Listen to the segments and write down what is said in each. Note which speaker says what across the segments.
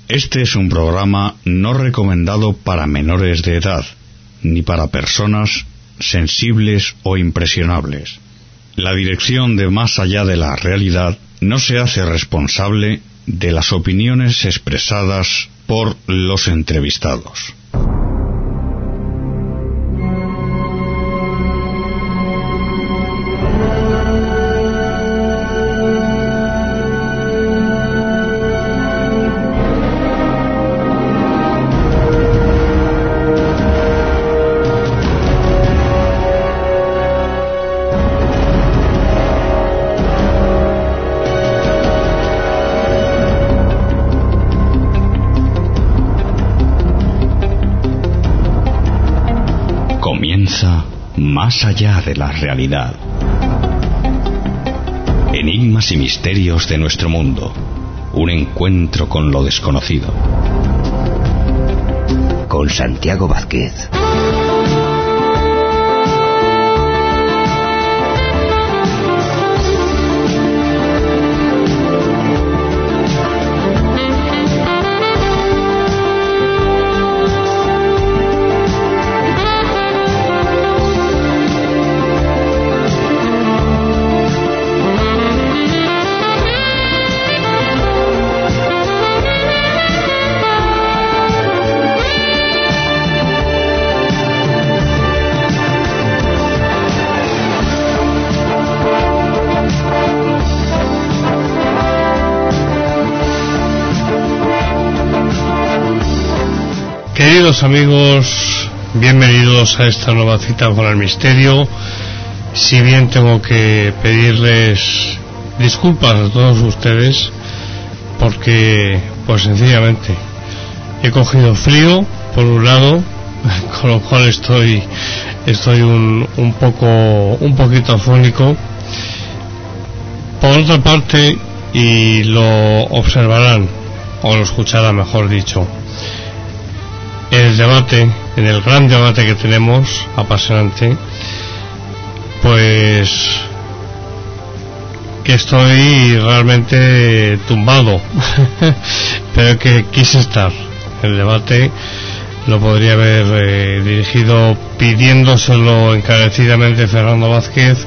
Speaker 1: Este es un programa no recomendado para menores de edad, ni para personas sensibles o impresionables. La dirección de Más allá de la realidad no se hace responsable de las opiniones expresadas por los entrevistados. Más allá de la realidad. Enigmas y misterios de nuestro mundo. Un encuentro con lo desconocido.
Speaker 2: Con Santiago Vázquez.
Speaker 3: Queridos amigos, bienvenidos a esta nueva cita con el misterio. Si bien tengo que pedirles disculpas a todos ustedes, porque pues sencillamente he cogido frío por un lado, con lo cual estoy un poquito afónico. Por otra parte, y lo observarán o lo escucharán, mejor dicho, en el gran debate que tenemos, apasionante, pues que estoy realmente tumbado, pero que quise estar. El debate lo podría haber dirigido pidiéndoselo encarecidamente Fernando Vázquez,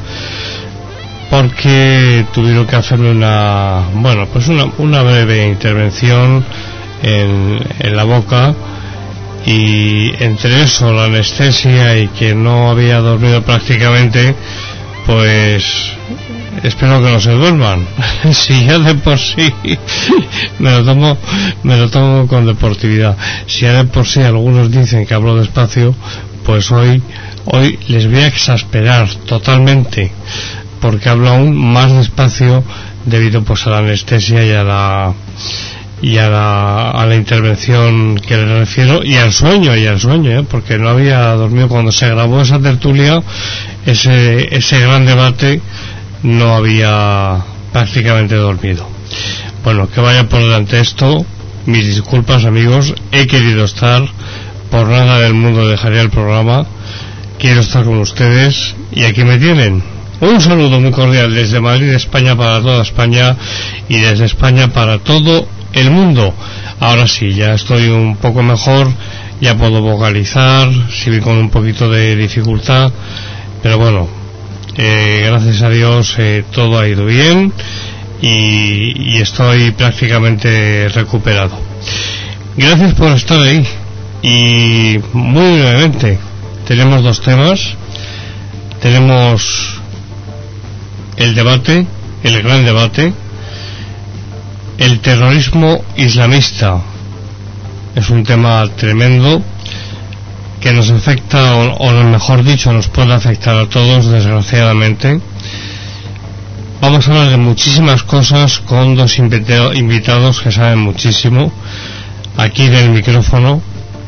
Speaker 3: porque tuvieron que hacerme una breve intervención en la boca. Y entre eso, la anestesia y que no había dormido prácticamente, pues espero que no se duerman. Si ya de por sí me lo tomo con deportividad. Si ya de por sí algunos dicen que hablo despacio, pues hoy les voy a exasperar totalmente, porque hablo aún más despacio debido pues a la anestesia y a la intervención que le refiero, y al sueño, porque no había dormido cuando se grabó esa tertulia, ese gran debate, no había prácticamente dormido. Bueno, que vaya por delante esto, mis disculpas amigos, he querido estar, por nada del mundo dejaría el programa, quiero estar con ustedes, y aquí me tienen. Un saludo muy cordial desde Madrid, España, para toda España, y desde España para todo el mundo. Ahora sí, ya estoy un poco mejor, ya puedo vocalizar, si bien con un poquito de dificultad, pero bueno, gracias a Dios todo ha ido bien y estoy prácticamente recuperado. Gracias por estar ahí. Y muy brevemente, tenemos dos temas. Tenemos el debate, el gran debate. El terrorismo islamista es un tema tremendo que nos afecta, o mejor dicho, nos puede afectar a todos, desgraciadamente. Vamos a hablar de muchísimas cosas con dos invitados que saben muchísimo, aquí del micrófono.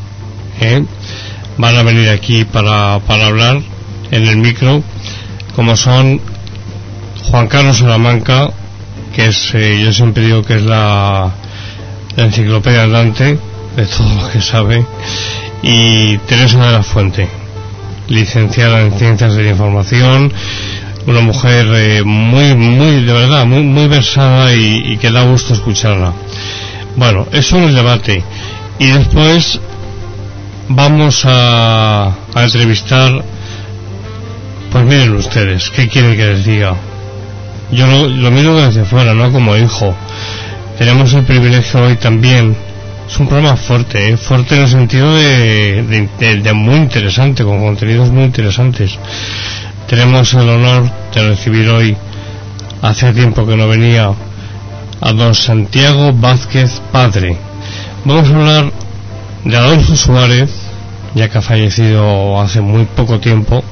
Speaker 3: Van a venir aquí para hablar en el micro, como son Juan Carlos Salamanca, que es, yo siempre digo que es la enciclopedia andante de todo lo que sabe, y Teresa de la Fuente, licenciada en Ciencias de la Información, una mujer muy de verdad, muy versada y que da gusto escucharla. Bueno, eso en el debate. Y después vamos a entrevistar, pues miren ustedes, ¿qué quieren que les diga? Yo lo miro desde fuera, no como hijo. Tenemos el privilegio hoy también. Es un programa fuerte, fuerte en el sentido de muy interesante, con contenidos muy interesantes. Tenemos el honor de recibir hoy, hace tiempo que no venía, a don Santiago Vázquez padre. Vamos a hablar de Adolfo Suárez, ya que ha fallecido hace muy poco tiempo.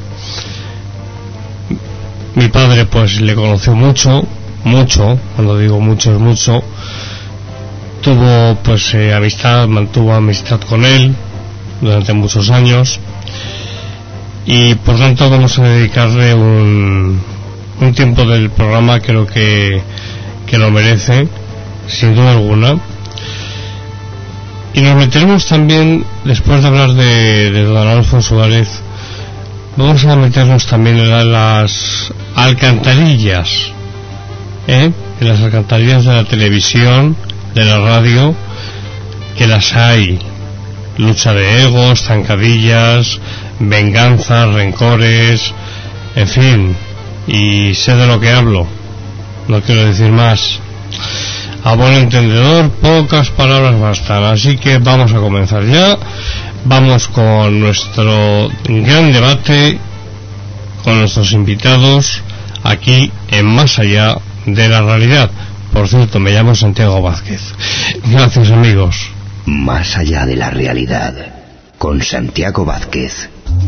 Speaker 3: Mi padre pues le conoció mucho, cuando digo mucho es mucho. Tuvo pues mantuvo amistad con él durante muchos años, y por tanto vamos a dedicarle un tiempo del programa, creo que lo merece, sin duda alguna. Y nos meteremos también, después de hablar de don Adolfo Suárez, vamos a meternos también en las alcantarillas, en las alcantarillas de la televisión, de la radio, que las hay. Lucha de egos, zancadillas, venganzas, rencores, en fin, y sé de lo que hablo, no quiero decir más. A buen entendedor, pocas palabras bastan, así que vamos a comenzar ya. Vamos con nuestro gran debate, con nuestros invitados, aquí en Más Allá de la Realidad. Por cierto, me llamo Santiago Vázquez. Gracias, amigos.
Speaker 2: Más Allá de la Realidad, con Santiago Vázquez.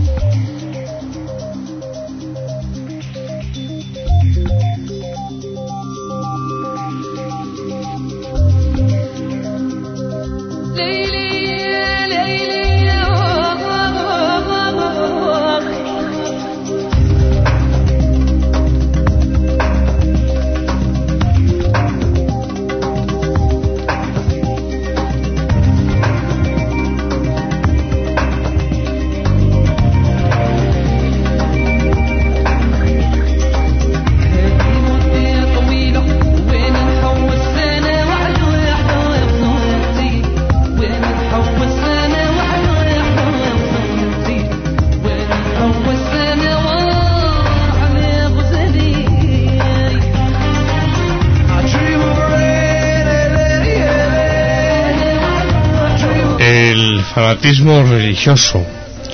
Speaker 3: Fanatismo religioso,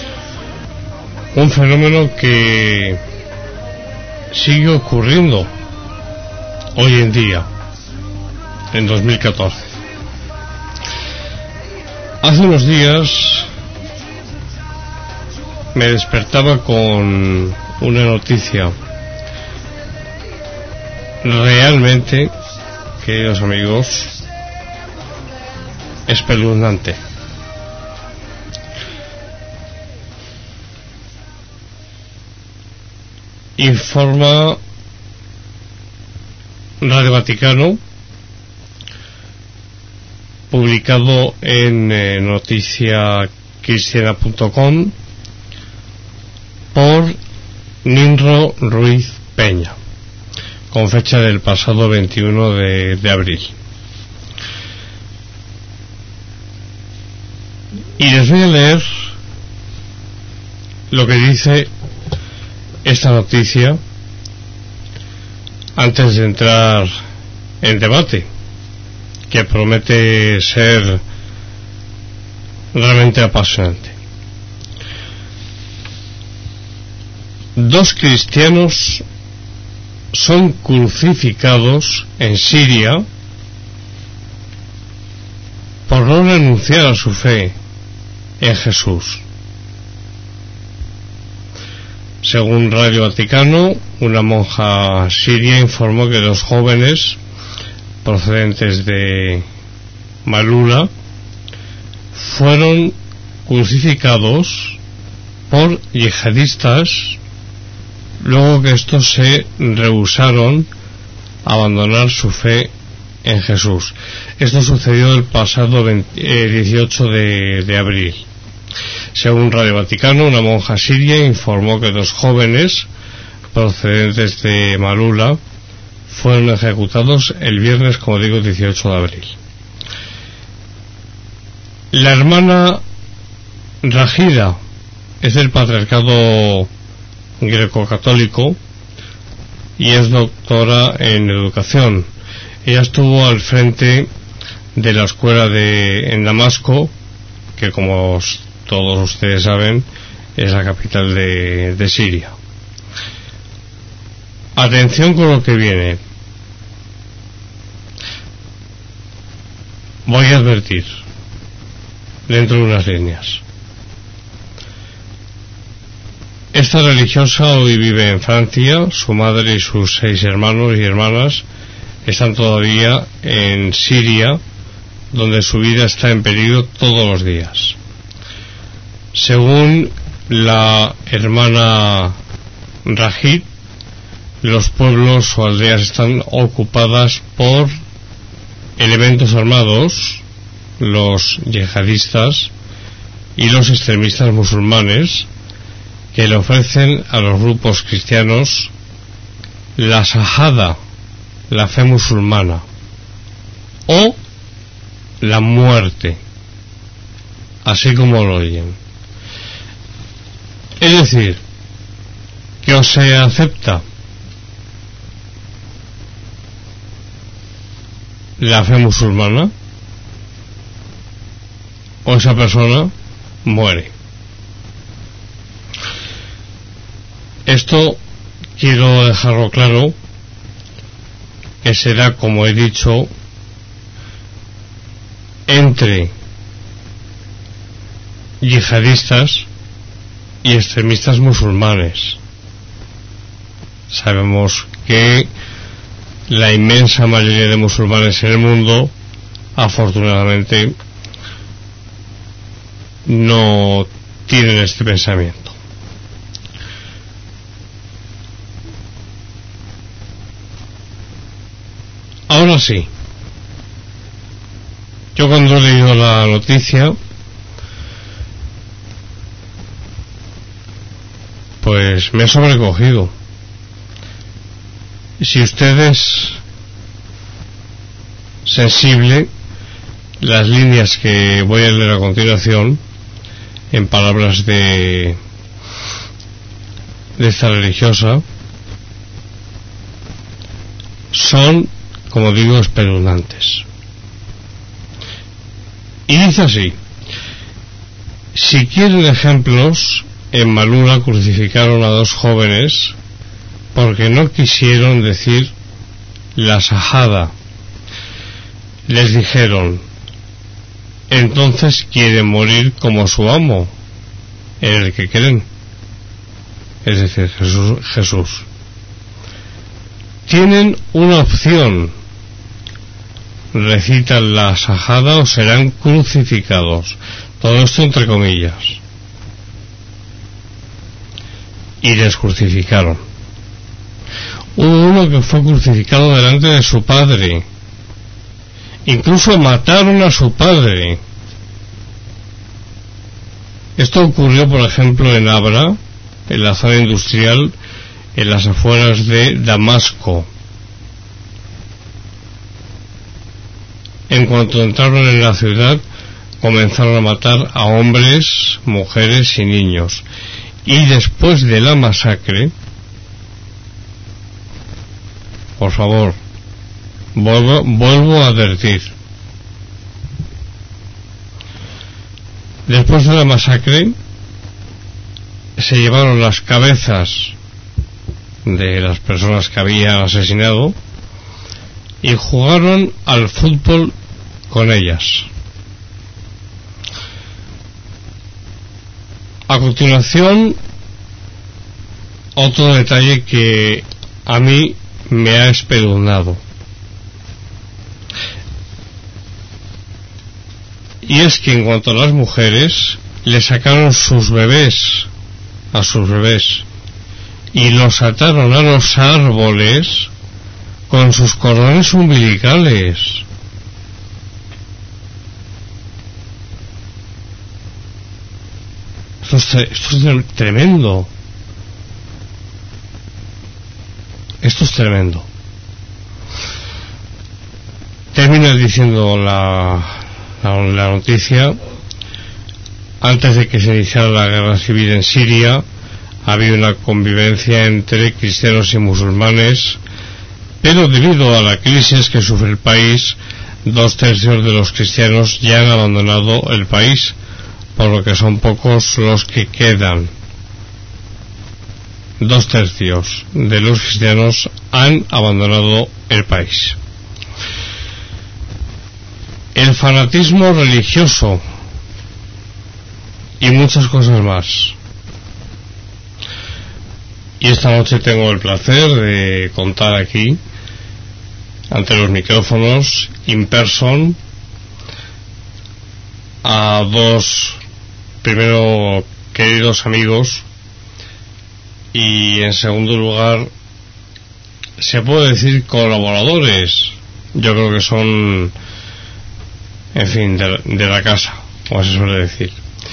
Speaker 3: un fenómeno que sigue ocurriendo hoy en día, en 2014. Hace unos días me despertaba con una noticia realmente, queridos amigos, espeluznante. Informa Radio Vaticano, publicado en noticiacristiana.com por Ninro Ruiz Peña, con fecha del pasado 21 de abril. Y les voy a leer lo que dice esta noticia antes de entrar en debate, que promete ser realmente apasionante. 2 cristianos son crucificados en Siria por no renunciar a su fe en Jesús. Según Radio Vaticano, una monja siria informó que 2 jóvenes procedentes de Malula fueron crucificados por yihadistas luego que estos se rehusaron a abandonar su fe en Jesús. Esto sucedió el pasado 18 de abril. Según Radio Vaticano, una monja siria informó que 2 jóvenes procedentes de Malula fueron ejecutados el viernes, como digo, 18 de abril. La hermana Rágida es del patriarcado greco-católico y es doctora en educación. Ella estuvo al frente de la escuela en Damasco, que como todos ustedes saben es la capital de Siria. Atención con lo que viene. Voy a advertir dentro de unas líneas. Esta religiosa hoy vive en Francia. Su madre y sus 6 hermanos y hermanas están todavía en Siria, donde su vida está en peligro todos los días. Según la hermana Rajid, los pueblos o aldeas están ocupadas por elementos armados, los yihadistas y los extremistas musulmanes, que le ofrecen a los grupos cristianos la shahada, la fe musulmana, o la muerte, así como lo oyen. Es decir, que o se acepta la fe musulmana o esa persona muere. Esto quiero dejarlo claro, que será, como he dicho, entre yihadistas y extremistas musulmanes. Sabemos que la inmensa mayoría de musulmanes en el mundo, afortunadamente, no tienen este pensamiento. Ahora sí, yo cuando he leído la noticia, pues me he sobrecogido. Si usted es sensible, las líneas que voy a leer a continuación, en palabras de esta religiosa, son, como digo, espeluznantes. Y dice así: si quieren ejemplos, en Malula crucificaron a 2 jóvenes porque no quisieron decir la shahada. Les dijeron: entonces quieren morir como su amo, en el que creen, es decir, Jesús. Tienen una opción: recitan la shahada o serán crucificados. Todo esto entre comillas. Y les crucificaron. Hubo uno que fue crucificado delante de su padre. Incluso mataron a su padre. Esto ocurrió, por ejemplo, en Abra, en la zona industrial, en las afueras de Damasco. En cuanto entraron en la ciudad, comenzaron a matar a hombres, mujeres y niños. Y después de la masacre, por favor, vuelvo a advertir, después de la masacre se llevaron las cabezas de las personas que habían asesinado y jugaron al fútbol con ellas. A continuación, otro detalle que a mí me ha espeluznado, y es que en cuanto a las mujeres, le sacaron sus bebés a sus bebés y los ataron a los árboles con sus cordones umbilicales. Esto es tremendo. Esto es tremendo. Termina diciendo la noticia: antes de que se iniciara la guerra civil en Siria, había una convivencia entre cristianos y musulmanes, pero debido a la crisis que sufre el país, 2/3 de los cristianos ya han abandonado el país, por lo que son pocos los que quedan. 2/3 de los cristianos han abandonado el país. El fanatismo religioso y muchas cosas más. Y esta noche tengo el placer de contar aquí, ante los micrófonos, in person, a dos, primero, queridos amigos, y en segundo lugar, se puede decir colaboradores. Yo creo que son, en fin, de la casa, como se suele decir.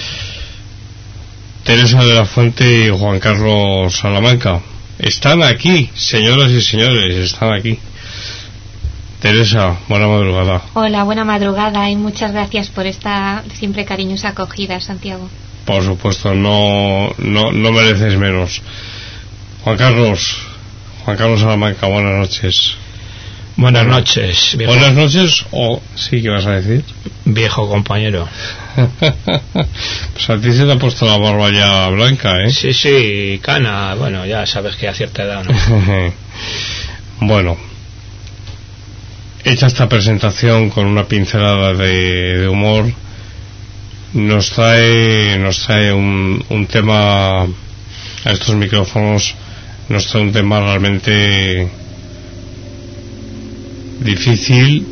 Speaker 3: Teresa de la Fuente y Juan Carlos Salamanca están aquí, señoras y señores, están aquí. Teresa, buena madrugada.
Speaker 4: Hola, buena madrugada y muchas gracias por esta siempre cariñosa acogida, Santiago.
Speaker 3: Por supuesto, no mereces menos. Juan Carlos Salamanca, buenas noches.
Speaker 5: Buenas noches, viejo.
Speaker 3: Buenas noches, o sí, ¿qué vas a decir?
Speaker 5: Viejo compañero.
Speaker 3: Pues a ti se te ha puesto la barba ya blanca, ¿eh?
Speaker 5: Sí, cana, bueno, ya sabes que a cierta edad, ¿no?
Speaker 3: Bueno, hecha esta presentación con una pincelada de humor, nos trae un tema a estos micrófonos, nos trae un tema realmente difícil,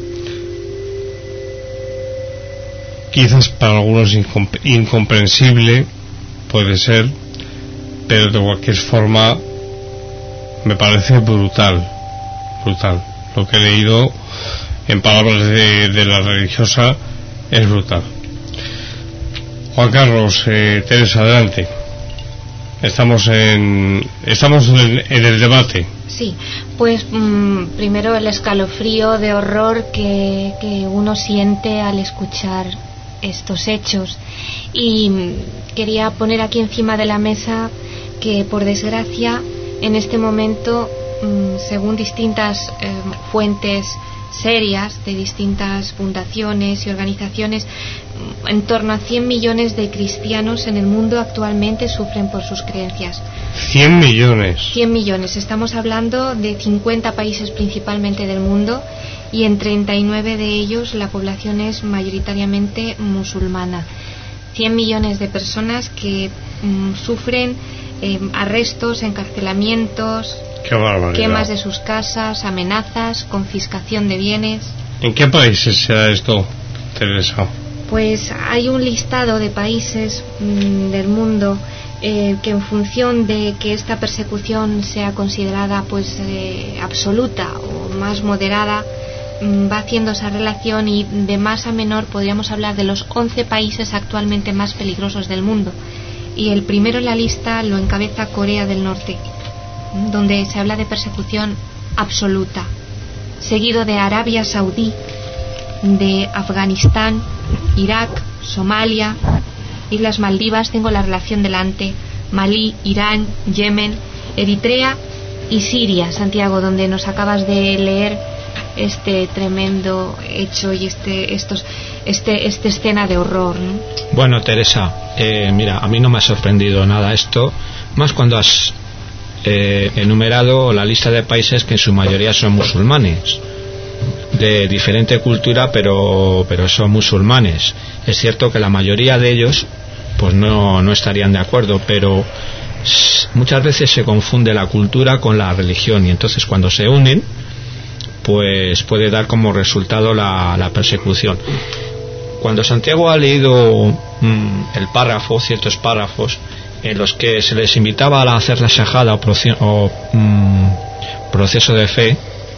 Speaker 3: quizás para algunos incomprensible, puede ser, pero de cualquier forma me parece brutal. Lo que he leído en palabras de la religiosa es brutal. Juan Carlos, Teresa, adelante. Estamos en el debate.
Speaker 4: Sí, pues primero el escalofrío de horror que uno siente al escuchar estos hechos, y quería poner aquí encima de la mesa que, por desgracia, en este momento, según distintas fuentes serias de distintas fundaciones y organizaciones, en torno a 100 millones de cristianos en el mundo actualmente sufren por sus creencias.
Speaker 3: 100 millones.
Speaker 4: 100 millones. Estamos hablando de 50 países principalmente del mundo, y en 39 de ellos la población es mayoritariamente musulmana. 100 millones de personas que sufren arrestos, encarcelamientos, quemas de sus casas, amenazas, confiscación de bienes.
Speaker 3: ¿En qué países se da esto, Teresa?
Speaker 4: Pues hay un listado de países del mundo que, en función de que esta persecución sea considerada pues absoluta o más moderada, va haciendo esa relación, y de más a menor podríamos hablar de los 11 países actualmente más peligrosos del mundo. Y el primero en la lista lo encabeza Corea del Norte, donde se habla de persecución absoluta, seguido de Arabia Saudí, de Afganistán, Irak, Somalia, Islas Maldivas, tengo la relación delante, Malí, Irán, Yemen, Eritrea y Siria, Santiago, donde nos acabas de leer este tremendo hecho y esta escena de horror, ¿no?
Speaker 5: Bueno, Teresa, mira, a mí no me ha sorprendido nada esto, más cuando has enumerado la lista de países que en su mayoría son musulmanes, de diferente cultura, pero son musulmanes. Es cierto que la mayoría de ellos pues no estarían de acuerdo, pero muchas veces se confunde la cultura con la religión, y entonces cuando se unen pues puede dar como resultado la persecución. Cuando Santiago ha leído ciertos párrafos en los que se les invitaba a hacer la shahada o proceso de fe,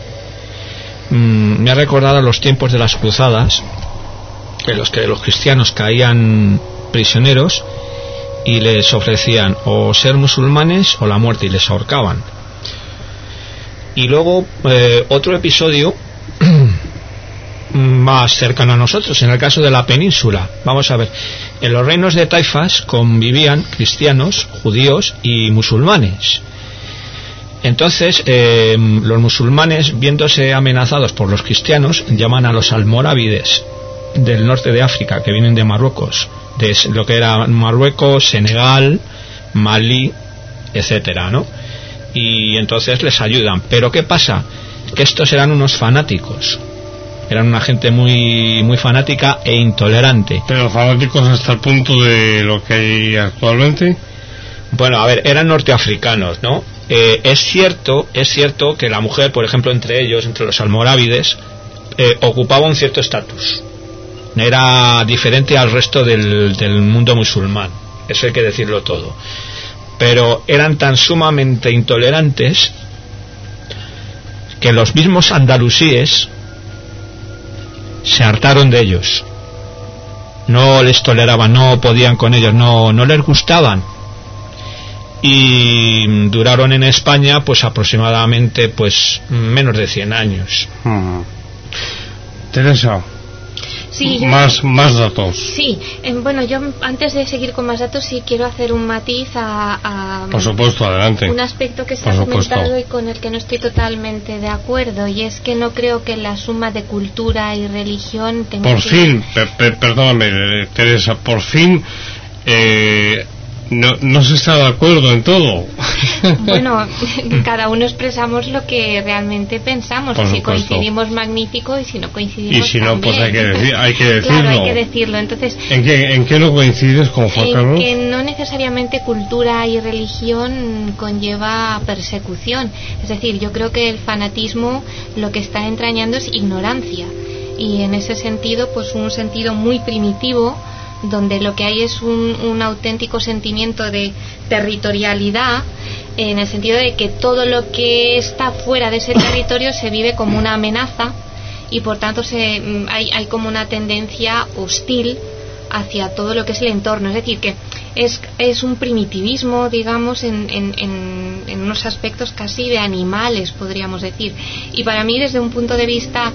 Speaker 5: me ha recordado los tiempos de las cruzadas, en los que los cristianos caían prisioneros y les ofrecían o ser musulmanes o la muerte, y les ahorcaban. Y luego otro episodio más cercano a nosotros, en el caso de la península. Vamos a ver, en los reinos de taifas convivían cristianos, judíos y musulmanes. Entonces, los musulmanes, viéndose amenazados por los cristianos, llaman a los almorávides del norte de África, que vienen de Marruecos, de lo que era Marruecos, Senegal, Malí, etcétera, ¿no? Y entonces les ayudan. Pero ¿qué pasa? Que estos eran unos fanáticos. Eran una gente muy muy fanática e intolerante.
Speaker 3: Pero fanáticos hasta el punto de lo que hay actualmente.
Speaker 5: Bueno, a ver, eran norteafricanos, ¿no? Es cierto que la mujer, por ejemplo, entre ellos, entre los almorávides, ocupaba un cierto estatus. Era diferente al resto del mundo musulmán. Eso hay que decirlo todo. Pero eran tan sumamente intolerantes que los mismos andalusíes se hartaron de ellos. No les toleraban, no podían con ellos, no les gustaban. Y duraron en España pues aproximadamente pues menos de 100 años.
Speaker 3: Teresa,
Speaker 4: sí,
Speaker 3: más datos.
Speaker 4: Sí, bueno, yo antes de seguir con más datos sí quiero hacer un matiz a
Speaker 3: por supuesto, adelante.
Speaker 4: Un aspecto que se ha comentado y con el que no estoy totalmente de acuerdo, y es que no creo que la suma de cultura y religión tenga
Speaker 3: por fin, perdóname Teresa, por fin no se está de acuerdo en todo.
Speaker 4: Bueno, cada uno expresamos lo que realmente pensamos. Si coincidimos, magnífico, y si no coincidimos,
Speaker 3: y si no,
Speaker 4: también.
Speaker 3: pues hay que decirlo.
Speaker 4: Claro, hay que decirlo. Entonces,
Speaker 3: ¿En qué no coincides con Juan Carlos?
Speaker 4: Que no necesariamente cultura y religión conlleva persecución. Es decir, yo creo que el fanatismo lo que está entrañando es ignorancia, y en ese sentido, pues un sentido muy primitivo, donde lo que hay es un auténtico sentimiento de territorialidad, en el sentido de que todo lo que está fuera de ese territorio se vive como una amenaza, y por tanto hay como una tendencia hostil hacia todo lo que es el entorno. Es decir, que es un primitivismo, digamos, en unos aspectos casi de animales, podríamos decir. Y para mí, desde un punto de vista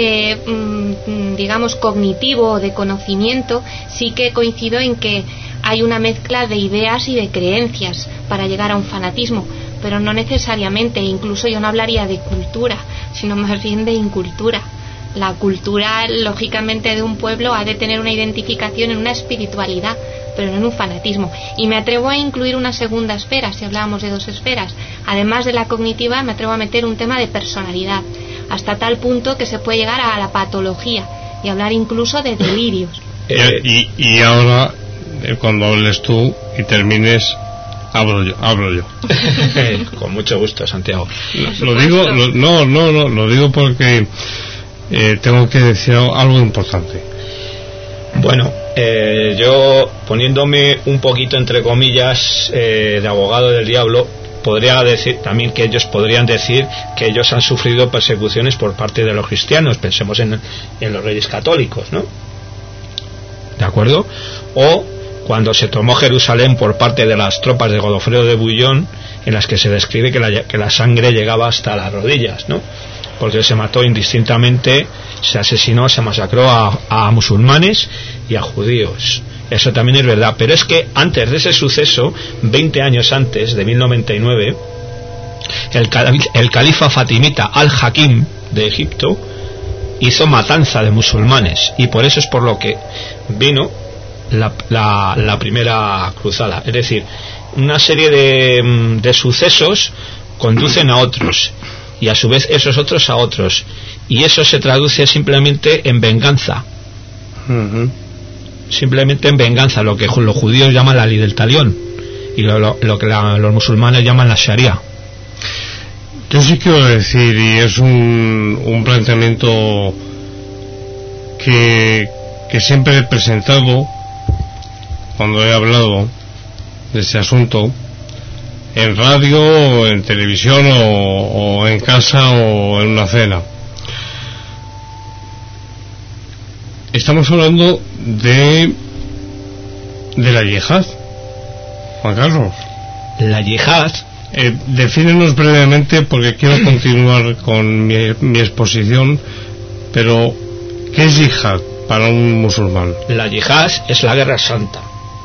Speaker 4: digamos cognitivo o de conocimiento, sí que coincido en que hay una mezcla de ideas y de creencias para llegar a un fanatismo, pero no necesariamente. Incluso yo no hablaría de cultura, sino más bien de incultura. La cultura, lógicamente, de un pueblo ha de tener una identificación en una espiritualidad, pero no en un fanatismo. Y me atrevo a incluir una segunda esfera, si hablábamos de dos esferas. Además de la cognitiva, me atrevo a meter un tema de personalidad, hasta tal punto que se puede llegar a la patología y hablar incluso de delirios.
Speaker 3: Y ahora, cuando hables tú y termines, hablo yo.
Speaker 5: Con mucho gusto, Santiago.
Speaker 3: Lo digo porque tengo que decir algo importante.
Speaker 5: Bueno, yo, poniéndome un poquito entre comillas de abogado del diablo, podría decir también que ellos podrían decir que ellos han sufrido persecuciones por parte de los cristianos. Pensemos en los reyes católicos, ¿no? ¿De acuerdo? O cuando se tomó Jerusalén por parte de las tropas de Godofredo de Bouillon, en las que se describe que la sangre llegaba hasta las rodillas, ¿no? Porque se mató indistintamente, se asesinó, se masacró a musulmanes y a judíos. Eso también es verdad. Pero es que antes de ese suceso, 20 años antes, de 1099, el califa fatimita al-Hakim de Egipto hizo matanza de musulmanes, y por eso es por lo que vino la primera cruzada. Es decir, una serie de sucesos conducen a otros, y a su vez esos otros a otros, y eso se traduce simplemente en venganza. Simplemente en venganza, lo que los judíos llaman la ley del talión, y lo que los musulmanes llaman la sharia.
Speaker 3: Yo sí quiero decir, y es un planteamiento que siempre he presentado cuando he hablado de este asunto, en radio, en televisión, o en casa, o en una cena. Estamos hablando de la yihad, Juan Carlos.
Speaker 5: La yihad,
Speaker 3: defínenos brevemente, porque quiero continuar con mi exposición, pero ¿Qué es yihad para un musulmán?
Speaker 5: La yihad es la guerra santa.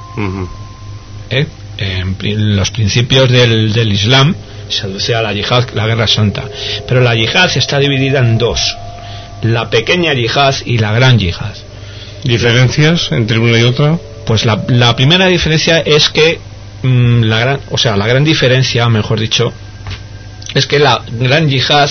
Speaker 5: En los principios del Islam se aduce a la yihad la guerra santa, pero la yihad está dividida en dos: la pequeña yihad y la gran yihad.
Speaker 3: ¿Diferencias entre una y otra?
Speaker 5: Pues la primera diferencia es que la gran diferencia, mejor dicho, es que la gran yihad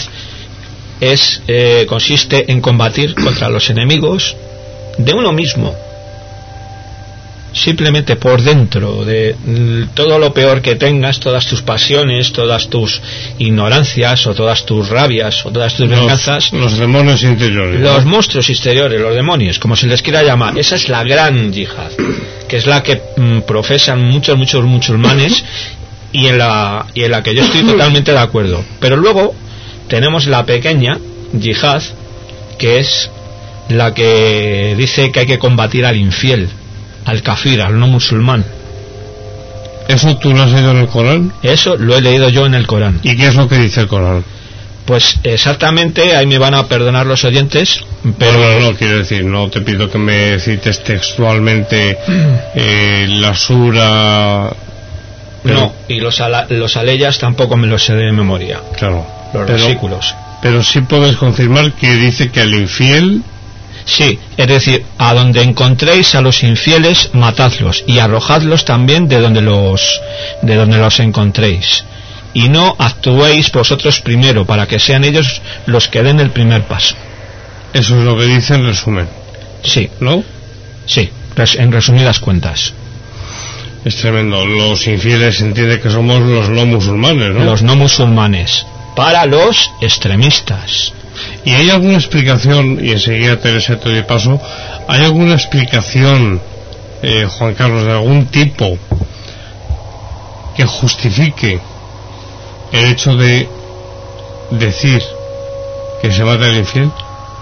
Speaker 5: consiste en combatir contra los enemigos de uno mismo, simplemente por dentro, de todo lo peor que tengas, todas tus pasiones, todas tus ignorancias, o todas tus rabias, o todas tus venganzas.
Speaker 3: Los demonios interiores.
Speaker 5: Los monstruos exteriores, los demonios, como se les quiera llamar. Esa es la gran yihad, que es la que profesan muchos musulmanes, y en la que yo estoy totalmente de acuerdo. Pero luego tenemos la pequeña yihad, que es la que dice que hay que combatir al infiel, al kafir, al no musulmán.
Speaker 3: ¿Eso tú lo has leído en el Corán?
Speaker 5: Eso lo he leído yo en el Corán.
Speaker 3: ¿Y qué es lo que dice el Corán?
Speaker 5: Pues exactamente, ahí me van a perdonar los oyentes, pero...
Speaker 3: No, quiero decir, no te pido que me cites textualmente la sura...
Speaker 5: Pero... No, y los aleyas tampoco me los sé de memoria.
Speaker 3: Claro.
Speaker 5: Los versículos.
Speaker 3: Pero sí puedes confirmar que dice que al infiel...
Speaker 5: Sí, es decir, a donde encontréis a los infieles, matadlos, y arrojadlos también de donde los encontréis, y no actuéis vosotros primero, para que sean ellos los que den el primer paso.
Speaker 3: Eso es lo que dice en resumen.
Speaker 5: Sí.
Speaker 3: ¿No?
Speaker 5: Sí, en resumidas cuentas.
Speaker 3: Es tremendo. Los infieles se entiende que somos los no musulmanes, ¿no?
Speaker 5: Los no musulmanes, para los extremistas.
Speaker 3: ¿Y hay alguna explicación, y enseguida Teresa te doy paso, hay alguna explicación, Juan Carlos, de algún tipo que justifique el hecho de decir que se mata al infiel?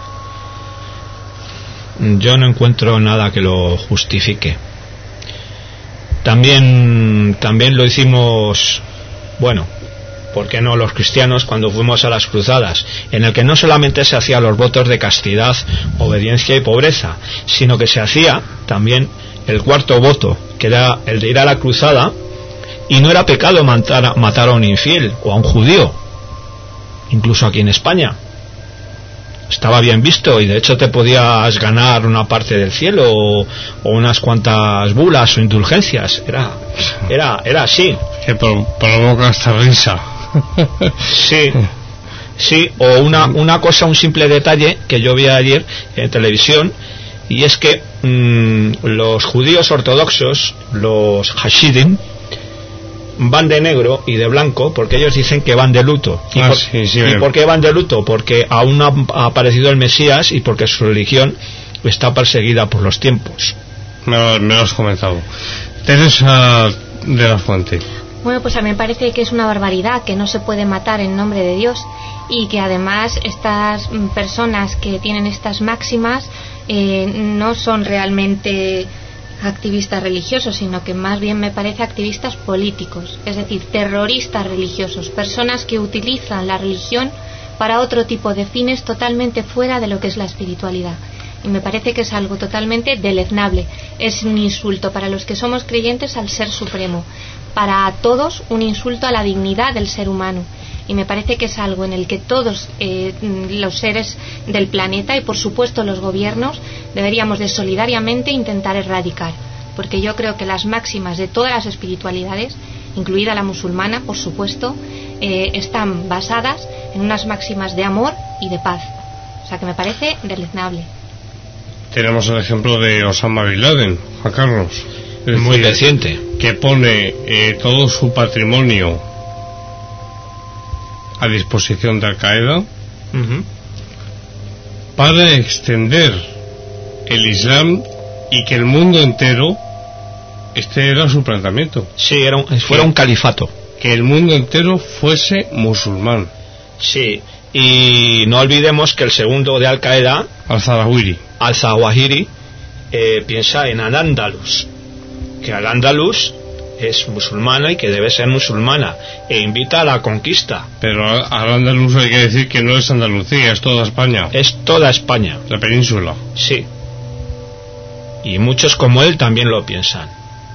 Speaker 5: Yo no encuentro nada que lo justifique. También lo hicimos, bueno, ¿por qué no los cristianos cuando fuimos a las cruzadas, en el que no solamente se hacían los votos de castidad, obediencia y pobreza, sino que se hacía también el cuarto voto, que era el de ir a la cruzada, y no era pecado matar a un infiel o a un judío, incluso aquí en España estaba bien visto, y de hecho te podías ganar una parte del cielo o unas cuantas bulas o indulgencias. Era así,
Speaker 3: que provoca hasta risa.
Speaker 5: Sí, o una cosa, un simple detalle que yo vi ayer en televisión, y es que los judíos ortodoxos, los Hasidim, van de negro y de blanco porque ellos dicen que van de luto. ¿Y por qué van de luto? Porque aún no ha aparecido el Mesías y porque su religión está perseguida por los tiempos.
Speaker 3: Me lo has comentado. Teresa de la Fuente.
Speaker 4: Bueno, pues a mí me parece que es una barbaridad, que no se puede matar en nombre de Dios, y que además estas personas que tienen estas máximas no son realmente activistas religiosos, sino que más bien me parece activistas políticos, es decir, terroristas religiosos, personas que utilizan la religión para otro tipo de fines totalmente fuera de lo que es la espiritualidad. Y me parece que es algo totalmente deleznable. Es un insulto para los que somos creyentes al Ser Supremo, para todos un insulto a la dignidad del ser humano. Y me parece que es algo en el que todos los seres del planeta, y por supuesto los gobiernos, deberíamos de solidariamente intentar erradicar, porque yo creo que las máximas de todas las espiritualidades, incluida la musulmana, por supuesto, están basadas en unas máximas de amor y de paz. O sea que me parece deleznable.
Speaker 3: Tenemos el ejemplo de Osama Bin Laden, Juan Carlos,
Speaker 5: muy reciente,
Speaker 3: que pone todo su patrimonio a disposición de Al-Qaeda para extender el Islam y que el mundo entero, este era su planteamiento.
Speaker 5: Sí, fuera un califato.
Speaker 3: Que el mundo entero fuese musulmán.
Speaker 5: Sí, y no olvidemos que el segundo de Al-Qaeda, Al-Zawahiri, piensa en Al-Ándalus, que Al-Ándalus es musulmana y que debe ser musulmana, e invita a la conquista.
Speaker 3: Pero al andaluz hay que decir que no es Andalucía, es toda España.
Speaker 5: Es toda España.
Speaker 3: La península.
Speaker 5: Sí. Y muchos como él también lo piensan.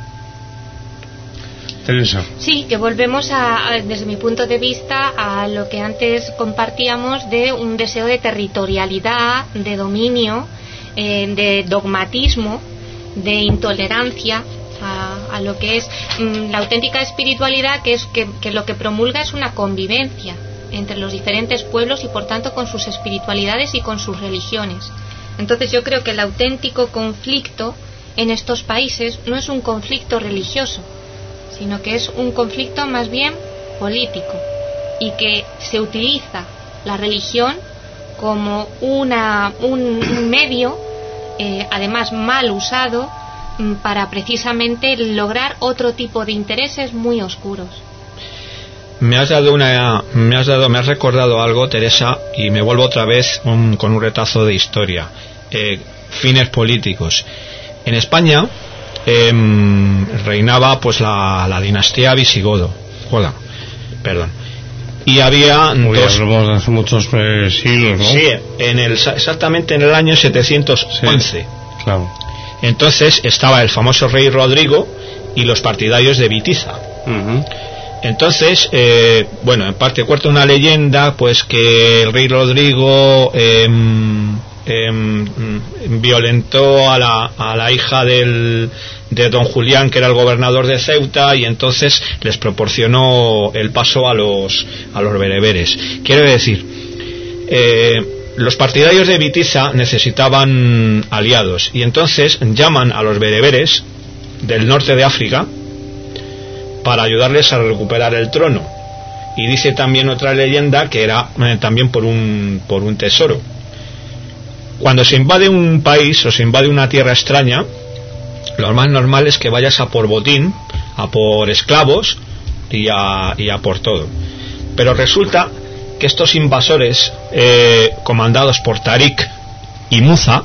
Speaker 3: Teresa.
Speaker 4: Sí, que volvemos desde mi punto de vista a lo que antes compartíamos de un deseo de territorialidad, de dominio, de dogmatismo, de intolerancia a lo que es la auténtica espiritualidad, que es que lo que promulga es una convivencia entre los diferentes pueblos y por tanto con sus espiritualidades y con sus religiones. Entonces yo creo que el auténtico conflicto en estos países no es un conflicto religioso, sino que es un conflicto más bien político, y que se utiliza la religión como un medio, además mal usado, para precisamente lograr otro tipo de intereses muy oscuros.
Speaker 5: Me has recordado algo, Teresa, y me vuelvo otra vez con un retazo de historia. Fines políticos. En España reinaba pues la dinastía visigoda, y había
Speaker 3: hace muchos siglos, ¿no?
Speaker 5: Sí, exactamente en el año 711.
Speaker 3: Sí, claro.
Speaker 5: Entonces estaba el famoso rey Rodrigo y los partidarios de Witiza.
Speaker 3: Uh-huh.
Speaker 5: Entonces, en parte cuenta una leyenda, pues que el rey Rodrigo violentó a la hija de don Julián, que era el gobernador de Ceuta, y entonces les proporcionó el paso a los bereberes. Quiero decir, los partidarios de Witiza necesitaban aliados, y entonces llaman a los bereberes del norte de África para ayudarles a recuperar el trono. Y dice también otra leyenda que era también por un tesoro. Cuando se invade un país o se invade una tierra extraña, lo más normal es que vayas a por botín, a por esclavos y a por todo. Pero resulta que estos invasores, comandados por Tarik y Musa,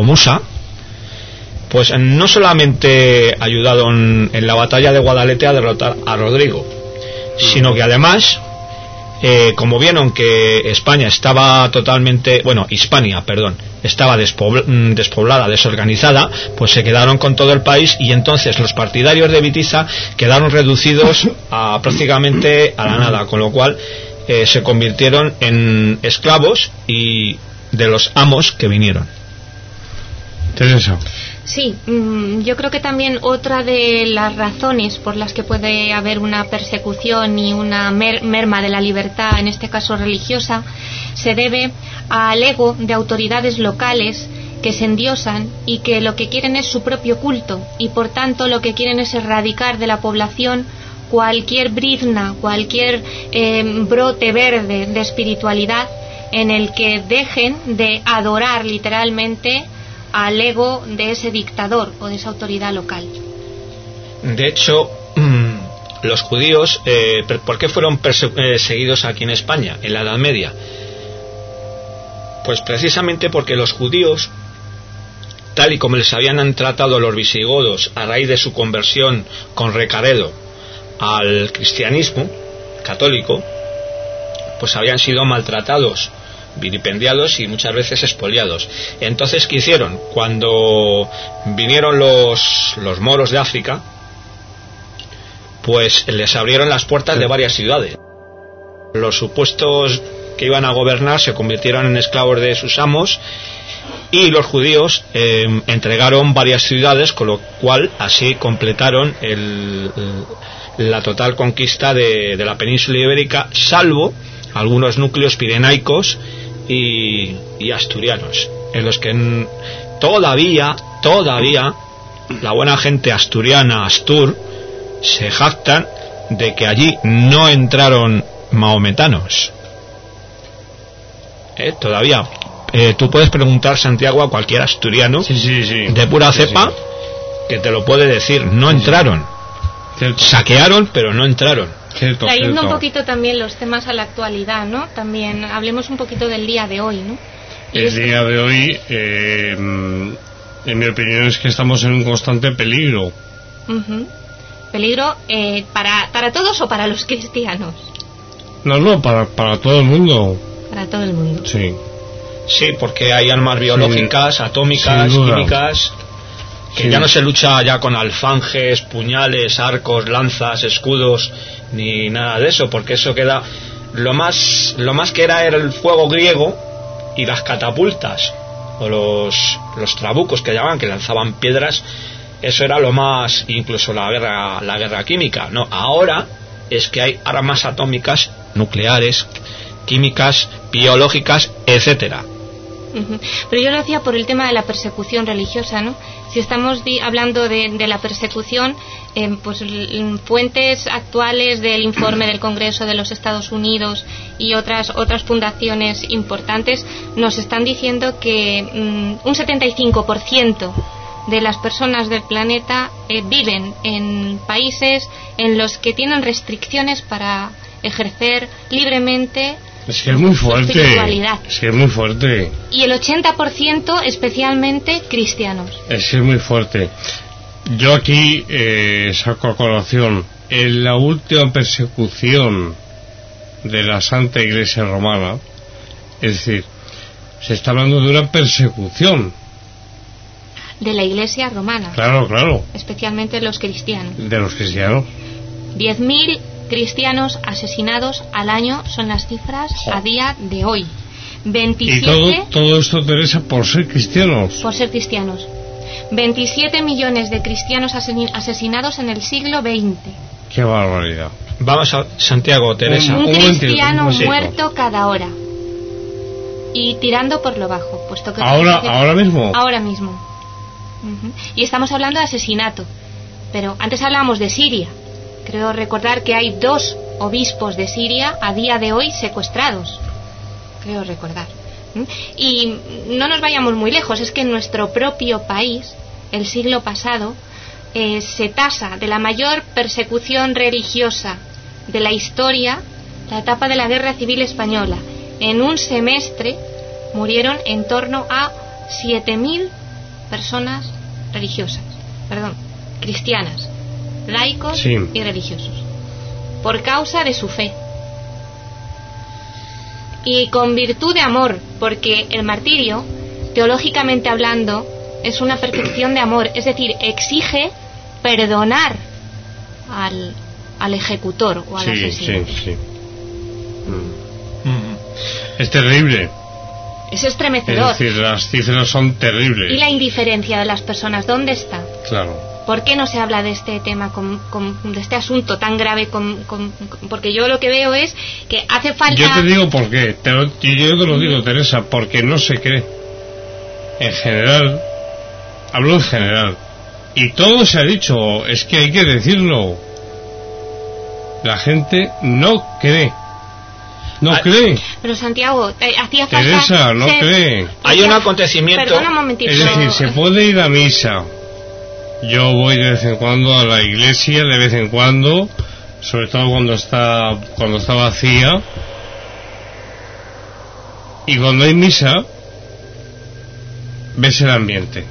Speaker 5: pues no solamente ayudaron en la batalla de Guadalete a derrotar a Rodrigo, sino que además, como vieron que Hispania estaba despoblada, desorganizada, pues se quedaron con todo el país, y entonces los partidarios de Witiza quedaron reducidos prácticamente a la nada, con lo cual se convirtieron en esclavos y de los amos que vinieron.
Speaker 3: Teresa.
Speaker 4: Sí, yo creo que también otra de las razones por las que puede haber una persecución y una merma de la libertad, en este caso religiosa, se debe al ego de autoridades locales que se endiosan y que lo que quieren es su propio culto, y por tanto lo que quieren es erradicar de la población cualquier brizna, cualquier brote verde de espiritualidad en el que dejen de adorar literalmente al ego de ese dictador o de esa autoridad local.
Speaker 5: De hecho, los judíos, ¿por qué fueron seguidos aquí en España en la Edad Media? Pues precisamente porque los judíos, tal y como les habían tratado los visigodos a raíz de su conversión con Recaredo al cristianismo católico, pues habían sido maltratados, vilipendiados y muchas veces expoliados. Entonces, ¿qué hicieron? Cuando vinieron los moros de África, pues les abrieron las puertas de varias ciudades. Los supuestos que iban a gobernar se convirtieron en esclavos de sus amos, y los judíos entregaron varias ciudades, con lo cual así completaron la total conquista de la península ibérica, salvo algunos núcleos pirenaicos y asturianos, en los que todavía la buena gente asturiana, Astur, se jactan de que allí no entraron maometanos. Todavía tú puedes preguntar, Santiago, a cualquier asturiano de pura cepa, que te lo puede decir. No entraron. Saquearon, pero no entraron.
Speaker 4: Trayendo un poquito también los temas a la actualidad, ¿no? También hablemos un poquito del día de hoy, ¿no?
Speaker 3: El día de hoy, en mi opinión, es que estamos en un constante peligro.
Speaker 4: Uh-huh. Peligro para todos o para los cristianos.
Speaker 3: No, para todo el mundo.
Speaker 4: Para todo el mundo.
Speaker 3: Sí.
Speaker 5: Sí, porque hay armas biológicas, atómicas, químicas, que ya no se lucha ya con alfanjes, puñales, arcos, lanzas, escudos, ni nada de eso, porque eso queda... Lo más que era el fuego griego y las catapultas, o los trabucos que llamaban, que lanzaban piedras. Eso era lo más, incluso la guerra química. No, ahora es que hay armas atómicas, nucleares, químicas, biológicas, etcétera.
Speaker 4: Pero yo lo hacía por el tema de la persecución religiosa, ¿no? Si estamos hablando de la persecución, pues fuentes actuales del informe del Congreso de los Estados Unidos y otras fundaciones importantes nos están diciendo que un 75% de las personas del planeta viven en países en los que tienen restricciones para ejercer libremente.
Speaker 3: Es que es muy fuerte. Es que es muy fuerte.
Speaker 4: Y el 80% especialmente cristianos.
Speaker 3: Es que es muy fuerte. Yo aquí saco a colación en la última persecución de la Santa Iglesia Romana. Es decir, se está hablando de una persecución
Speaker 4: de la Iglesia Romana.
Speaker 3: Claro.
Speaker 4: Especialmente los cristianos.
Speaker 3: De los cristianos.
Speaker 4: 10.000 cristianos asesinados al año son las cifras a día de hoy. 27...
Speaker 3: Y todo esto, Teresa, por ser cristianos.
Speaker 4: Por ser cristianos. 27 millones de cristianos asesinados en el siglo XX.
Speaker 3: ¡Qué barbaridad!
Speaker 5: Vamos a Santiago, Teresa.
Speaker 4: Un cristiano muerto cada hora. Y tirando por lo bajo, puesto que...
Speaker 3: ¿Ahora mismo?
Speaker 4: Ahora mismo. Y estamos hablando de asesinato. Pero antes hablábamos de Siria. Creo recordar que hay 2 obispos de Siria a día de hoy secuestrados. Creo recordar. Y no nos vayamos muy lejos, es que en nuestro propio país, el siglo pasado, se tasa de la mayor persecución religiosa de la historia, la etapa de la Guerra Civil Española. En un semestre murieron en torno a 7.000 personas cristianas, laicos y religiosos, por causa de su fe y con virtud de amor, porque el martirio, teológicamente hablando, es una perfección de amor, es decir, exige perdonar al ejecutor o al asesino.
Speaker 3: Sí. Es terrible.
Speaker 4: Es estremecedor.
Speaker 3: Es decir, las cifras son terribles.
Speaker 4: ¿Y la indiferencia de las personas dónde está?
Speaker 3: Claro.
Speaker 4: ¿Por qué no se habla de este tema, de este asunto tan grave? Porque yo lo que veo es que hace falta...
Speaker 3: Yo te digo por qué. Yo te lo digo, Teresa, porque no se cree. En general, hablo en general. Y todo se ha dicho, es que hay que decirlo. La gente no cree. No cree.
Speaker 4: Pero Santiago, hacía falta...
Speaker 3: Teresa, no cree.
Speaker 5: Hay un acontecimiento...
Speaker 4: Perdona un momentito.
Speaker 3: Es decir, se puede ir a misa. Yo voy de vez en cuando a la iglesia, de vez en cuando, sobre todo cuando está vacía. Y cuando hay misa, ves el ambiente.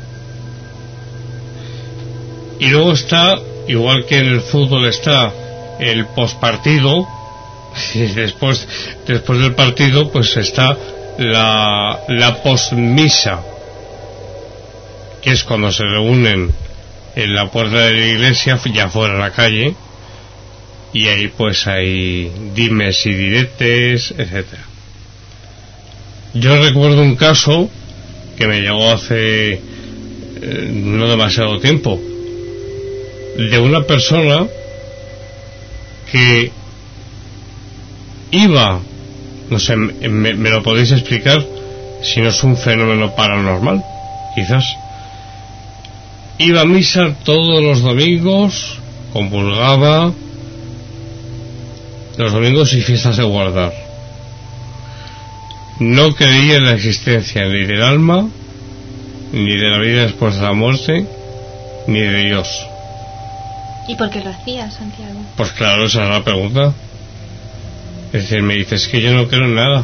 Speaker 3: Y luego está, igual que en el fútbol está el postpartido, y después del partido pues está la postmisa, que es cuando se reúnen en la puerta de la iglesia, ya fuera a la calle, y ahí pues hay dimes y diretes, etcétera. Yo recuerdo un caso que me llegó hace no demasiado tiempo, de una persona que iba, no sé, me lo podéis explicar, si no es un fenómeno paranormal, quizás. Iba a misa todos los domingos, comulgaba los domingos y fiestas de guardar. No creía en la existencia ni del alma, ni de la vida después de la muerte, ni de Dios.
Speaker 4: ¿Y por qué lo hacía, Santiago?
Speaker 3: Pues claro, esa es la pregunta. Es decir, me dices que yo no creo en nada.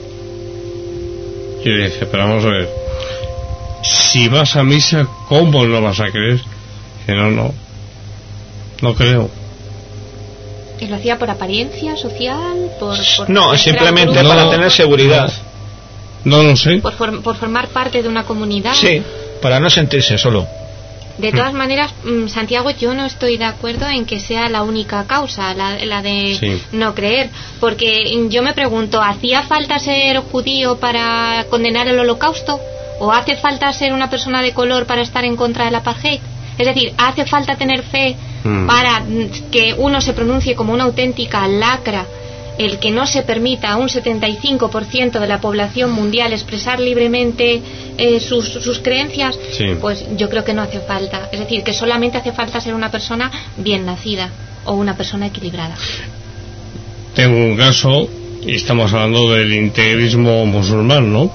Speaker 3: Yo le dije, pero vamos a ver, si vas a misa, ¿cómo no vas a creer? Que no. No creo.
Speaker 4: ¿Y lo hacía por apariencia social?
Speaker 5: No, simplemente para tener seguridad.
Speaker 3: No lo sé.
Speaker 4: Por formar parte de una comunidad.
Speaker 5: Sí, para no sentirse solo.
Speaker 4: De todas maneras, Santiago, yo no estoy de acuerdo en que sea la única causa, la de no creer, porque yo me pregunto, ¿hacía falta ser judío para condenar el Holocausto? ¿O hace falta ser una persona de color para estar en contra del apartheid? Es decir, ¿hace falta tener fe para que uno se pronuncie como una auténtica lacra, el que no se permita a un 75% de la población mundial expresar libremente sus creencias? Pues yo creo que no hace falta. Es decir, que solamente hace falta ser una persona bien nacida o una persona equilibrada.
Speaker 3: Tengo un caso, y estamos hablando del integrismo musulmán, ¿no?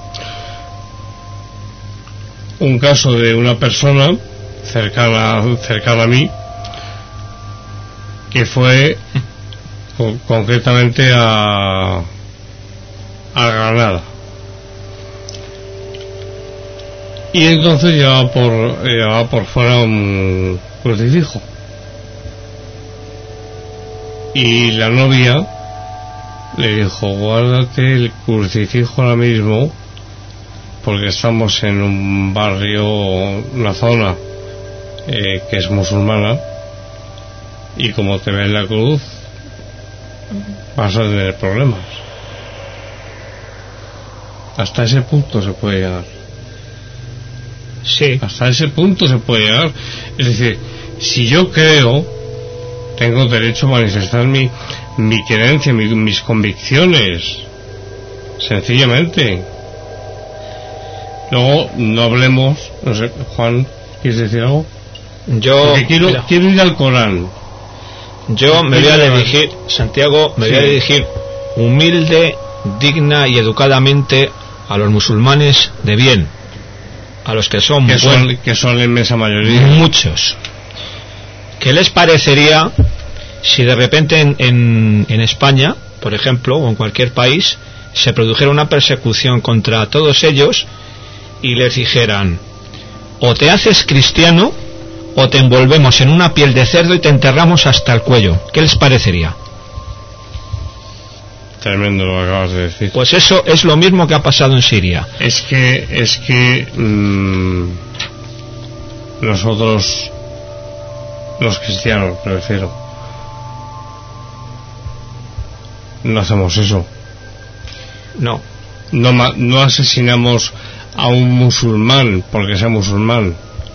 Speaker 3: Un caso de una persona cercana a mí, que fue concretamente a Granada, y entonces llevaba por fuera un crucifijo, y la novia le dijo: guárdate el crucifijo ahora mismo, porque estamos en un barrio, una zona que es musulmana, y como te ven la cruz vas a tener problemas. Hasta ese punto se puede llegar.
Speaker 5: Sí.
Speaker 3: Hasta ese punto se puede llegar. Es decir, si yo creo, tengo derecho a manifestar mi creencia, mis convicciones, sencillamente. Luego no hablemos, no sé, Juan, ¿quieres decir algo? Porque quiero ir al Corán.
Speaker 5: Yo me voy a dirigir, Santiago, voy a dirigir humilde, digna y educadamente a los musulmanes de bien, a los que son
Speaker 3: que son la inmensa mayoría,
Speaker 5: muchos. ¿Qué les parecería si de repente en España, por ejemplo, o en cualquier país, se produjera una persecución contra todos ellos y les dijeran: o te haces cristiano o te envolvemos en una piel de cerdo y te enterramos hasta el cuello? ¿Qué les parecería?
Speaker 3: Tremendo lo que acabas de decir.
Speaker 5: Pues eso es lo mismo que ha pasado en Siria.
Speaker 3: Es que nosotros, los cristianos, me refiero, no hacemos eso. No asesinamos a un musulmán porque sea musulmán.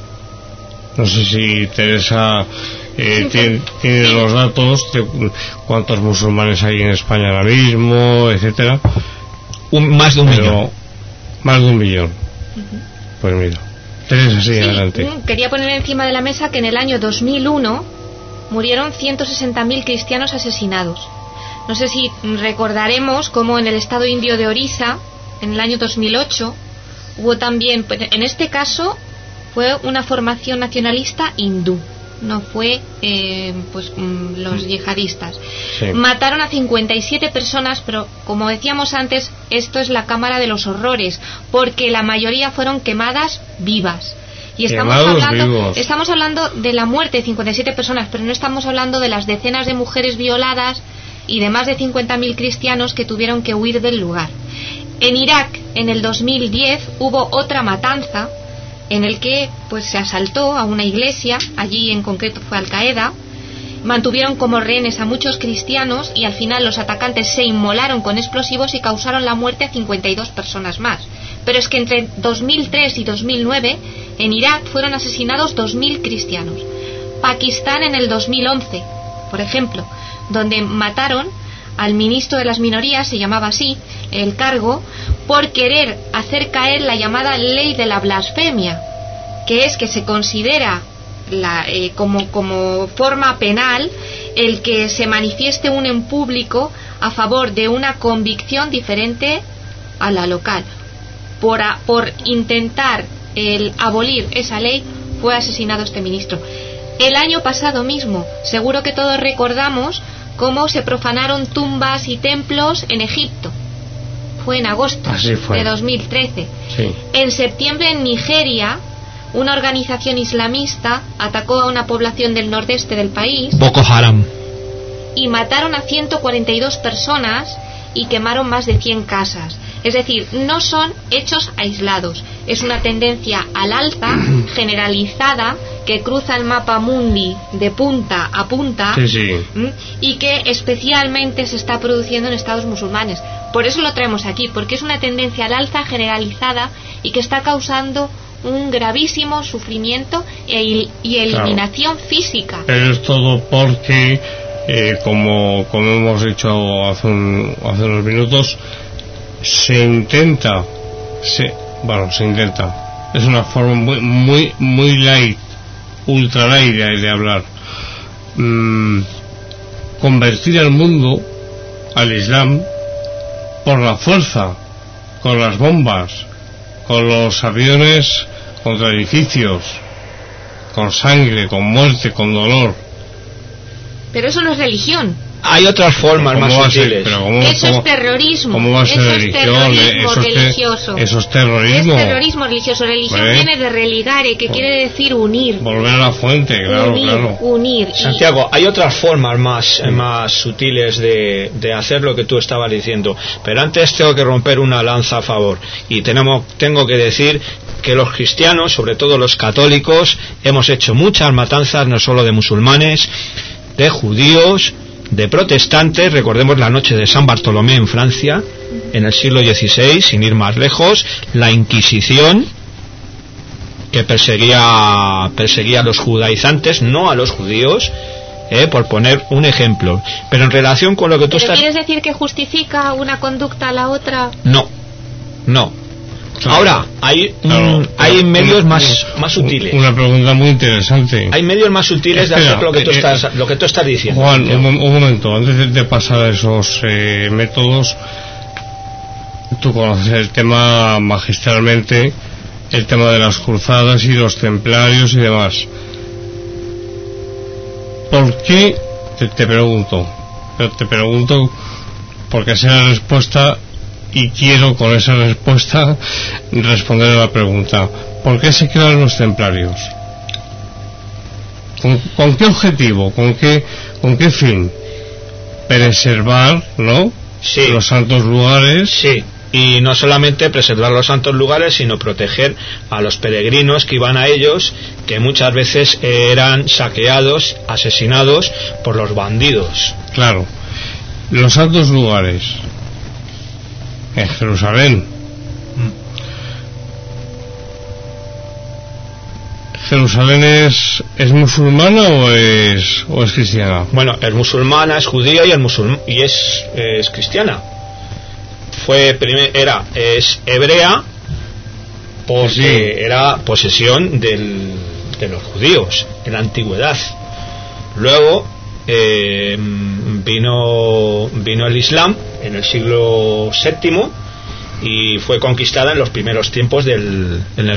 Speaker 3: No sé si Teresa tiene los datos de cuántos musulmanes hay en España ahora mismo, etcétera.
Speaker 5: Más de un millón.
Speaker 3: Más de 1 millón. Pues mira, Teresa, sí, adelante.
Speaker 4: Quería poner encima de la mesa que en el año 2001 murieron 160.000 cristianos asesinados. No sé si recordaremos cómo en el estado indio de Orissa, en el año 2008, hubo también, en este caso fue una formación nacionalista hindú, no fue los yihadistas. Mataron a 57 personas, pero como decíamos antes, esto es la cámara de los horrores, porque la mayoría fueron quemadas vivas. Y estamos hablando de la muerte de 57 personas, pero no estamos hablando de las decenas de mujeres violadas y de más de 50.000 cristianos que tuvieron que huir del lugar. En Irak, en el 2010, hubo otra matanza en el que se asaltó a una iglesia, allí en concreto fue Al-Qaeda, mantuvieron como rehenes a muchos cristianos y al final los atacantes se inmolaron con explosivos y causaron la muerte a 52 personas más. Pero es que entre 2003 y 2009 en Irak fueron asesinados 2.000 cristianos. Pakistán en el 2011, por ejemplo, donde mataron al ministro de las minorías, se llamaba así el cargo, por querer hacer caer la llamada ley de la blasfemia, que es que se considera como forma penal el que se manifieste uno en público a favor de una convicción diferente a la local. Por intentar abolir esa ley fue asesinado este ministro. El año pasado mismo, seguro que todos recordamos cómo se profanaron tumbas y templos en Egipto. Fue en agosto de 2013.
Speaker 3: Sí.
Speaker 4: En septiembre en Nigeria una organización islamista atacó a una población del nordeste del país,
Speaker 5: Boko Haram,
Speaker 4: y mataron a 142 personas y quemaron más de 100 casas. Es decir, no son hechos aislados, es una tendencia al alza generalizada que cruza el mapa mundi de punta a punta, y que especialmente se está produciendo en estados musulmanes. Por eso lo traemos aquí, porque es una tendencia al alza generalizada y que está causando un gravísimo sufrimiento y eliminación física.
Speaker 3: Pero es todo porque, como hemos dicho hace unos minutos, se intenta, es una forma muy light, ultra light de hablar, convertir al mundo, al Islam, por la fuerza, con las bombas, con los aviones contra edificios, con sangre, con muerte, con dolor.
Speaker 4: Pero eso no es religión.
Speaker 5: Hay otras formas más sutiles.
Speaker 4: Eso es terrorismo.
Speaker 3: ¿Cómo va a ser religión?
Speaker 4: Religioso.
Speaker 3: Eso es terrorismo.
Speaker 4: Es terrorismo religioso. Religión viene de religare, que quiere decir unir.
Speaker 3: Volver a la fuente, claro.
Speaker 4: Unir.
Speaker 5: Santiago, hay otras formas más sutiles de hacer lo que tú estabas diciendo. Pero antes tengo que romper una lanza a favor. Y tengo que decir que los cristianos, sobre todo los católicos, hemos hecho muchas matanzas, no solo de musulmanes, de judíos, de protestantes. Recordemos la noche de San Bartolomé en Francia, en el siglo XVI, sin ir más lejos, la Inquisición, que perseguía a los judaizantes, no a los judíos, por poner un ejemplo. Pero en relación con lo que tú estás...
Speaker 4: ¿Quieres decir que justifica una conducta a la otra?
Speaker 5: No. Ahora, hay medios más sutiles.
Speaker 3: Una pregunta muy interesante.
Speaker 5: Hay medios más sutiles de hacer lo que tú estás diciendo.
Speaker 3: Juan, un momento, antes de pasar a esos métodos, tú conoces el tema magistralmente, el tema de las cruzadas y los templarios y demás. ¿Por qué? Te pregunto porque esa es la respuesta. Y quiero con esa respuesta responder a la pregunta: ¿por qué se crean los templarios? ¿Con qué objetivo? ¿Con qué fin? Preservar, ¿no?
Speaker 5: Sí.
Speaker 3: Los santos lugares.
Speaker 5: Sí. Y no solamente preservar los santos lugares, sino proteger a los peregrinos que iban a ellos, que muchas veces eran saqueados, asesinados por los bandidos.
Speaker 3: Claro. Los santos lugares en Jerusalén. ¿Jerusalén es musulmana o es cristiana?
Speaker 5: Bueno, es musulmana, es judía y es cristiana. Es hebrea porque era posesión de los judíos en la antigüedad. Luego vino el Islam en el siglo VII y fue conquistada en los primeros tiempos del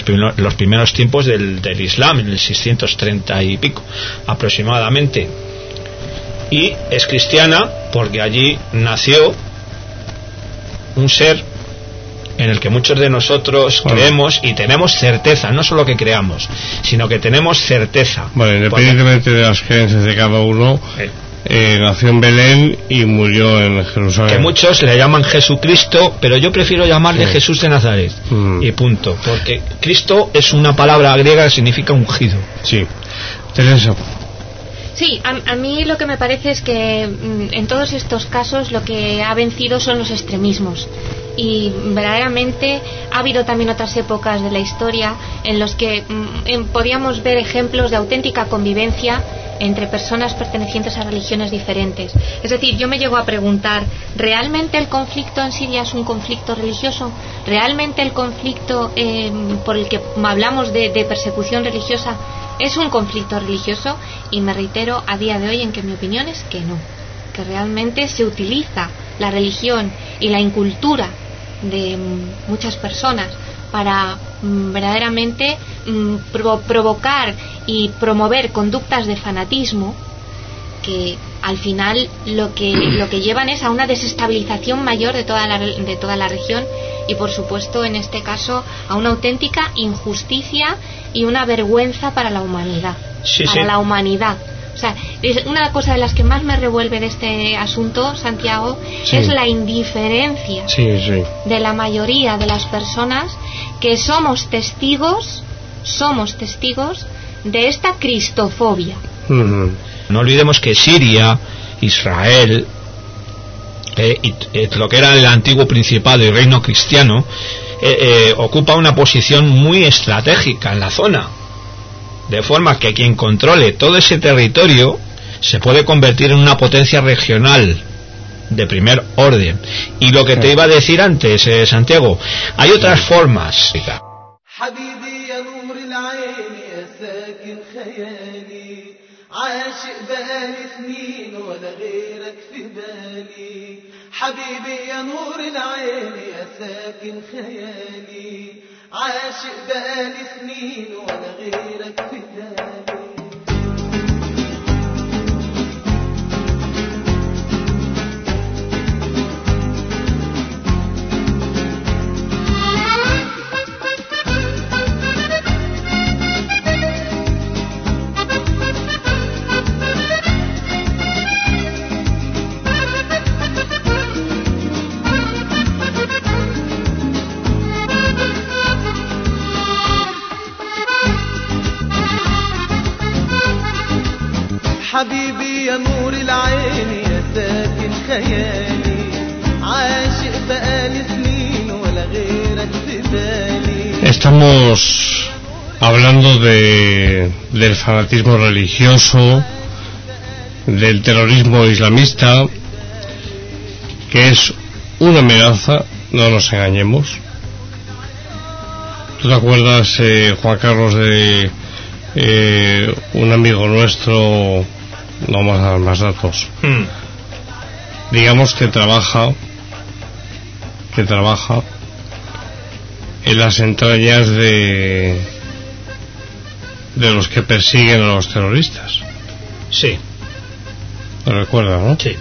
Speaker 5: Islam, en el 630 y pico aproximadamente. Y es cristiana porque allí nació un ser en el que muchos de nosotros creemos y tenemos certeza, no solo que creamos, sino que tenemos certeza.
Speaker 3: Bueno, independientemente de las creencias de cada uno, nació en Belén y murió en Jerusalén.
Speaker 5: Que muchos le llaman Jesucristo, pero yo prefiero llamarle Jesús de Nazaret. Y punto. Porque Cristo es una palabra griega que significa ungido.
Speaker 3: Sí. Teresa.
Speaker 4: Sí, a mí lo que me parece es que en todos estos casos lo que ha vencido son los extremismos. Y verdaderamente ha habido también otras épocas de la historia en los que podíamos ver ejemplos de auténtica convivencia entre personas pertenecientes a religiones diferentes. Es decir, yo me llego a preguntar, ¿realmente el conflicto en Siria es un conflicto religioso? ¿Realmente el conflicto por el que hablamos de persecución religiosa es un conflicto religioso? Y me reitero a día de hoy en que mi opinión es que no, que realmente se utiliza la religión y la incultura de muchas personas para verdaderamente provocar y promover conductas de fanatismo que al final lo que llevan es a una desestabilización mayor de toda la región y, por supuesto, en este caso, a una auténtica injusticia y una vergüenza para la humanidad. La humanidad. O sea, una cosa de las que más me revuelve de este asunto, Santiago, es la indiferencia de la mayoría de las personas que somos testigos de esta cristofobia.
Speaker 5: No olvidemos que Siria, Israel, lo que era el antiguo Principado y Reino Cristiano, ocupa una posición muy estratégica en la zona, de forma que quien controle todo ese territorio se puede convertir en una potencia regional de primer orden. Y lo que te iba a decir antes, Santiago, hay otras formas.
Speaker 6: عاشق بالي سنين ولا غيرك في بالي حبيبي يا نور العين يا ساكن خيالي عاشق بالي سنين ولا غيرك في بالي حبيبي يا نور العين يا ساكن خيالي عاشق بقالي سنين ولا غيرك في بالي.
Speaker 3: Estamos hablando del fanatismo religioso, del terrorismo islamista, que es una amenaza, no nos engañemos. ¿Tú te acuerdas, Juan Carlos, de un amigo nuestro, no vamos a dar más datos, digamos que trabaja en las entrañas de los que persiguen a los terroristas?
Speaker 5: Sí.
Speaker 3: ¿Lo recuerdas, no?
Speaker 5: Sí.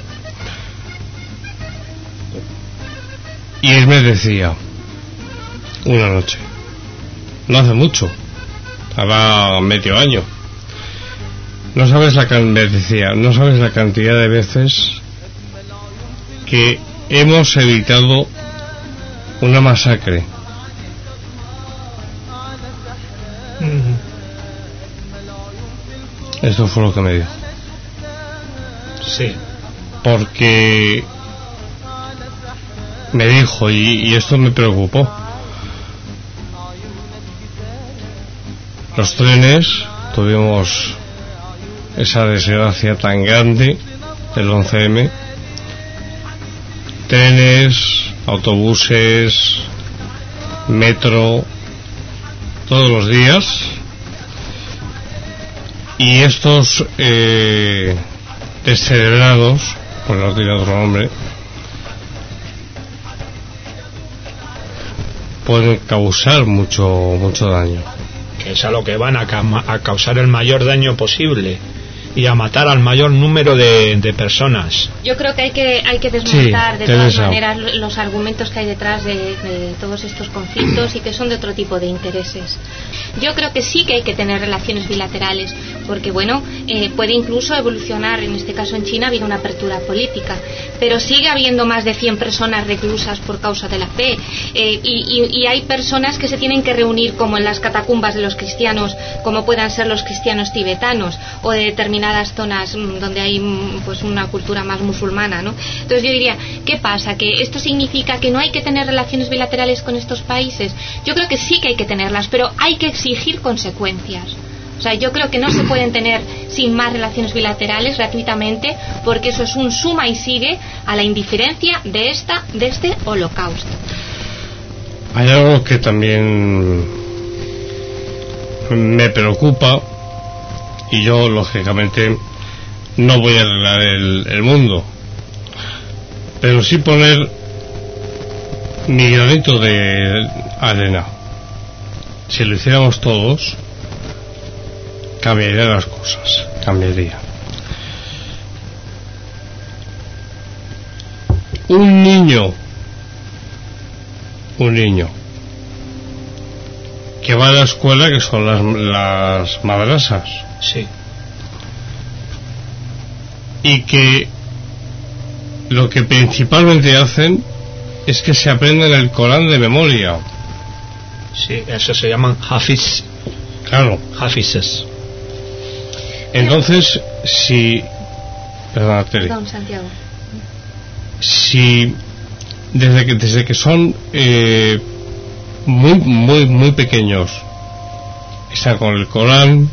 Speaker 3: Y él me decía una noche, no hace mucho, hará medio año, no sabes la cantidad de veces que hemos evitado una masacre. Esto fue lo que me dijo.
Speaker 5: Sí.
Speaker 3: Porque me dijo, y esto me preocupó, los trenes, tuvimos esa desgracia tan grande del 11M, trenes, autobuses, metro, todos los días, y estos descerebrados, por no tiene otro nombre, pueden causar mucho daño.
Speaker 5: Que es a lo que van a causar el mayor daño posible y a matar al mayor número de personas.
Speaker 4: Yo creo que hay que desmontar de todas maneras los argumentos que hay detrás de todos estos conflictos y que son de otro tipo de intereses. Yo creo que sí que hay que tener relaciones bilaterales, porque bueno, puede incluso evolucionar. En este caso en China ha habido una apertura política, pero sigue habiendo más de 100 personas reclusas por causa de la fe, y hay personas que se tienen que reunir, como en las catacumbas de los cristianos, como puedan ser los cristianos tibetanos o de determinadas zonas donde hay pues una cultura más musulmana, ¿no? Entonces yo diría, ¿qué pasa? ¿Que esto significa que no hay que tener relaciones bilaterales con estos países? Yo creo que sí que hay que tenerlas, pero hay que exigir consecuencias. O sea, yo creo que no se pueden tener sin más relaciones bilaterales gratuitamente, porque eso es un suma y sigue a la indiferencia de este holocausto.
Speaker 3: Hay algo que también me preocupa, y yo lógicamente no voy a arreglar el mundo, pero sí poner mi granito de arena. Si lo hiciéramos todos, cambiarían las cosas, cambiaría. un niño que va a la escuela, que son las madrasas,
Speaker 5: Sí.
Speaker 3: y que lo que principalmente hacen es que se aprenden el Corán de memoria.
Speaker 5: Sí, eso se llaman hafiz.
Speaker 3: Claro.
Speaker 5: Hafizes.
Speaker 3: Entonces, si... Perdona, Terry.
Speaker 4: Perdón, Santiago.
Speaker 3: Si desde que son muy pequeños están con el Corán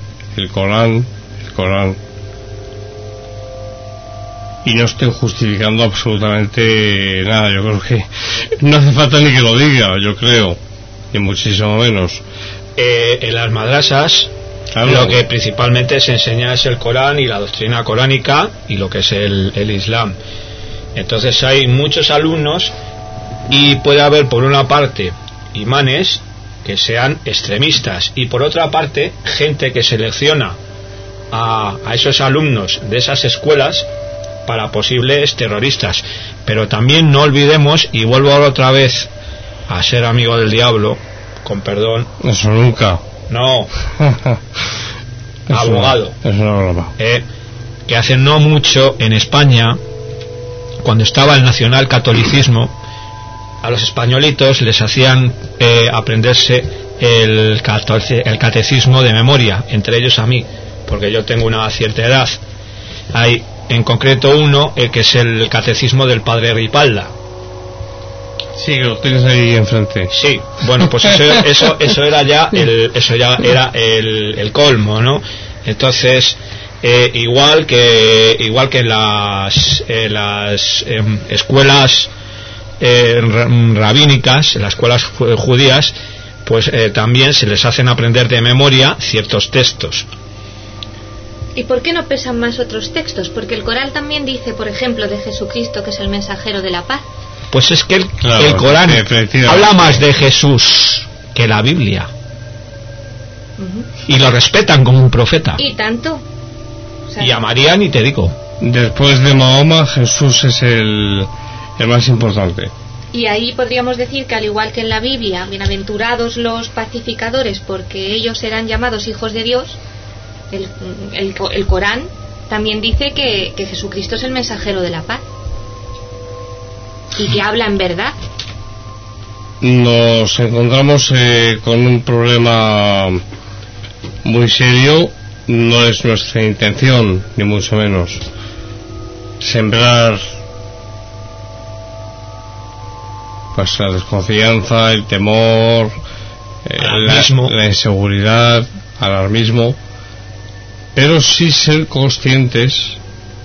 Speaker 3: y no estoy justificando absolutamente nada, yo creo que no hace falta ni que lo diga, yo creo, ni muchísimo menos.
Speaker 5: En las madrasas,
Speaker 3: Claro.
Speaker 5: lo que principalmente se enseña es el Corán y la doctrina coránica y lo que es el Islam. Entonces hay muchos alumnos y puede haber por una parte imanes que sean extremistas y por otra parte gente que selecciona a esos alumnos de esas escuelas para posibles terroristas. Pero también no olvidemos, y vuelvo otra vez a ser amigo del diablo, con perdón,
Speaker 3: Eso nunca.
Speaker 5: no,
Speaker 3: Es
Speaker 5: abogado,
Speaker 3: es una broma.
Speaker 5: que hace no mucho en España, cuando estaba el nacionalcatolicismo, a los españolitos les hacían aprenderse el catecismo de memoria, entre ellos a mí, porque yo tengo una cierta edad. Hay en concreto uno que es el catecismo del padre Ripalda.
Speaker 3: Sí, que lo tienes ahí enfrente.
Speaker 5: Sí, bueno, pues eso era ya el colmo, ¿no? Entonces, igual que en las escuelas rabínicas, en las escuelas judías, pues también se les hacen aprender de memoria ciertos textos.
Speaker 4: ¿Y por qué no pesan más otros textos? Porque el Corán también dice, por ejemplo, de Jesucristo, que es el mensajero de la paz.
Speaker 5: Pues es que
Speaker 3: Claro,
Speaker 5: el Corán
Speaker 3: efectivamente.
Speaker 5: habla más de Jesús que la Biblia. Y lo respetan como un profeta.
Speaker 4: ¿Y tanto? O sea,
Speaker 5: Y a María ni te digo.
Speaker 3: Después de Mahoma, Jesús es el más importante.
Speaker 4: y ahí podríamos decir que al igual que en la Biblia, bienaventurados los pacificadores, porque ellos serán llamados hijos de Dios, el Corán también dice que Jesucristo es el mensajero de la paz y que habla en verdad.
Speaker 3: Nos encontramos con un problema muy serio. No es nuestra intención, ni mucho menos, sembrar pues la desconfianza, el temor, la inseguridad, alarmismo, pero sí ser conscientes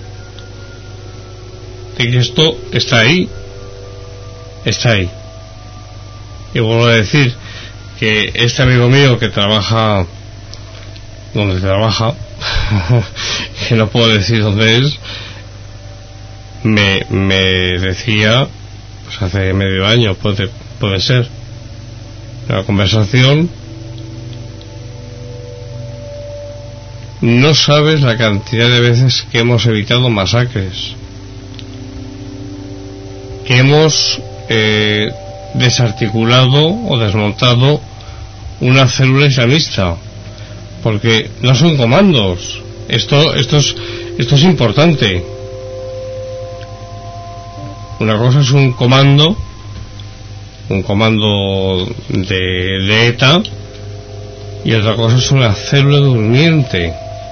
Speaker 3: de que esto está ahí. Y vuelvo a decir que este amigo mío que trabaja donde trabaja que no puedo decir dónde es, me decía, pues hace medio año puede ser, una conversación: no sabes la cantidad de veces que hemos evitado masacres, que hemos desarticulado o desmontado una célula islamista, porque no son comandos. Esto es importante. Una cosa es un comando de ETA, y otra cosa es una célula durmiente.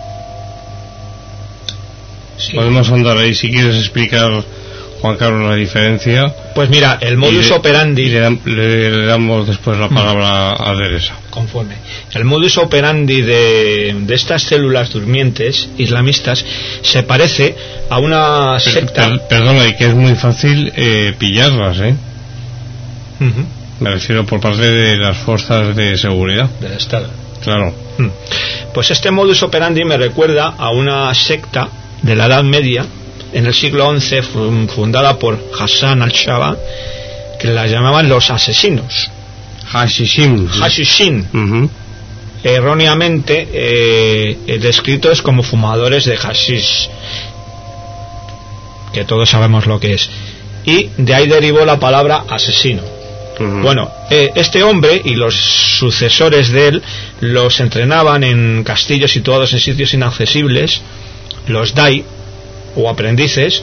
Speaker 5: Sí.
Speaker 3: Podemos andar ahí si quieres explicar, Juan Carlos, la diferencia.
Speaker 5: Pues mira, el modus operandi,
Speaker 3: le damos después la palabra a Teresa.
Speaker 5: conforme, el modus operandi de estas células durmientes islamistas se parece a una secta.
Speaker 3: Perdona, y que es muy fácil pillarlas,
Speaker 5: Ujú.
Speaker 3: me refiero por parte de las fuerzas de seguridad.
Speaker 5: Del Estado.
Speaker 3: Claro.
Speaker 5: Pues este modus operandi me recuerda a una secta de la Edad Media, en el siglo XI, fundada por Hassan al-Shaba, que la llamaban los asesinos.
Speaker 3: Hashishin.
Speaker 5: Hashishin. Erróneamente descritos como fumadores de hashish, que todos sabemos lo que es. y de ahí derivó la palabra asesino. Bueno, este hombre y los sucesores de él los entrenaban en castillos situados en sitios inaccesibles, los dai o aprendices,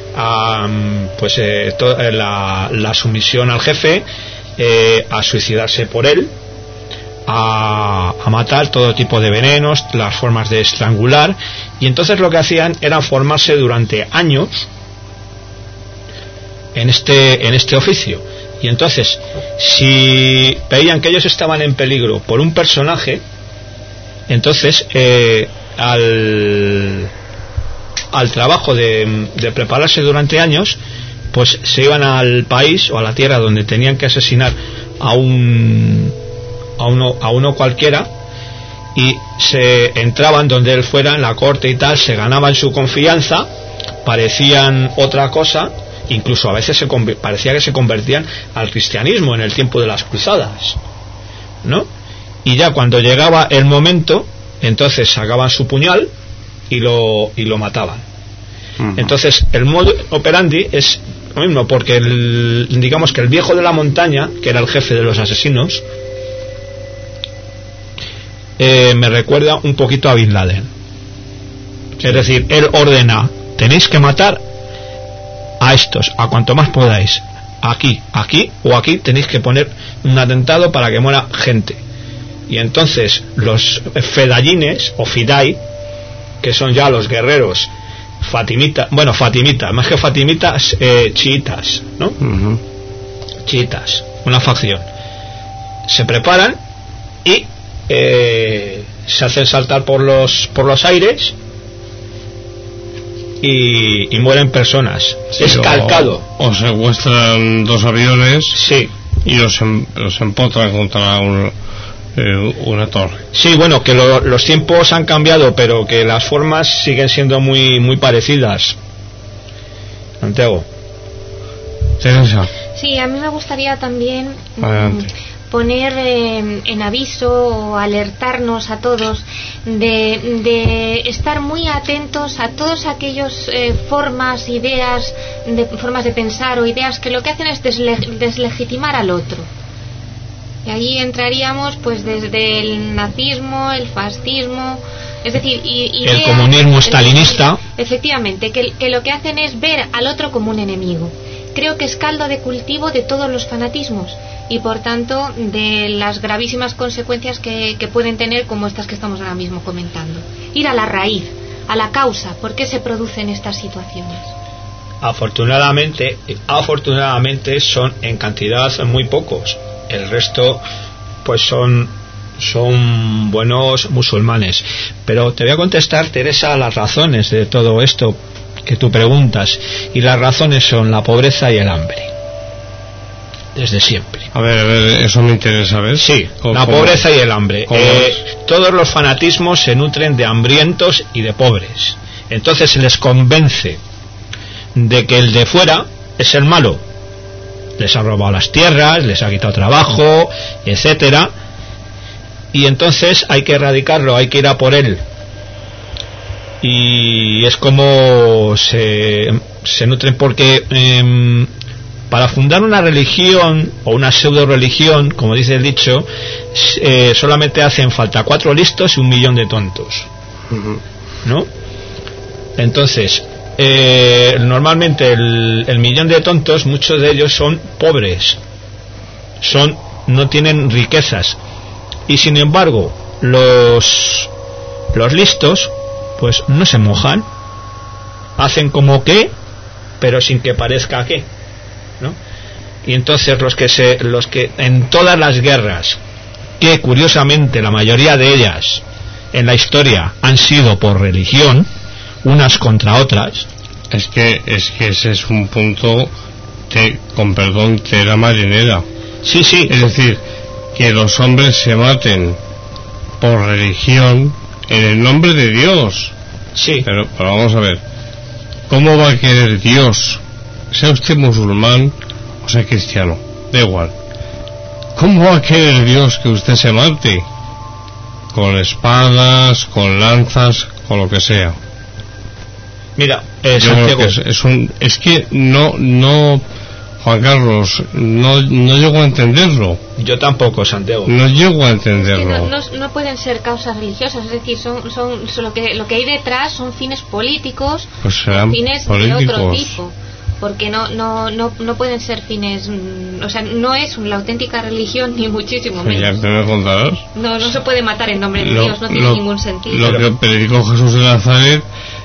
Speaker 5: la sumisión al jefe, a suicidarse por él, a matar todo tipo de venenos, las formas de estrangular, y entonces lo que hacían era formarse durante años en este oficio. Y entonces, si veían que ellos estaban en peligro por un personaje, entonces al trabajo de prepararse durante años, pues se iban al país o a la tierra donde tenían que asesinar a uno cualquiera, y se entraban donde él fuera, en la corte y tal, se ganaban su confianza, parecían otra cosa, incluso a veces parecía que se convertían al cristianismo en el tiempo de las cruzadas, ¿no? Y ya cuando llegaba el momento, entonces sacaban su puñal y lo mataban. Entonces el modo operandi es lo mismo, porque digamos que el viejo de la montaña, que era el jefe de los asesinos, me recuerda un poquito a Bin Laden. Es decir, él ordena: tenéis que matar a estos, a cuanto más podáis, aquí o aquí tenéis que poner un atentado para que muera gente. Y entonces los fedayines o fidai, que son ya los guerreros fatimitas, más que fatimitas, chiitas, ¿no? Chiitas, una facción, se preparan y se hacen saltar por los aires y mueren personas. Sí, es calcado.
Speaker 3: O secuestran 2 aviones,
Speaker 5: sí,
Speaker 3: y los empotran contra una torre.
Speaker 5: Sí, bueno, que los tiempos han cambiado, pero que las formas siguen siendo muy muy parecidas. Santiago.
Speaker 3: Teresa.
Speaker 4: Sí, a mí me gustaría también poner en aviso o alertarnos a todos de estar muy atentos a todos aquellos formas de pensar o ideas que lo que hacen es deslegitimar al otro. Y ahí entraríamos pues desde el nazismo, el fascismo, es decir,
Speaker 5: el comunismo stalinista.
Speaker 4: Efectivamente, que lo que hacen es ver al otro como un enemigo. Creo que es caldo de cultivo de todos los fanatismos y por tanto de las gravísimas consecuencias que pueden tener, como estas que estamos ahora mismo comentando. Ir a la raíz, a la causa, ¿por qué se producen estas situaciones?
Speaker 5: Afortunadamente son en cantidad muy pocos. El resto pues son buenos musulmanes. Pero te voy a contestar, Teresa, las razones de todo esto que tú preguntas, y las razones son la pobreza y el hambre, desde siempre.
Speaker 3: A ver, eso me interesa, ¿ves?
Speaker 5: Sí, la pobreza y el hambre. Todos los fanatismos se nutren de hambrientos y de pobres. Entonces se les convence de que el de fuera es el malo. Les ha robado las tierras, les ha quitado trabajo, etcétera, y entonces hay que erradicarlo, hay que ir a por él. Y es como se nutren, porque para fundar una religión o una pseudo religión, como dice el dicho, solamente hacen falta 4 listos y 1 millón de tontos, ¿no? Entonces normalmente el millón de tontos, muchos de ellos son pobres, no tienen riquezas, y sin embargo los listos pues no se mojan, hacen como que, pero sin que parezca que, ¿no? Y entonces los que en todas las guerras, que curiosamente la mayoría de ellas en la historia han sido por religión, unas contra otras,
Speaker 3: es que ese es un punto con perdón, tela marinera.
Speaker 5: Sí.
Speaker 3: Es decir, que los hombres se maten por religión en el nombre de Dios.
Speaker 5: Sí.
Speaker 3: Pero vamos a ver, ¿cómo va a querer Dios, sea usted musulmán o sea cristiano, da igual, cómo va a querer Dios que usted se mate? Con espadas, con lanzas, con lo que sea.
Speaker 5: Mira,
Speaker 3: Yo
Speaker 5: Santiago,
Speaker 3: creo que es que no, Juan Carlos, no llego a entenderlo.
Speaker 5: yo tampoco, Santiago.
Speaker 3: No llego a
Speaker 4: Es que
Speaker 3: entenderlo.
Speaker 4: no pueden ser causas religiosas, es decir, son lo que hay detrás son fines políticos,
Speaker 3: Pues serán
Speaker 4: fines
Speaker 3: políticos.
Speaker 4: de otro tipo, porque no pueden ser fines, o sea, no es la auténtica religión ni muchísimo
Speaker 3: Pues ya
Speaker 4: menos.
Speaker 3: te me contarás.
Speaker 4: No se puede matar en nombre de Dios, no tiene ningún sentido.
Speaker 3: Lo que predicó Jesús de Nazaret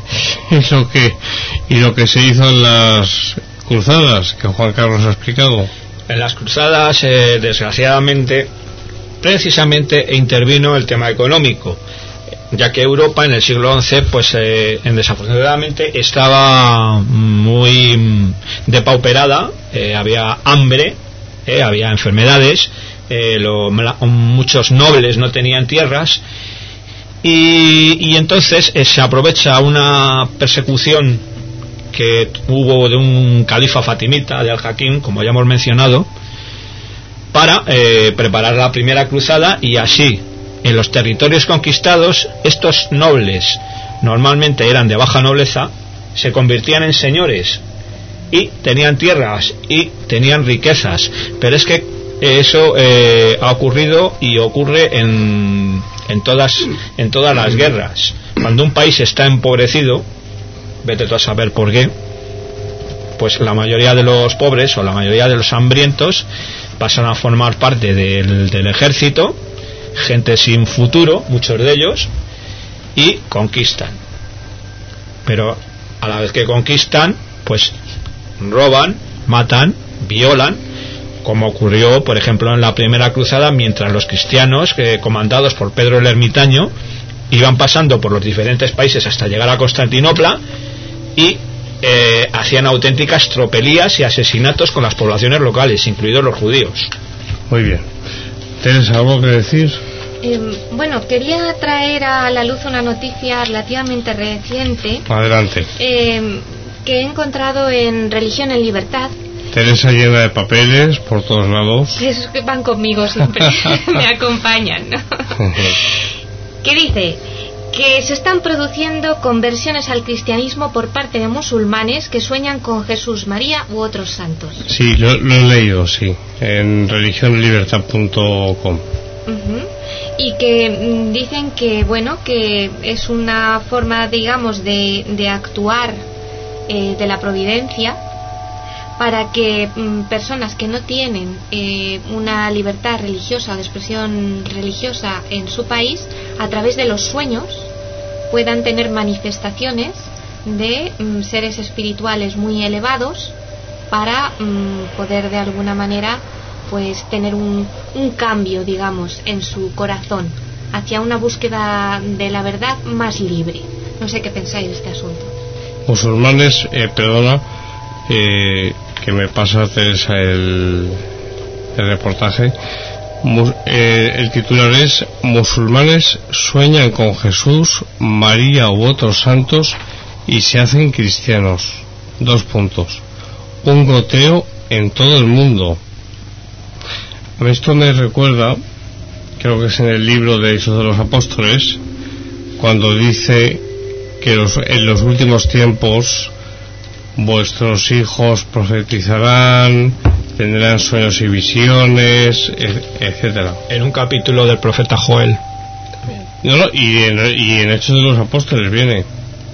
Speaker 3: y lo que se hizo en las cruzadas, que Juan Carlos ha explicado.
Speaker 5: En las cruzadas, desgraciadamente, precisamente intervino el tema económico, ya que Europa en el siglo XI, pues desafortunadamente estaba muy depauperada, había hambre, había enfermedades, muchos nobles no tenían tierras, y entonces se aprovecha una persecución que hubo de un califa fatimita de Al-Hakim, como ya hemos mencionado, para preparar la primera cruzada, y así en los territorios conquistados estos nobles, normalmente eran de baja nobleza, se convertían en señores y tenían tierras y tenían riquezas. Pero es que eso ha ocurrido y ocurre en todas las guerras. Cuando un país está empobrecido, vete tú a saber por qué, pues la mayoría de los pobres o la mayoría de los hambrientos pasan a formar parte del ejército, gente sin futuro, muchos de ellos, y conquistan. Pero a la vez que conquistan, pues roban, matan, violan, como ocurrió, por ejemplo, en la primera cruzada, mientras los cristianos, comandados por Pedro el Ermitaño, iban pasando por los diferentes países hasta llegar a Constantinopla y hacían auténticas tropelías y asesinatos con las poblaciones locales, incluidos los judíos.
Speaker 3: Muy bien. ¿Tienes algo que decir?
Speaker 4: Bueno, quería traer a la luz una noticia relativamente reciente
Speaker 3: Adelante.
Speaker 4: que he encontrado en Religión en Libertad.
Speaker 3: Teresa llena de papeles por todos lados.
Speaker 4: Esos que van conmigo siempre, me acompañan, ¿no? Que dice que se están produciendo conversiones al cristianismo por parte de musulmanes que sueñan con Jesús, María u otros santos.
Speaker 3: Sí, lo he leído, sí, en religionlibertad.com.
Speaker 4: Y que dicen que, bueno, que es una forma, digamos, de actuar de la providencia para que personas que no tienen una libertad religiosa o de expresión religiosa en su país, a través de los sueños puedan tener manifestaciones de seres espirituales muy elevados para poder de alguna manera pues tener un cambio, digamos, en su corazón hacia una búsqueda de la verdad más libre. No sé qué pensáis de este asunto.
Speaker 3: Musulmanes, perdona, que me pasa, Teresa, el reportaje. El titular es: musulmanes sueñan con Jesús, María u otros santos y se hacen cristianos. 2 puntos. Un goteo en todo el mundo. A mí esto me recuerda, creo que es en el libro de Hechos de los Apóstoles, cuando dice que en los últimos tiempos vuestros hijos profetizarán, tendrán sueños y visiones, etcétera.
Speaker 5: En un capítulo del profeta Joel.
Speaker 3: No, y en Hechos de los Apóstoles viene.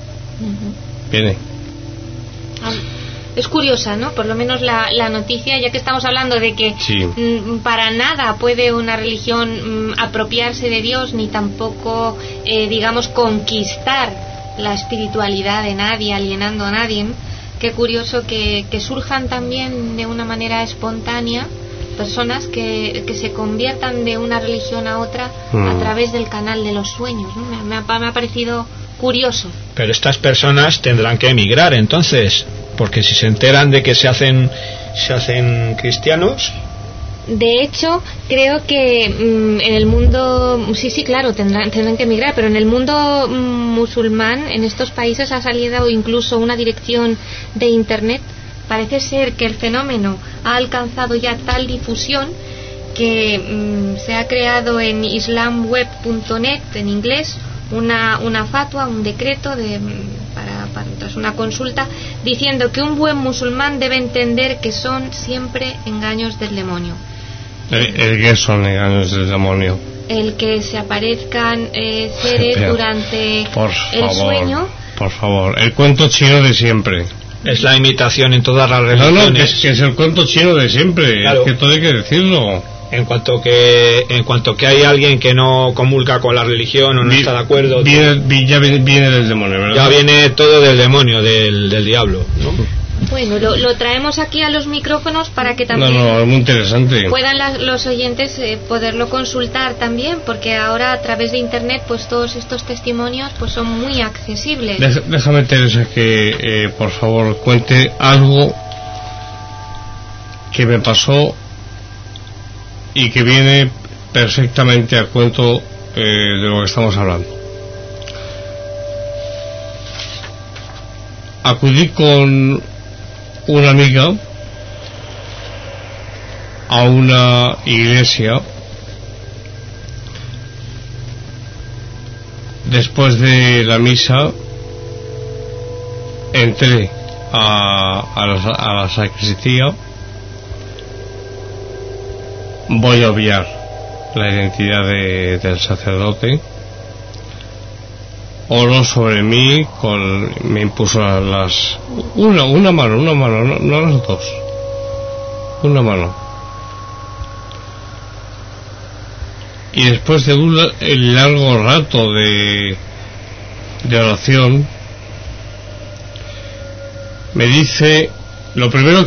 Speaker 4: Es curiosa, ¿no? Por lo menos la noticia, ya que estamos hablando de que
Speaker 3: sí.
Speaker 4: Para nada puede una religión apropiarse de Dios, ni tampoco, digamos, conquistar la espiritualidad de nadie, alienando a nadie. Qué curioso que surjan también de una manera espontánea personas que se conviertan de una religión a otra a través del canal de los sueños, ¿no? Me ha parecido curioso.
Speaker 5: Pero estas personas tendrán que emigrar entonces, porque si se enteran de que se hacen cristianos.
Speaker 4: De hecho, creo que en el mundo, sí, claro, tendrán que emigrar, pero en el mundo musulmán, en estos países ha salido incluso una dirección de internet. Parece ser que el fenómeno ha alcanzado ya tal difusión que se ha creado en islamweb.net, en inglés, una fatwa, un decreto tras una consulta, diciendo que un buen musulmán debe entender que son siempre engaños del demonio.
Speaker 3: ¿El qué son engaños del demonio?
Speaker 4: El que se aparezcan seres
Speaker 3: Pero,
Speaker 4: durante el sueño.
Speaker 3: Por favor, el cuento chino de siempre.
Speaker 5: Es la imitación en todas las religiones.
Speaker 3: No, que es el cuento chino de siempre.
Speaker 5: Claro.
Speaker 3: Es que todo hay que decirlo.
Speaker 5: En cuanto que hay alguien que no comulga con la religión o no está de acuerdo,
Speaker 3: ya viene del demonio, ¿verdad?
Speaker 5: ya viene todo del demonio, del diablo, ¿no?
Speaker 4: Bueno, lo traemos aquí a los micrófonos para que también
Speaker 3: No, es muy interesante.
Speaker 4: puedan los oyentes poderlo consultar también, porque ahora a través de internet pues todos estos testimonios pues son muy accesibles.
Speaker 3: Déjame, Teresa, que por favor cuente algo que me pasó y que viene perfectamente a cuento de lo que estamos hablando. Acudí con una amiga a una iglesia después de la misa. Entré a la sacristía. Voy a obviar la identidad del sacerdote. Oró sobre mí, me impuso una mano, no las dos, una mano. Y después de un largo rato de oración, me dice, lo primero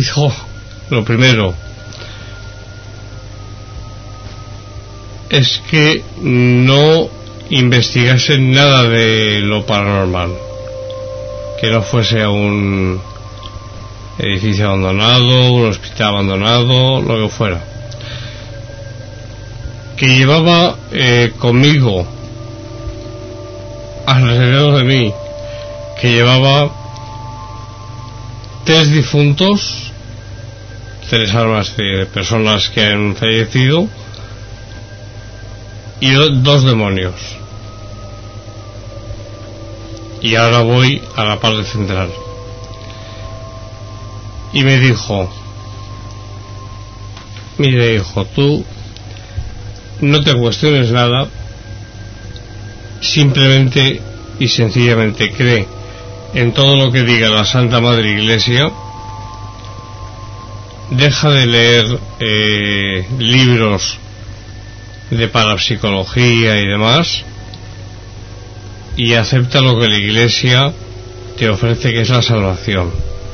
Speaker 3: es que no investigase nada de lo paranormal, que no fuese a un edificio abandonado, un hospital abandonado, lo que fuera, que llevaba conmigo, alrededor de mí, que llevaba 3 difuntos, 3 almas de personas que han fallecido y 2 demonios. Y ahora voy a la parte central. Y me dijo, mire hijo, tú no te cuestiones nada, simplemente y sencillamente cree en todo lo que diga la Santa Madre Iglesia, deja de leer libros de parapsicología y demás, y acepta lo que la Iglesia te ofrece, que es la salvación.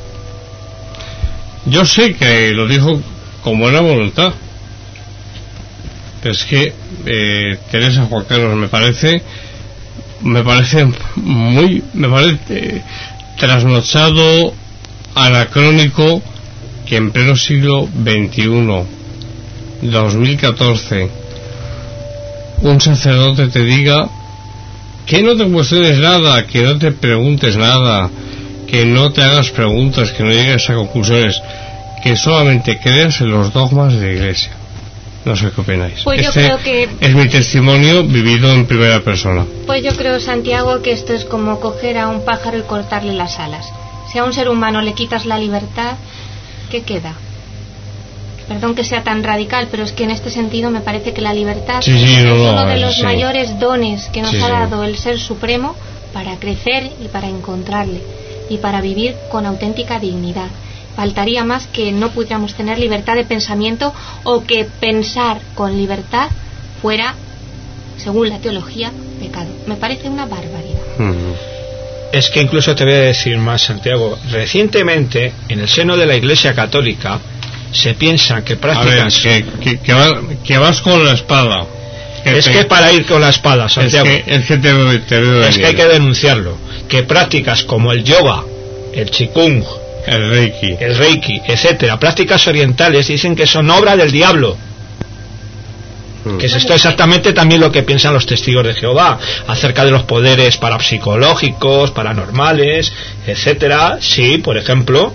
Speaker 3: Yo sé que lo dijo con buena voluntad, pero es que Teresa, Juan Carlos, me parece trasnochado, anacrónico, que en pleno siglo XXI, 2014, un sacerdote te diga que no te cuestiones nada, que no te preguntes nada, que no te hagas preguntas, que no llegues a conclusiones, que solamente creas en los dogmas de la Iglesia. No sé qué opináis.
Speaker 4: Pues yo creo que
Speaker 3: es mi testimonio vivido en primera persona.
Speaker 4: Pues yo creo, Santiago, que esto es como coger a un pájaro y cortarle las alas. Si a un ser humano le quitas la libertad, ¿qué queda? Perdón que sea tan radical, pero es que en este sentido me parece que la libertad es uno de los mayores dones que nos ha dado el Ser Supremo para crecer y para encontrarle y para vivir con auténtica dignidad. Faltaría más que no pudiéramos tener libertad de pensamiento, o que pensar con libertad fuera, según la teología, pecado. Me parece una barbaridad.
Speaker 5: Es que incluso te voy a decir más, Santiago. Recientemente, en el seno de la Iglesia Católica, se piensa que prácticas...
Speaker 3: A ver, que vas con la espada.
Speaker 5: Que para ir con la espada, Santiago,
Speaker 3: es que te veo
Speaker 5: es que hay que denunciarlo. Que prácticas como el yoga, el qigong,
Speaker 3: el reiki,
Speaker 5: etcétera, prácticas orientales, dicen que son obra del diablo. Que es esto exactamente también lo que piensan los testigos de Jehová acerca de los poderes parapsicológicos, paranormales, etcétera. Sí, por ejemplo,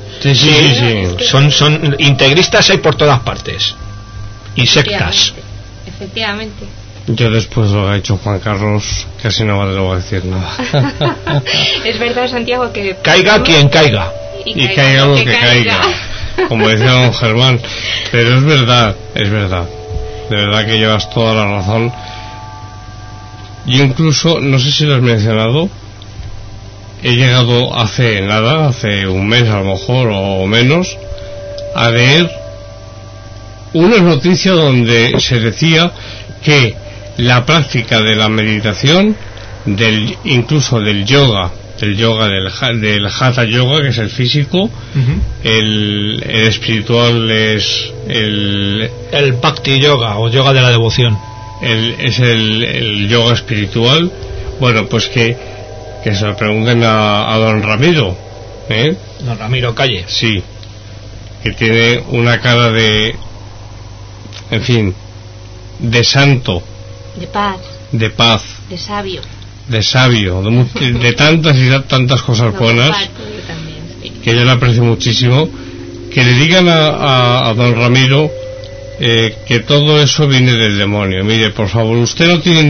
Speaker 5: son integristas, hay por todas partes, y sectas.
Speaker 4: Efectivamente.
Speaker 3: Yo después de lo que ha hecho Juan Carlos casi no vale lo que decir nada.
Speaker 4: Es verdad, Santiago, que...
Speaker 5: Caiga quien caiga.
Speaker 3: Y caiga lo que caiga, como decía don Germán. Pero es verdad, de verdad que llevas toda la razón. Yo incluso, no sé si lo has mencionado, he llegado hace un mes a lo mejor o menos, a leer una noticia donde se decía que la práctica de la meditación, incluso del yoga, del hatha yoga, que es el físico, el espiritual es
Speaker 5: el bhakti yoga o yoga de la devoción,
Speaker 3: es el yoga espiritual. Bueno, pues que se lo pregunten a don Ramiro,
Speaker 5: don Ramiro Calle.
Speaker 3: Sí, que tiene una cara de, en fin, de santo, de paz, de sabio, de tantas y tantas cosas buenas, que yo le aprecio muchísimo. Que le digan a don Ramiro que todo eso viene del demonio. Mire, por favor, usted no tiene ni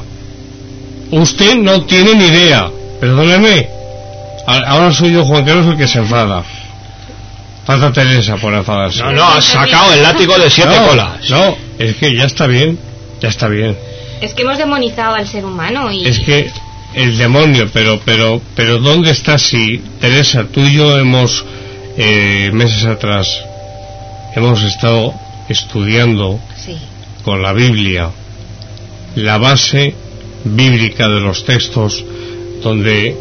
Speaker 3: idea, perdóneme. Ahora soy yo, Juan Carlos, el que se enfada. Falta Teresa por enfadarse.
Speaker 5: No, has sacado el látigo de 7 colas.
Speaker 3: No, es que ya está bien.
Speaker 4: Es que hemos demonizado al ser humano y...
Speaker 3: Es que el demonio, pero ¿dónde está? Si, Teresa, tú y yo hemos, meses atrás, hemos estado estudiando con la Biblia, la base bíblica de los textos donde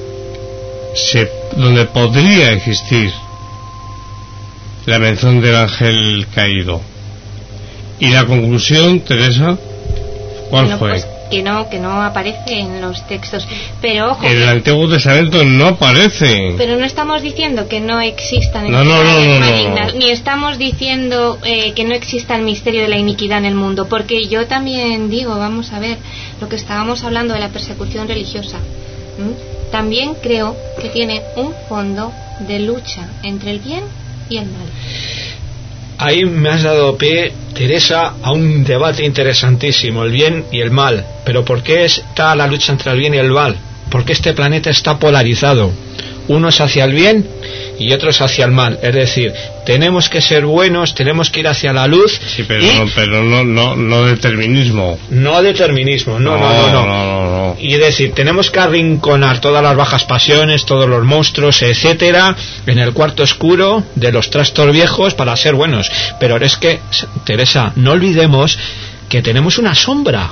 Speaker 3: podría existir la mención del ángel caído. Y la conclusión, Teresa, ¿cuál fue?
Speaker 4: Pues que no aparece en los textos. Pero ojo,
Speaker 3: en el Antiguo Testamento no aparece.
Speaker 4: Pero no estamos diciendo que no existan
Speaker 3: no,
Speaker 4: malignas, ni estamos diciendo que no exista el misterio de la iniquidad en el mundo, porque yo también digo, vamos a ver, lo que estábamos hablando de la persecución religiosa, también creo que tiene un fondo de lucha entre el bien y el mal.
Speaker 5: Ahí me has dado pie, Teresa, a un debate interesantísimo, el bien y el mal. Pero ¿por qué está la lucha entre el bien y el mal? Porque este planeta está polarizado. Uno es hacia el bien y otro es hacia el mal. Es decir, tenemos que ser buenos, tenemos que ir hacia la luz.
Speaker 3: Sí, pero no determinismo.
Speaker 5: No determinismo, no. Y es decir, tenemos que arrinconar todas las bajas pasiones, todos los monstruos, etcétera, en el cuarto oscuro de los trastos viejos para ser buenos. Pero es que, Teresa, no olvidemos que tenemos una sombra.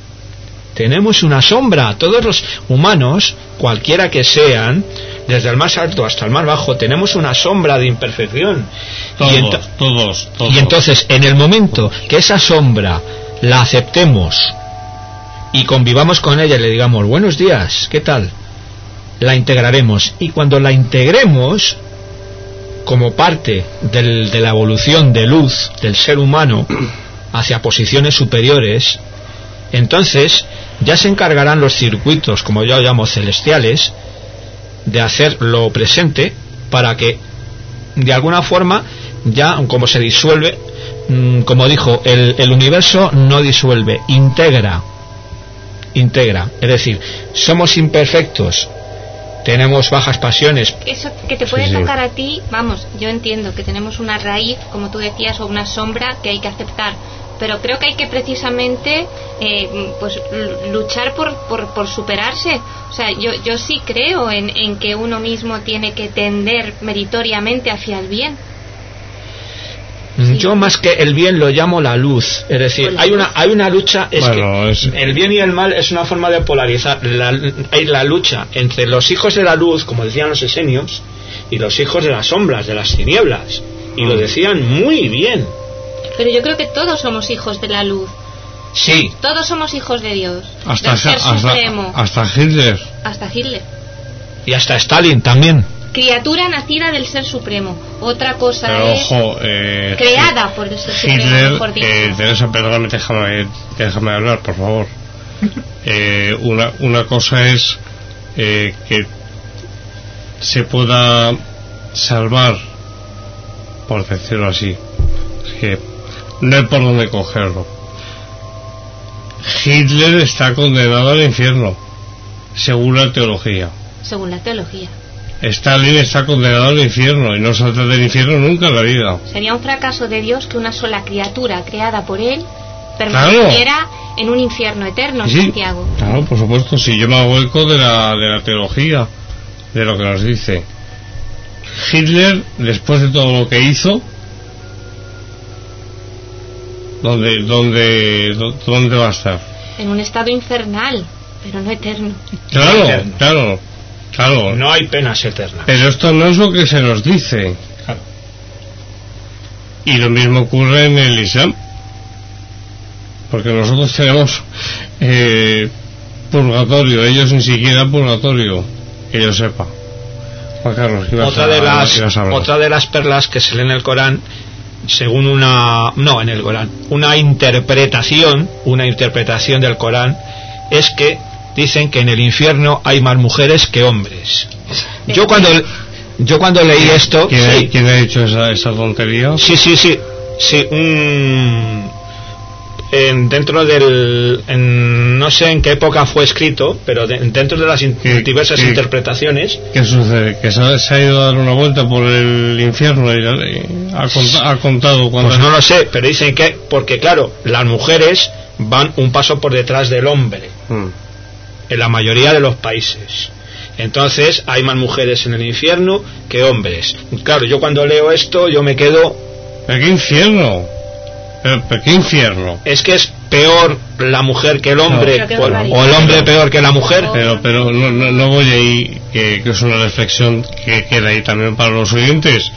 Speaker 5: Todos los humanos, cualquiera que sean, desde el más alto hasta el más bajo, tenemos una sombra de imperfección.
Speaker 3: Todos.
Speaker 5: Y entonces, en el momento que esa sombra la aceptemos y convivamos con ella y le digamos buenos días, ¿qué tal?, la integraremos. Y cuando la integremos como parte de la evolución de luz del ser humano hacia posiciones superiores, entonces ya se encargarán los circuitos, como yo llamo celestiales, de hacer lo presente para que de alguna forma ya, como se disuelve, como dijo, el universo no disuelve, integra. Es decir, somos imperfectos, tenemos bajas pasiones.
Speaker 4: Eso que te puede tocar a ti, vamos, yo entiendo que tenemos una raíz, como tú decías, o una sombra que hay que aceptar, pero creo que hay que precisamente pues luchar por superarse. O sea, yo sí creo en que uno mismo tiene que tender meritoriamente hacia el bien.
Speaker 5: Yo más que el bien lo llamo la luz. Es decir, hay una lucha, el bien y el mal es una forma de polarizar. Hay la lucha entre los hijos de la luz, como decían los esenios, y los hijos de las sombras, de las tinieblas, y lo decían muy bien.
Speaker 4: Pero yo creo que todos somos hijos de la luz.
Speaker 5: Sí.
Speaker 4: Todos somos hijos de Dios.
Speaker 3: Hasta
Speaker 4: Hitler.
Speaker 5: Y hasta Stalin también.
Speaker 4: Criatura nacida del Ser Supremo. Otra cosa
Speaker 3: pero,
Speaker 4: es
Speaker 3: ojo,
Speaker 4: creada por el Ser
Speaker 3: Hitler,
Speaker 4: Supremo, mejor dicho.
Speaker 3: Teresa, perdóname, déjame hablar, por favor. Una cosa es que se pueda salvar, por decirlo así. Es que no hay por dónde cogerlo. Hitler está condenado al infierno, según la teología.
Speaker 4: Según la teología.
Speaker 3: Stalin está condenado al infierno y no saldrá del infierno nunca en la vida.
Speaker 4: Sería un fracaso de Dios que una sola criatura creada por él permaneciera en un infierno eterno,
Speaker 3: sí,
Speaker 4: Santiago.
Speaker 3: Claro, por supuesto, si yo me hago eco de la teología, de lo que nos dice. Hitler, después de todo lo que hizo, ¿dónde va a estar?
Speaker 4: En un estado infernal, pero no eterno.
Speaker 3: Claro.
Speaker 5: No hay penas eternas.
Speaker 3: Pero esto no es lo que se nos dice.
Speaker 5: Claro.
Speaker 3: Y lo mismo ocurre en el Islam. Porque nosotros tenemos purgatorio, ellos ni siquiera purgatorio, que yo sepa. Juan Carlos,
Speaker 5: otra de las perlas que se lee en el Corán, según una interpretación del Corán, es que dicen que en el infierno hay más mujeres que hombres. Yo cuando leí esto...
Speaker 3: ¿Quién ha dicho esa tontería?
Speaker 5: Sí, dentro del... no sé en qué época fue escrito, pero dentro de las diversas interpretaciones...
Speaker 3: ¿Qué sucede? ¿Que se ha ido a dar una vuelta por el infierno y ha contado cuando...
Speaker 5: Pues no lo sé, pero dicen que... Porque claro, las mujeres van un paso por detrás del hombre, en la mayoría de los países. Entonces hay más mujeres en el infierno que hombres. Claro, yo cuando leo esto, yo me quedo...
Speaker 3: ¿Pero qué infierno? ¿Pero qué infierno?
Speaker 5: Es que es peor la mujer que el hombre, o el hombre peor que la mujer.
Speaker 3: Pero no voy ahí, que es una reflexión que queda ahí también para los oyentes.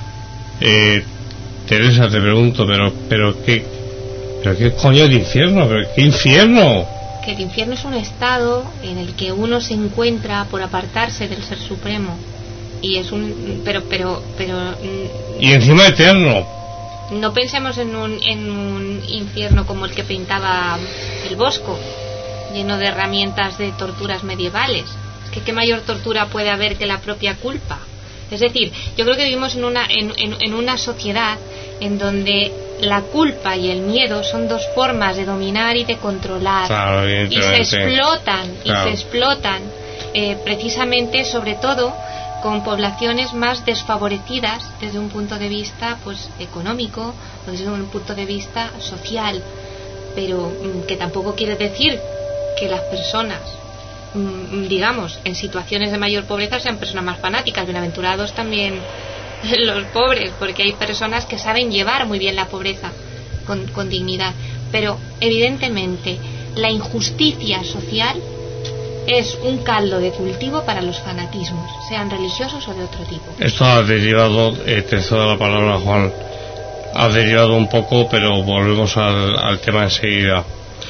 Speaker 3: Teresa, te pregunto, pero qué coño de infierno, pero qué infierno.
Speaker 4: Que el infierno es un estado en el que uno se encuentra por apartarse del Ser Supremo, y es un pero
Speaker 3: y encima eterno.
Speaker 4: No pensemos en un infierno como el que pintaba el Bosco, lleno de herramientas de torturas medievales. Es que qué mayor tortura puede haber que la propia culpa. Es decir, yo creo que vivimos en una sociedad en donde la culpa y el miedo son dos formas de dominar y de controlar.
Speaker 3: Claro,
Speaker 4: y se explotan precisamente, sobre todo con poblaciones más desfavorecidas desde un punto de vista pues económico o desde un punto de vista social, pero que tampoco quiere decir que las personas digamos en situaciones de mayor pobreza sean personas más fanáticas. Bienaventurados también los pobres, porque hay personas que saben llevar muy bien la pobreza con dignidad, pero evidentemente la injusticia social es un caldo de cultivo para los fanatismos, sean religiosos o de otro tipo.
Speaker 3: Esto ha derivado, te cedo la palabra, Juan, ha derivado un poco, pero volvemos al tema enseguida.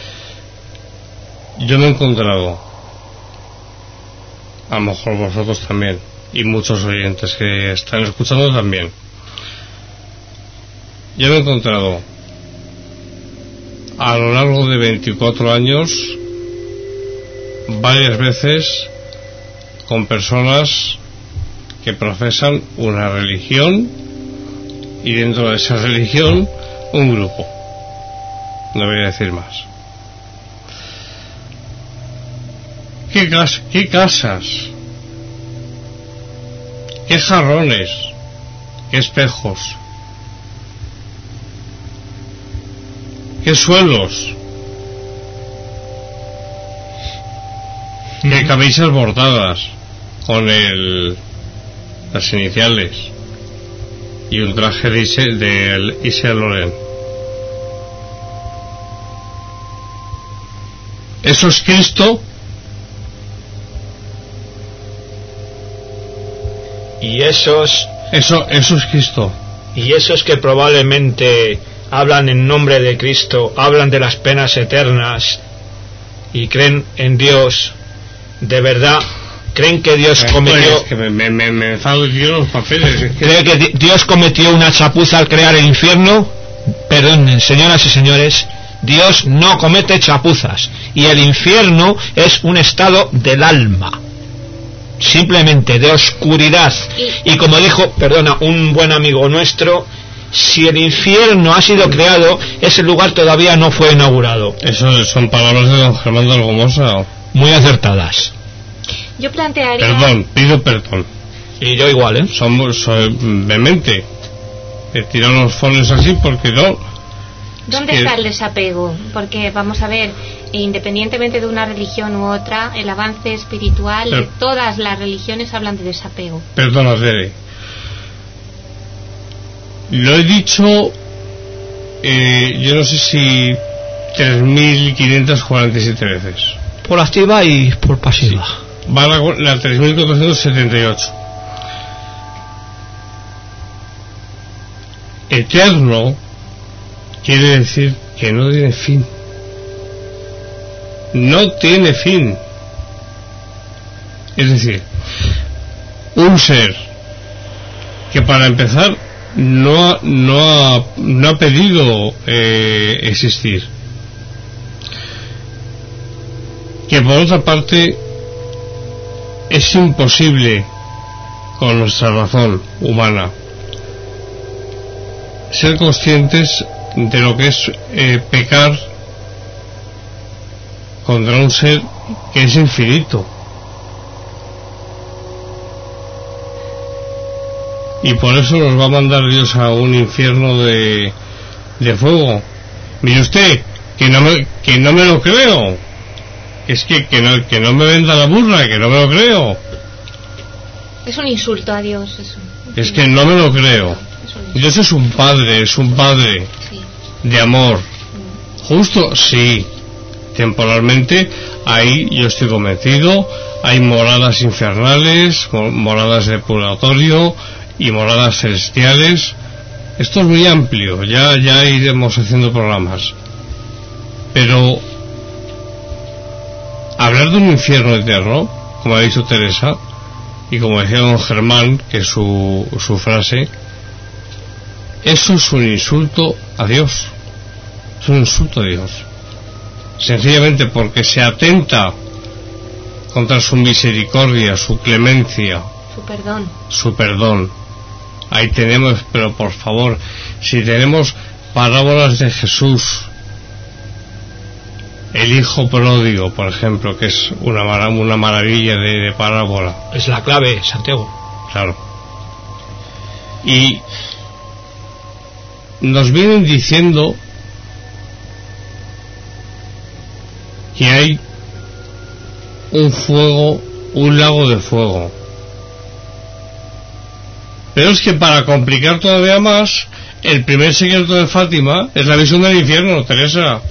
Speaker 3: Yo me he encontrado, a lo mejor vosotros también, y muchos oyentes que están escuchando también, yo me he encontrado a lo largo de 24 años varias veces con personas que profesan una religión y dentro de esa religión un grupo, no voy a decir más. ¿Qué casas? ¿Qué jarrones? ¿Qué espejos? ¿Qué suelos? ¿Qué camisas bordadas con las iniciales y un traje de Yves Saint Laurent? ¿Eso es Cristo?
Speaker 5: Y eso
Speaker 3: es Cristo.
Speaker 5: Y esos que probablemente hablan en nombre de Cristo, hablan de las penas eternas y creen en Dios, ¿de verdad creen que Dios cometió...
Speaker 3: Es que me enfado y tiro los papeles.
Speaker 5: ¿Cree que Dios cometió una chapuza al crear el infierno? Perdonen, señoras y señores, Dios no comete chapuzas, y el infierno es un estado del alma, simplemente de oscuridad. Y como dijo, un buen amigo nuestro, si el infierno ha sido creado, ese lugar todavía no fue inaugurado.
Speaker 3: Eso son palabras de don Germán de Algomosa.
Speaker 5: Muy acertadas.
Speaker 4: Yo plantearía...
Speaker 3: Perdón, pido perdón.
Speaker 5: Y yo igual,
Speaker 3: Soy vehemente. Me tiran los fones así porque no...
Speaker 4: ¿Dónde está el desapego? Porque, vamos a ver, independientemente de una religión u otra, el avance espiritual, todas las religiones hablan de desapego.
Speaker 3: Perdona, Tere. Lo he dicho, yo no sé si 3.547 veces.
Speaker 5: Por activa y por pasiva.
Speaker 3: Sí. Va la 3.478. Eterno quiere decir que no tiene fin. No tiene fin. Es decir, un ser que para empezar no ha pedido existir, que por otra parte es imposible con nuestra razón humana ser conscientes de lo que es pecar contra un ser que es infinito. Y por eso nos va a mandar Dios a un infierno de fuego. Mire usted, que no me lo creo. Es que no me venda la burra, que no me lo creo.
Speaker 4: Es un insulto a Dios, eso.
Speaker 3: Es que no me lo creo. Dios es un padre
Speaker 4: sí.
Speaker 3: De amor. Justo, sí. Temporalmente, ahí yo estoy convencido, hay moradas infernales, moradas de purgatorio y moradas celestiales. Esto es muy amplio, ya iremos haciendo programas. Pero hablar de un infierno eterno, como ha dicho Teresa, y como decía don Germán, que es su frase, eso es un insulto a Dios. Es un insulto a Dios. Sencillamente porque se atenta contra su misericordia, su clemencia, su perdón. Ahí tenemos, pero por favor, si tenemos parábolas de Jesús, el hijo pródigo, por ejemplo, que es una maravilla de parábola.
Speaker 5: Es la clave, Santiago.
Speaker 3: Claro. Y nos vienen diciendo que hay un lago de fuego. Pero es que para complicar todavía más, el primer secreto de Fátima es la visión del infierno, Teresa.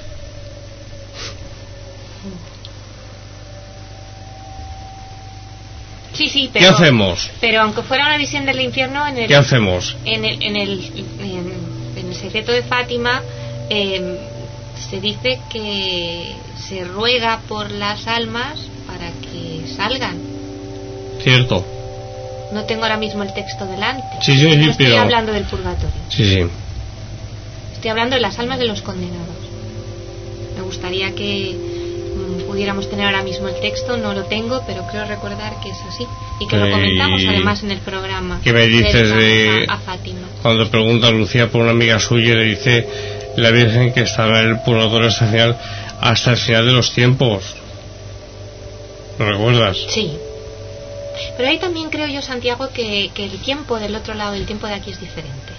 Speaker 4: Sí, pero,
Speaker 3: ¿qué hacemos?
Speaker 4: Pero aunque fuera una visión del infierno,
Speaker 3: ¿qué hacemos?
Speaker 4: En el secreto de Fátima se dice que se ruega por las almas para que salgan.
Speaker 3: Cierto.
Speaker 4: No tengo ahora mismo el texto delante.
Speaker 3: Sí,
Speaker 4: no estoy hablando del purgatorio.
Speaker 3: Sí.
Speaker 4: Estoy hablando de las almas de los condenados. Me gustaría que pudiéramos tener ahora mismo el texto. No lo tengo, pero creo recordar que es así y que lo comentamos además en el programa.
Speaker 3: ¿Qué me dices
Speaker 4: a Fátima?
Speaker 3: Cuando pregunta a Lucía por una amiga suya, le dice la Virgen que estará en el purgatorio hasta el final de los tiempos? ¿Lo recuerdas?
Speaker 4: Sí. Pero ahí también creo yo, Santiago, que el tiempo del otro lado y el tiempo de aquí es diferente.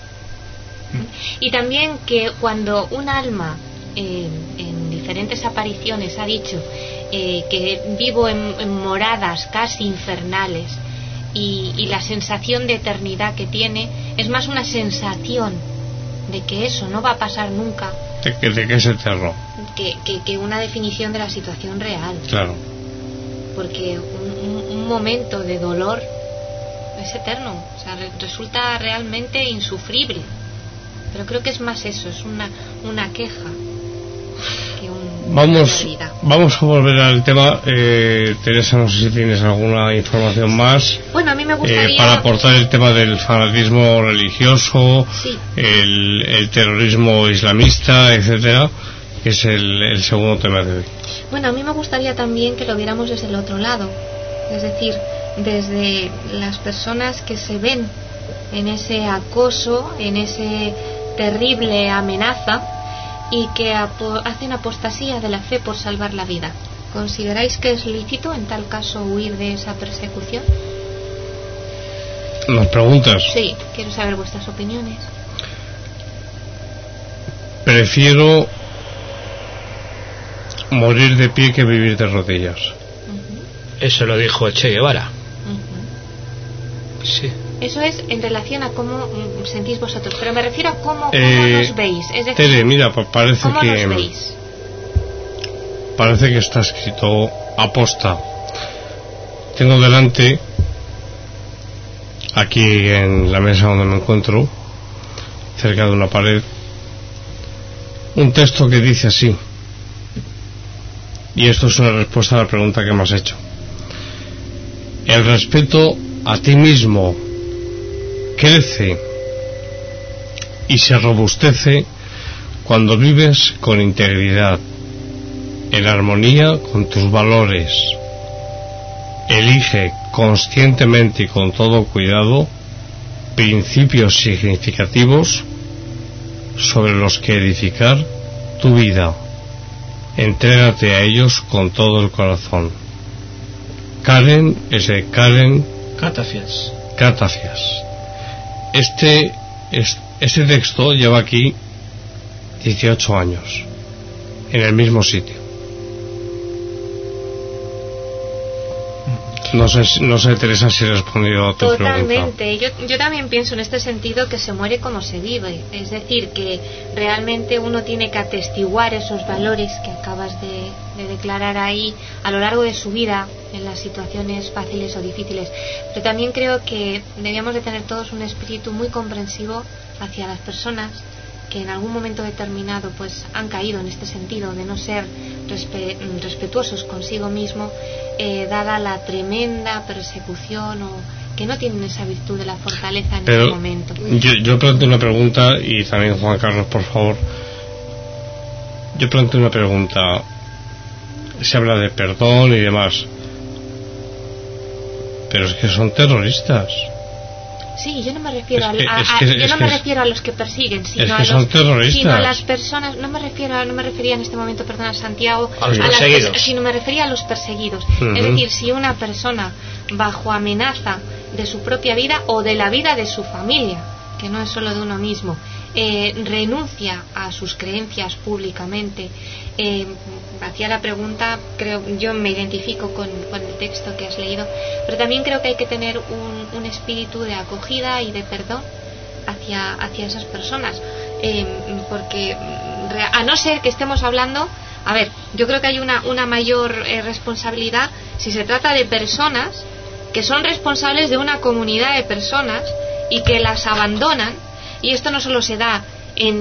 Speaker 4: Y también que cuando un alma en diferentes apariciones ha dicho que vivo en moradas casi infernales y la sensación de eternidad que tiene es más una sensación de que eso no va a pasar nunca,
Speaker 3: de que es eterno,
Speaker 4: que una definición de la situación real.
Speaker 3: Claro.
Speaker 4: Porque un momento de dolor es eterno, o sea, resulta realmente insufrible. Pero creo que es más eso, es una queja que una realidad. Vamos
Speaker 3: a volver al tema. Teresa, no sé si tienes alguna información más.
Speaker 4: Bueno, a mí me gustaría
Speaker 3: para aportar el tema del fanatismo religioso,
Speaker 4: sí,
Speaker 3: el terrorismo islamista, etcétera, que es el segundo tema de hoy.
Speaker 4: Bueno, a mí me gustaría también que lo viéramos desde el otro lado, es decir, desde las personas que se ven en ese acoso, en ese terrible amenaza, y que hacen apostasía de la fe por salvar la vida. ¿Consideráis que es lícito en tal caso huir de esa persecución?
Speaker 3: ¿Nos preguntas?
Speaker 4: Sí, quiero saber vuestras opiniones.
Speaker 3: Prefiero morir de pie que vivir de rodillas.
Speaker 5: Eso lo dijo Che Guevara. Sí.
Speaker 4: Eso es en relación a cómo sentís vosotros, pero me refiero a cómo nos veis. Es decir,
Speaker 3: Tere, mira, pues parece
Speaker 4: ¿cómo
Speaker 3: que
Speaker 4: nos veis?
Speaker 3: Parece que está escrito aposta. Tengo delante, aquí en la mesa donde me encuentro, cerca de una pared, un texto que dice así, y esto es una respuesta a la pregunta que me has hecho: el respeto a ti mismo crece y se robustece cuando vives con integridad, en armonía con tus valores. Elige conscientemente y con todo cuidado principios significativos sobre los que edificar tu vida. Entrégate a ellos con todo el corazón. Karen es de Karen Catafias. Este texto lleva aquí 18 años en el mismo sitio. No sé, Teresa, si he respondido a tu pregunta.
Speaker 4: Totalmente. Yo también pienso en este sentido que se muere como se vive. Es decir, que realmente uno tiene que atestiguar esos valores que acabas de declarar ahí a lo largo de su vida, en las situaciones fáciles o difíciles. Pero también creo que debíamos de tener todos un espíritu muy comprensivo hacia las personas que en algún momento determinado pues han caído en este sentido de no ser respetuosos consigo mismo, dada la tremenda persecución, o que no tienen esa virtud de la fortaleza en ese momento.
Speaker 3: Yo planteo una pregunta, y también Juan Carlos, por favor. Yo planteo una pregunta. Se habla de perdón y demás, pero es que son terroristas.
Speaker 4: Sí, yo no me refiero me refiero a los que persiguen, sino a las personas. No me refería en este momento, perdona, Santiago,
Speaker 5: a los perseguidos,
Speaker 4: sino me refería a los perseguidos. Es decir, si una persona bajo amenaza de su propia vida o de la vida de su familia, que no es solo de uno mismo, renuncia a sus creencias públicamente, hacía la pregunta, yo me identifico con el texto que has leído, pero también creo que hay que tener un espíritu de acogida y de perdón hacia esas personas, porque a no ser que estemos hablando, a ver, yo creo que hay una mayor responsabilidad si se trata de personas que son responsables de una comunidad de personas y que las abandonan. Y esto no solo se da en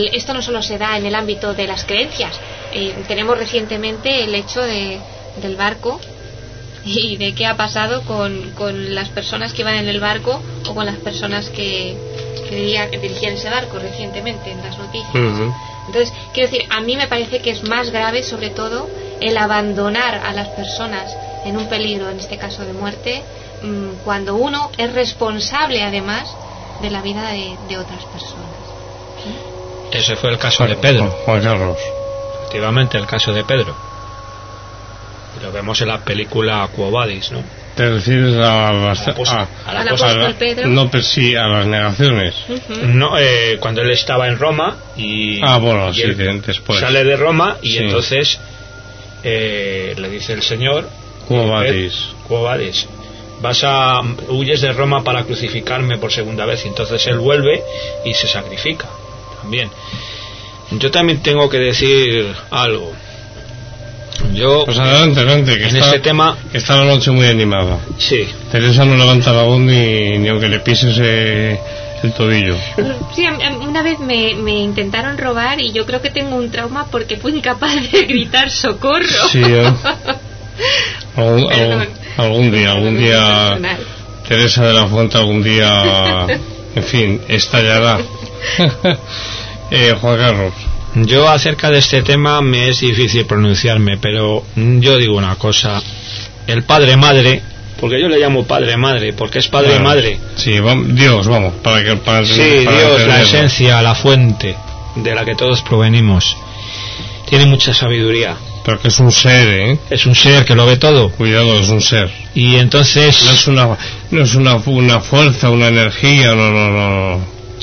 Speaker 4: el ámbito de las creencias. Tenemos recientemente el hecho del barco y de qué ha pasado con las personas que iban en el barco o con las personas que dirigían ese barco recientemente en las noticias. Entonces, quiero decir, a mí me parece que es más grave, sobre todo, el abandonar a las personas en un peligro, en este caso de muerte, cuando uno es responsable además de la vida de otras personas. ¿Sí?
Speaker 5: Ese fue el caso de Pedro.
Speaker 3: Juan Carlos.
Speaker 5: Efectivamente, el caso de Pedro. Lo vemos en la película Quo Vadis, ¿no?
Speaker 3: ¿Te refieres a las
Speaker 4: Pedro?
Speaker 3: No, pero sí, a las negaciones.
Speaker 5: No, cuando él estaba en Roma y
Speaker 3: después
Speaker 5: sale de Roma y entonces le dice el Señor:
Speaker 3: Quo Vadis.
Speaker 5: Huyes de Roma para crucificarme por segunda vez. Y entonces él vuelve y se sacrifica también. Yo también tengo que decir algo.
Speaker 3: Pues adelante, que
Speaker 5: este tema
Speaker 3: está la noche muy animada.
Speaker 5: Sí.
Speaker 3: Teresa no levanta la voz ni aunque le pises el tobillo.
Speaker 4: Sí, una vez me intentaron robar y yo creo que tengo un trauma porque fui incapaz de gritar socorro.
Speaker 3: Sí, algún día Teresa de la Fuente algún día, en fin, estallará. Juan Carlos.
Speaker 5: Yo acerca de este tema me es difícil pronunciarme, pero yo digo una cosa: el padre madre porque yo le llamo padre madre, porque es padre y madre.
Speaker 3: Sí, Dios, vamos, para
Speaker 5: sí, Dios, la esencia, la fuente de la que todos provenimos. Tiene mucha sabiduría.
Speaker 3: Pero que es un ser, ¿eh?
Speaker 5: Es un ser que lo ve todo.
Speaker 3: Cuidado, es un ser.
Speaker 5: Y entonces...
Speaker 3: No es una fuerza, una energía, no.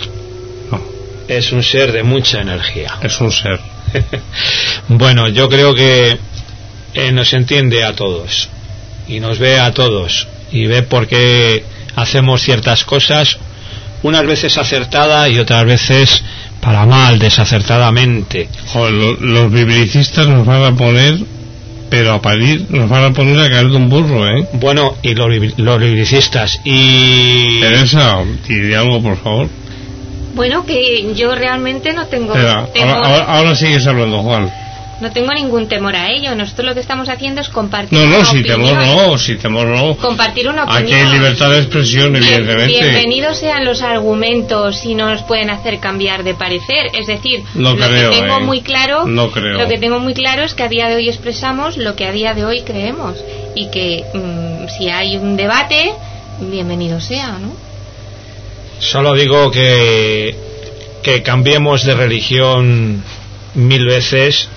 Speaker 5: Es un ser de mucha energía.
Speaker 3: Es un ser.
Speaker 5: Bueno, yo creo que nos entiende a todos. Y nos ve a todos. Y ve por qué hacemos ciertas cosas, unas veces acertada y otras veces para mal, desacertadamente.
Speaker 3: Joder, los biblicistas nos van a poner, pero a parir, nos van a poner a caer de un burro, ¿eh?
Speaker 5: Bueno, y los biblicistas y...
Speaker 3: Teresa, di algo, por favor.
Speaker 4: Bueno, que yo realmente no tengo...
Speaker 3: Ahora sigues hablando, Juan.
Speaker 4: No tengo ningún temor a ello. Nosotros lo que estamos haciendo es compartir
Speaker 3: sin temor no.
Speaker 4: Compartir una opinión.
Speaker 3: Aquí hay libertad de expresión, evidentemente.
Speaker 4: Bienvenidos sean los argumentos si no nos pueden hacer cambiar de parecer. Es decir,
Speaker 3: lo que tengo
Speaker 4: muy claro,
Speaker 3: no creo.
Speaker 4: Lo que tengo muy claro es que a día de hoy expresamos lo que a día de hoy creemos. Y que si hay un debate, bienvenido sea, ¿no?
Speaker 5: Solo digo que cambiemos de religión 1000 veces.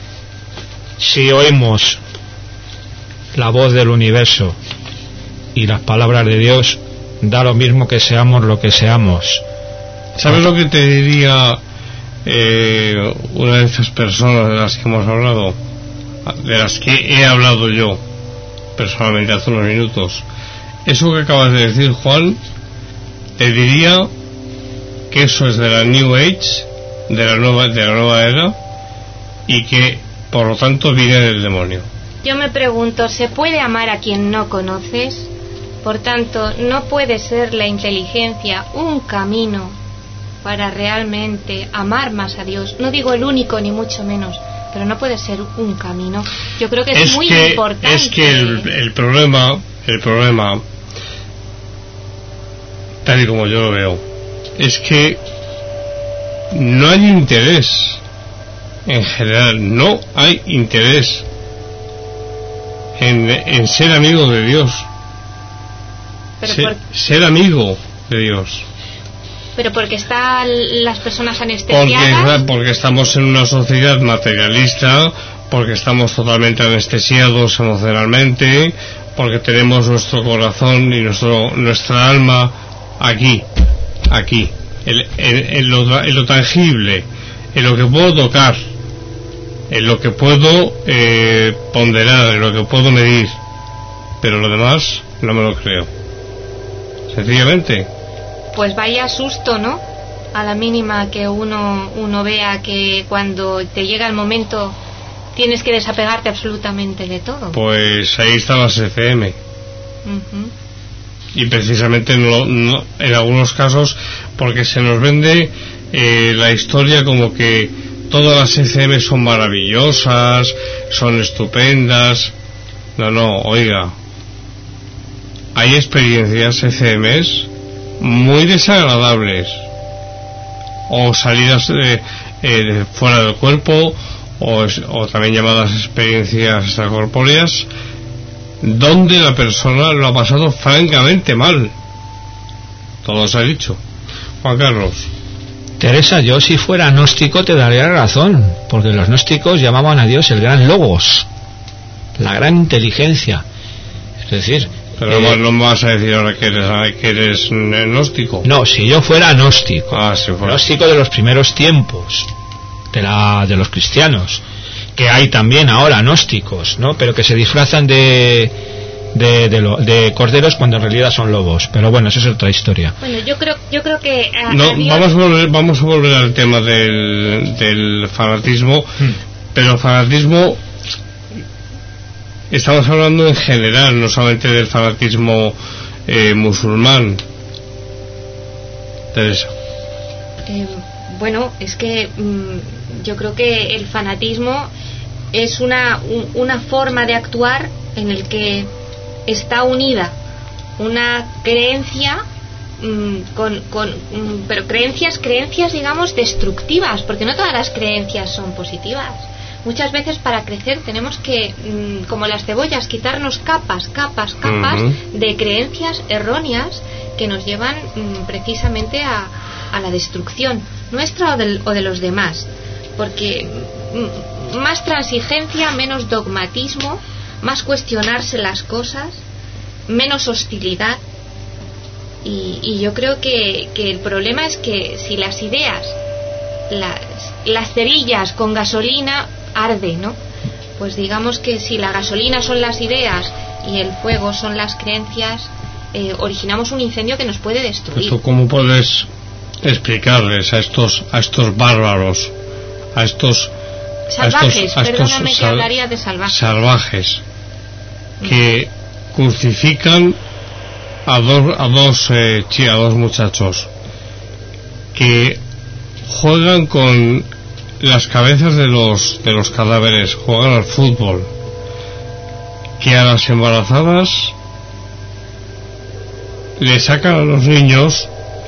Speaker 5: Si oímos la voz del universo y las palabras de Dios, da lo mismo que seamos lo que seamos.
Speaker 3: ¿Sabes lo que te diría una de esas personas de las que hemos hablado, de las que he hablado yo personalmente hace unos minutos? Eso que acabas de decir, Juan, te diría que eso es de la New Age, de la nueva era, y que por lo tanto viene del demonio.
Speaker 4: Yo me pregunto, ¿se puede amar a quien no conoces? Por tanto, ¿no puede ser la inteligencia un camino para realmente amar más a Dios? No digo el único ni mucho menos, pero no puede ser un camino. Yo creo que es muy importante.
Speaker 3: Es que el problema, tal y como yo lo veo, es que no hay interés. En general, no hay interés en ser amigo de Dios. Ser amigo de Dios.
Speaker 4: Pero porque están las personas anestesiadas.
Speaker 3: Porque estamos en una sociedad materialista, porque estamos totalmente anestesiados emocionalmente, porque tenemos nuestro corazón y nuestra alma aquí, en lo tangible, en lo que puedo tocar, en lo que puedo ponderar, en lo que puedo medir, pero lo demás no me lo creo, sencillamente.
Speaker 4: Pues vaya susto, ¿no? A la mínima que uno vea que cuando te llega el momento tienes que desapegarte absolutamente de todo.
Speaker 3: Pues ahí están las FM.
Speaker 4: Uh-huh.
Speaker 3: Y precisamente no, en algunos casos, porque se nos vende la historia como que todas las ECM son maravillosas, son estupendas. No, oiga, hay experiencias ECMs muy desagradables, o salidas de fuera del cuerpo, o también llamadas experiencias extracorpóreas, donde la persona lo ha pasado francamente mal. Todo se ha dicho. Juan Carlos.
Speaker 5: Teresa, yo si fuera gnóstico te daría razón, porque los gnósticos llamaban a Dios el gran logos, la gran inteligencia. Es decir,
Speaker 3: pero no me vas a decir ahora que eres gnóstico.
Speaker 5: No, si yo fuera gnóstico,
Speaker 3: si fuera
Speaker 5: gnóstico de los primeros tiempos, de los cristianos, que hay también ahora gnósticos, ¿no? Pero que se disfrazan de corderos cuando en realidad son lobos. Pero bueno, eso es otra historia.
Speaker 4: Bueno, yo creo que
Speaker 3: vamos a volver al tema del fanatismo, pero fanatismo estamos hablando en general, no solamente del fanatismo musulmán. Teresa.
Speaker 4: Bueno, es que yo creo que el fanatismo es una forma de actuar en el que está unida una creencia pero creencias digamos destructivas, porque no todas las creencias son positivas. Muchas veces para crecer tenemos que, como las cebollas, quitarnos capas de creencias erróneas que nos llevan precisamente a la destrucción nuestra o de los demás. Porque más transigencia, menos dogmatismo, más cuestionarse las cosas, menos hostilidad. Y yo creo que el problema es que si las ideas, las cerillas con gasolina arde, ¿no? Pues digamos que si la gasolina son las ideas y el fuego son las creencias, originamos un incendio que nos puede destruir.
Speaker 3: ¿Tú cómo puedes explicarles a estos bárbaros, a estos
Speaker 4: salvajes, perdóname que hablaría de
Speaker 3: salvajes que crucifican a dos muchachos, que juegan con las cabezas de los cadáveres, juegan al fútbol, que a las embarazadas le sacan a los niños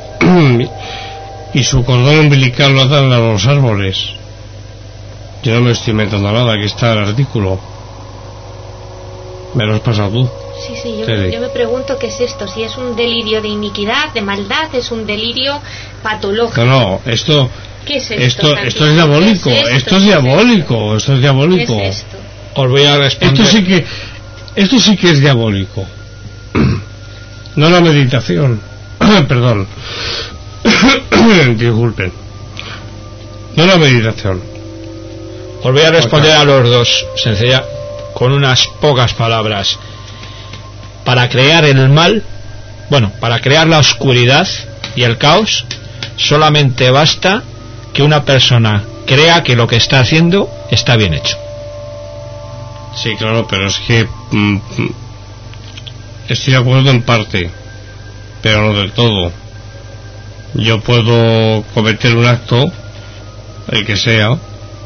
Speaker 3: y su cordón umbilical lo atan a los árboles? Yo no me estoy inventando nada, aquí está el artículo. Me lo has pasado tú.
Speaker 4: Sí, yo me pregunto qué es esto, si es un delirio de iniquidad, de maldad, es un delirio patológico.
Speaker 3: No, esto...
Speaker 4: ¿Qué es esto?
Speaker 3: Esto es diabólico, esto es diabólico.
Speaker 4: ¿Qué es esto?
Speaker 5: Os voy a responder.
Speaker 3: Esto sí que es diabólico. No la meditación. Perdón. Disculpen. No la meditación.
Speaker 5: Os voy a responder a los dos, sencilla, con unas pocas palabras. Para crear el mal, para crear la oscuridad y el caos, solamente basta que una persona crea que lo que está haciendo está bien hecho.
Speaker 3: Sí, claro, pero es que estoy de acuerdo en parte, pero no del todo. Yo puedo cometer un acto, el que sea,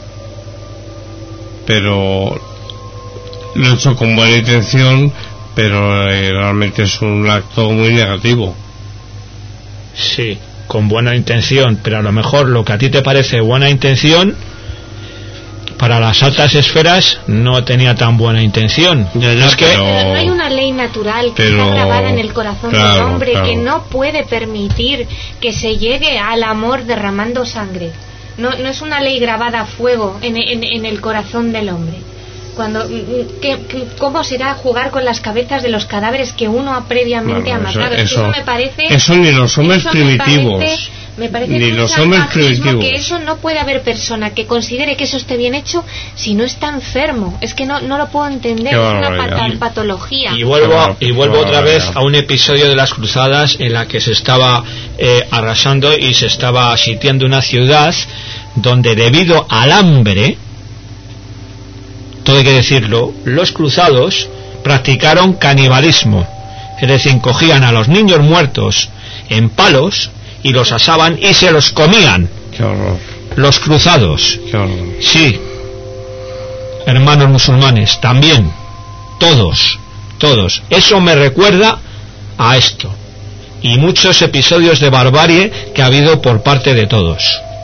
Speaker 3: pero lo he hecho con buena intención, pero realmente es un acto muy negativo.
Speaker 5: Sí, con buena intención, pero a lo mejor lo que a ti te parece buena intención, para las altas esferas no tenía tan buena intención.
Speaker 4: Pero no hay una ley natural que está grabada en el corazón del hombre que no puede permitir que se llegue al amor derramando sangre. No es una ley grabada a fuego en el corazón del hombre. ¿Cómo será jugar con las cabezas de los cadáveres que uno previamente ha matado? Eso me parece...
Speaker 3: Eso ni los hombres primitivos.
Speaker 4: Me parece
Speaker 3: ni los hombres primitivos.
Speaker 4: Que eso no puede haber persona que considere que eso esté bien hecho si no está enfermo. Es que no lo puedo entender. Es una patología.
Speaker 5: Y vuelvo otra vez a un episodio de las cruzadas en la que se estaba arrasando y se estaba sitiando una ciudad donde, debido al hambre, todo hay que decirlo, los cruzados practicaron canibalismo. Es decir, cogían a los niños muertos en palos y los asaban y se los comían.
Speaker 3: ¡Qué horror!
Speaker 5: Los cruzados.
Speaker 3: ¡Qué horror!
Speaker 5: Sí, hermanos musulmanes, también, todos. Eso me recuerda a esto y muchos episodios de barbarie que ha habido por parte de todos.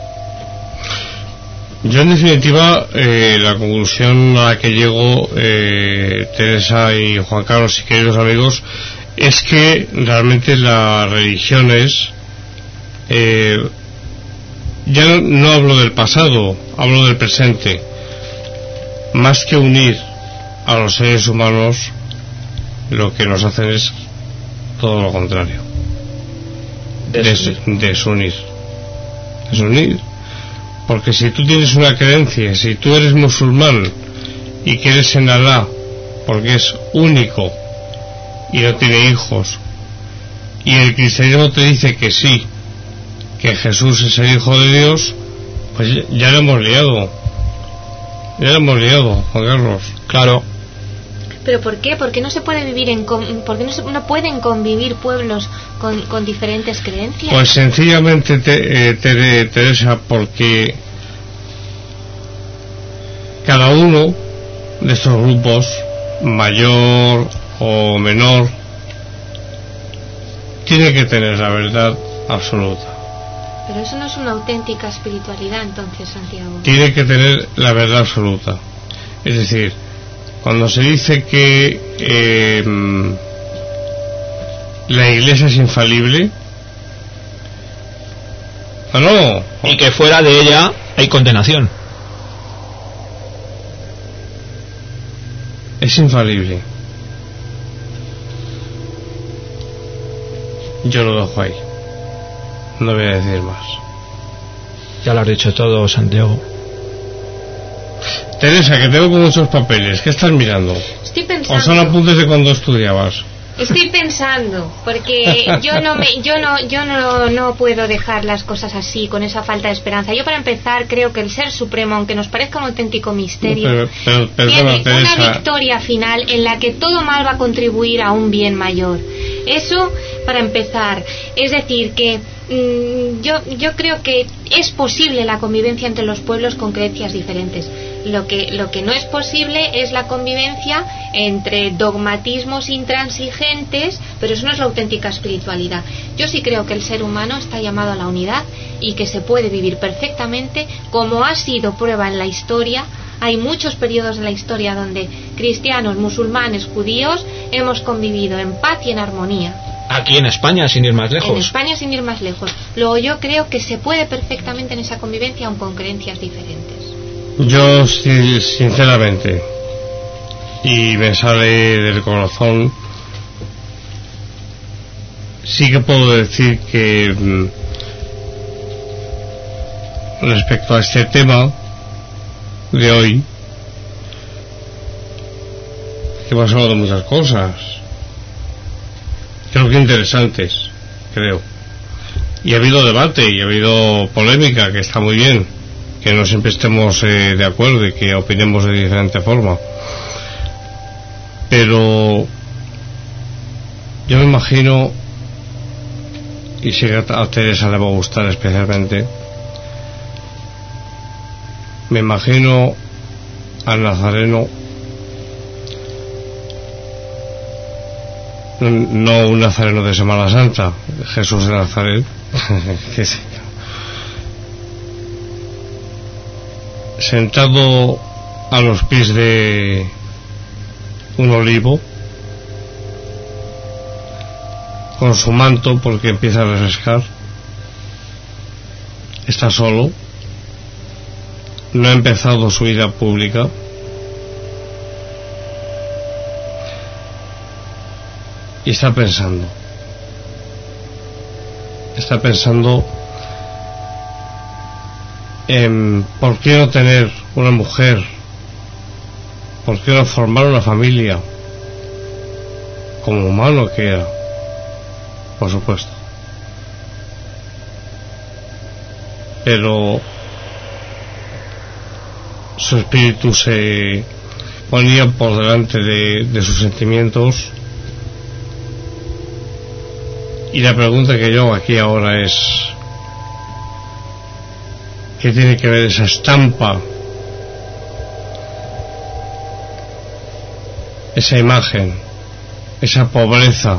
Speaker 3: Yo, en definitiva, la conclusión a la que llego, Teresa y Juan Carlos y queridos amigos, es que realmente las religiones, ya no hablo del pasado, hablo del presente, más que unir a los seres humanos, lo que nos hacen es todo lo contrario, desunir. Porque si tú tienes una creencia, si tú eres musulmán y crees en Alá porque es único y no tiene hijos, y el cristianismo te dice que sí, que Jesús es el Hijo de Dios, pues ya lo hemos liado, Juan Carlos.
Speaker 5: Claro.
Speaker 4: ¿Pero por qué? ¿Por qué no se puede vivir por qué no pueden convivir pueblos con diferentes creencias?
Speaker 3: Pues sencillamente, Teresa, porque cada uno de estos grupos, mayor o menor, tiene que tener la verdad absoluta.
Speaker 4: Pero eso no es una auténtica espiritualidad, entonces, Santiago.
Speaker 3: Tiene que tener la verdad absoluta. Es decir, cuando se dice que la Iglesia es infalible, no,
Speaker 5: y que fuera de ella hay condenación.
Speaker 3: Es infalible. Yo lo dejo ahí. No voy a decir más.
Speaker 5: Ya lo has dicho todo, Santiago.
Speaker 3: Teresa, que tengo muchos papeles. ¿Qué estás mirando?
Speaker 4: Estoy pensando.
Speaker 3: ¿O son apuntes de cuando estudiabas?
Speaker 4: Estoy pensando, porque yo no puedo dejar las cosas así, con esa falta de esperanza. Yo, para empezar, creo que el Ser Supremo, aunque nos parezca un auténtico misterio, tiene una victoria final en la que todo mal va a contribuir a un bien mayor. Eso, para empezar. Es decir, que yo creo que es posible la convivencia entre los pueblos con creencias diferentes. Lo que no es posible es la convivencia entre dogmatismos intransigentes, pero eso no es la auténtica espiritualidad. Yo sí creo que el ser humano está llamado a la unidad y que se puede vivir perfectamente, como ha sido prueba en la historia. Hay muchos periodos en la historia donde cristianos, musulmanes, judíos hemos convivido en paz y en armonía.
Speaker 5: Aquí en España, sin ir más lejos.
Speaker 4: En España, sin ir más lejos. Luego, yo creo que se puede perfectamente en esa convivencia, aun con creencias diferentes.
Speaker 3: Yo, sinceramente, y me sale del corazón, sí que puedo decir que respecto a este tema de hoy, que hemos hablado de muchas cosas, creo que interesantes, y ha habido debate y ha habido polémica, que está muy bien, que no siempre estemos de acuerdo y que opinemos de diferente forma, pero yo me imagino, y sé que a Teresa le va a gustar especialmente, me imagino al Nazareno, no un Nazareno de Semana Santa, Jesús de Nazaret, que sí, sentado a los pies de un olivo, con su manto, porque empieza a refrescar, está solo, no ha empezado su vida pública, y está pensando en por qué no tener una mujer, por qué no formar una familia, como humano que era, por supuesto, pero su espíritu se ponía por delante de sus sentimientos. Y la pregunta que yo hago aquí ahora es: ¿qué tiene que ver esa estampa, esa imagen, esa pobreza?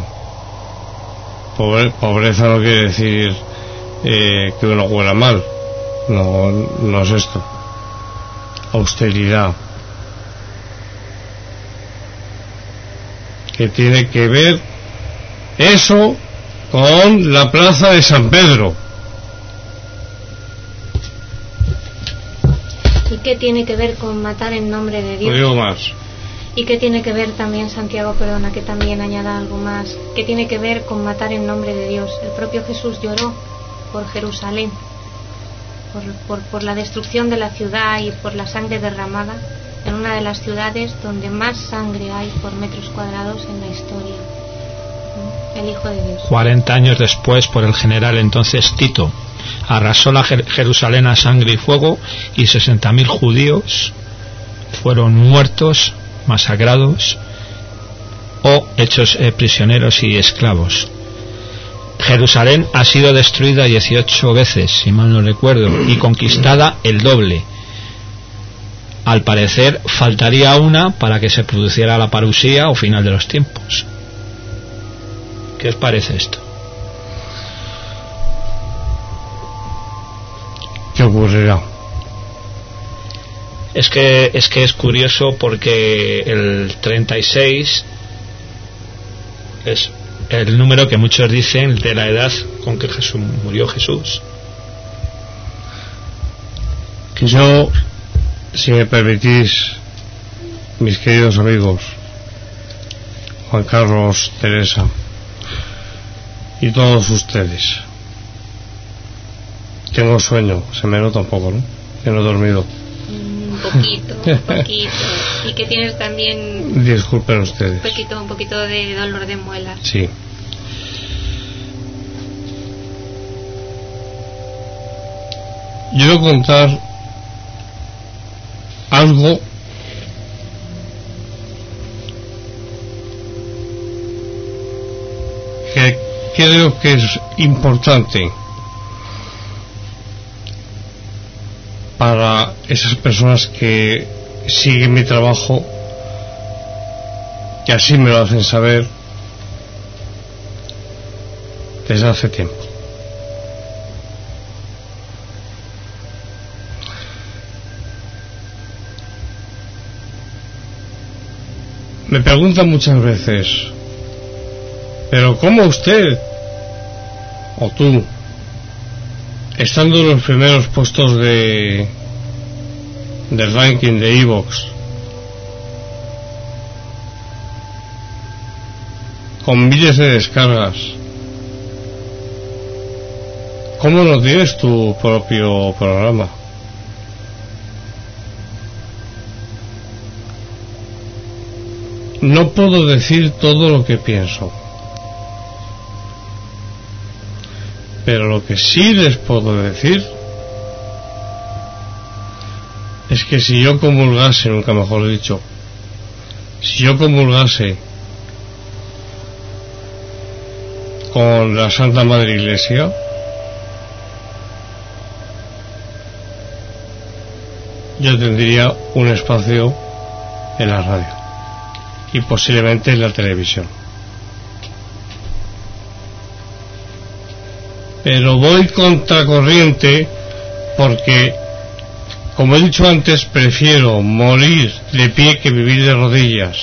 Speaker 3: Pobreza no quiere decir que uno huela mal, no es esto. Austeridad. ¿Qué tiene que ver eso con la plaza de San Pedro?
Speaker 4: ¿Y qué tiene que ver con matar en nombre de Dios?
Speaker 3: No digo más.
Speaker 4: ¿Y qué tiene que ver también, Santiago, perdona que también añada algo más? ¿Qué tiene que ver con matar en nombre de Dios? El propio Jesús lloró por Jerusalén, por la destrucción de la ciudad y por la sangre derramada en una de las ciudades donde más sangre hay por metros cuadrados en la historia. El Hijo de Dios.
Speaker 5: 40 años después, por el general entonces Tito, arrasó la Jerusalén a sangre y fuego, y 60.000 judíos fueron muertos, masacrados o hechos prisioneros y esclavos. Jerusalén ha sido destruida 18 veces, si mal no recuerdo, y conquistada el doble. Al parecer faltaría una para que se produciera la parusía o final de los tiempos. ¿Qué os parece esto?
Speaker 3: ¿qué ocurrirá?
Speaker 5: Es que es curioso porque el 36 es el número que muchos dicen de la edad con que murió Jesús.
Speaker 3: Yo, si me permitís, mis queridos amigos, Juan Carlos, Teresa y todos ustedes, tengo sueño, se me nota un poco, ¿no? Que no he dormido.
Speaker 4: Un poquito. Y que tienes también...
Speaker 3: Disculpen ustedes.
Speaker 4: Un poquito de dolor de muelas.
Speaker 3: Sí. Yo quiero contar algo que creo que es importante para esas personas que siguen mi trabajo y así me lo hacen saber desde hace tiempo. Me preguntan muchas veces, pero ¿cómo usted o tú, estando en los primeros puestos del ranking de iVoox, con miles de descargas, cómo no tienes tu propio programa? No puedo decir todo lo que pienso, pero lo que sí les puedo decir es que si yo comulgase, nunca mejor dicho, si yo comulgase con la Santa Madre Iglesia, yo tendría un espacio en la radio y posiblemente en la televisión. Pero voy contracorriente porque, como he dicho antes, prefiero morir de pie que vivir de rodillas.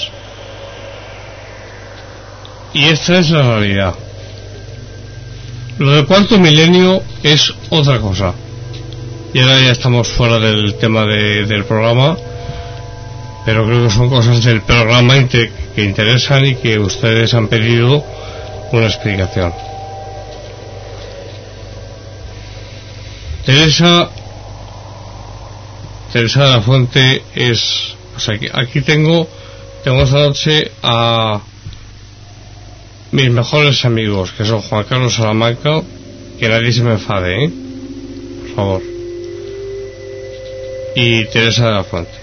Speaker 3: Y esta es la realidad. Lo del cuarto milenio es otra cosa. Y ahora ya estamos fuera del tema del programa, pero creo que son cosas del programa que interesan y que ustedes han pedido una explicación. Teresa de la Fuente es... Pues aquí tengo esta noche a mis mejores amigos, que son Juan Carlos Salamanca, que nadie se me enfade, por favor, y Teresa de la Fuente.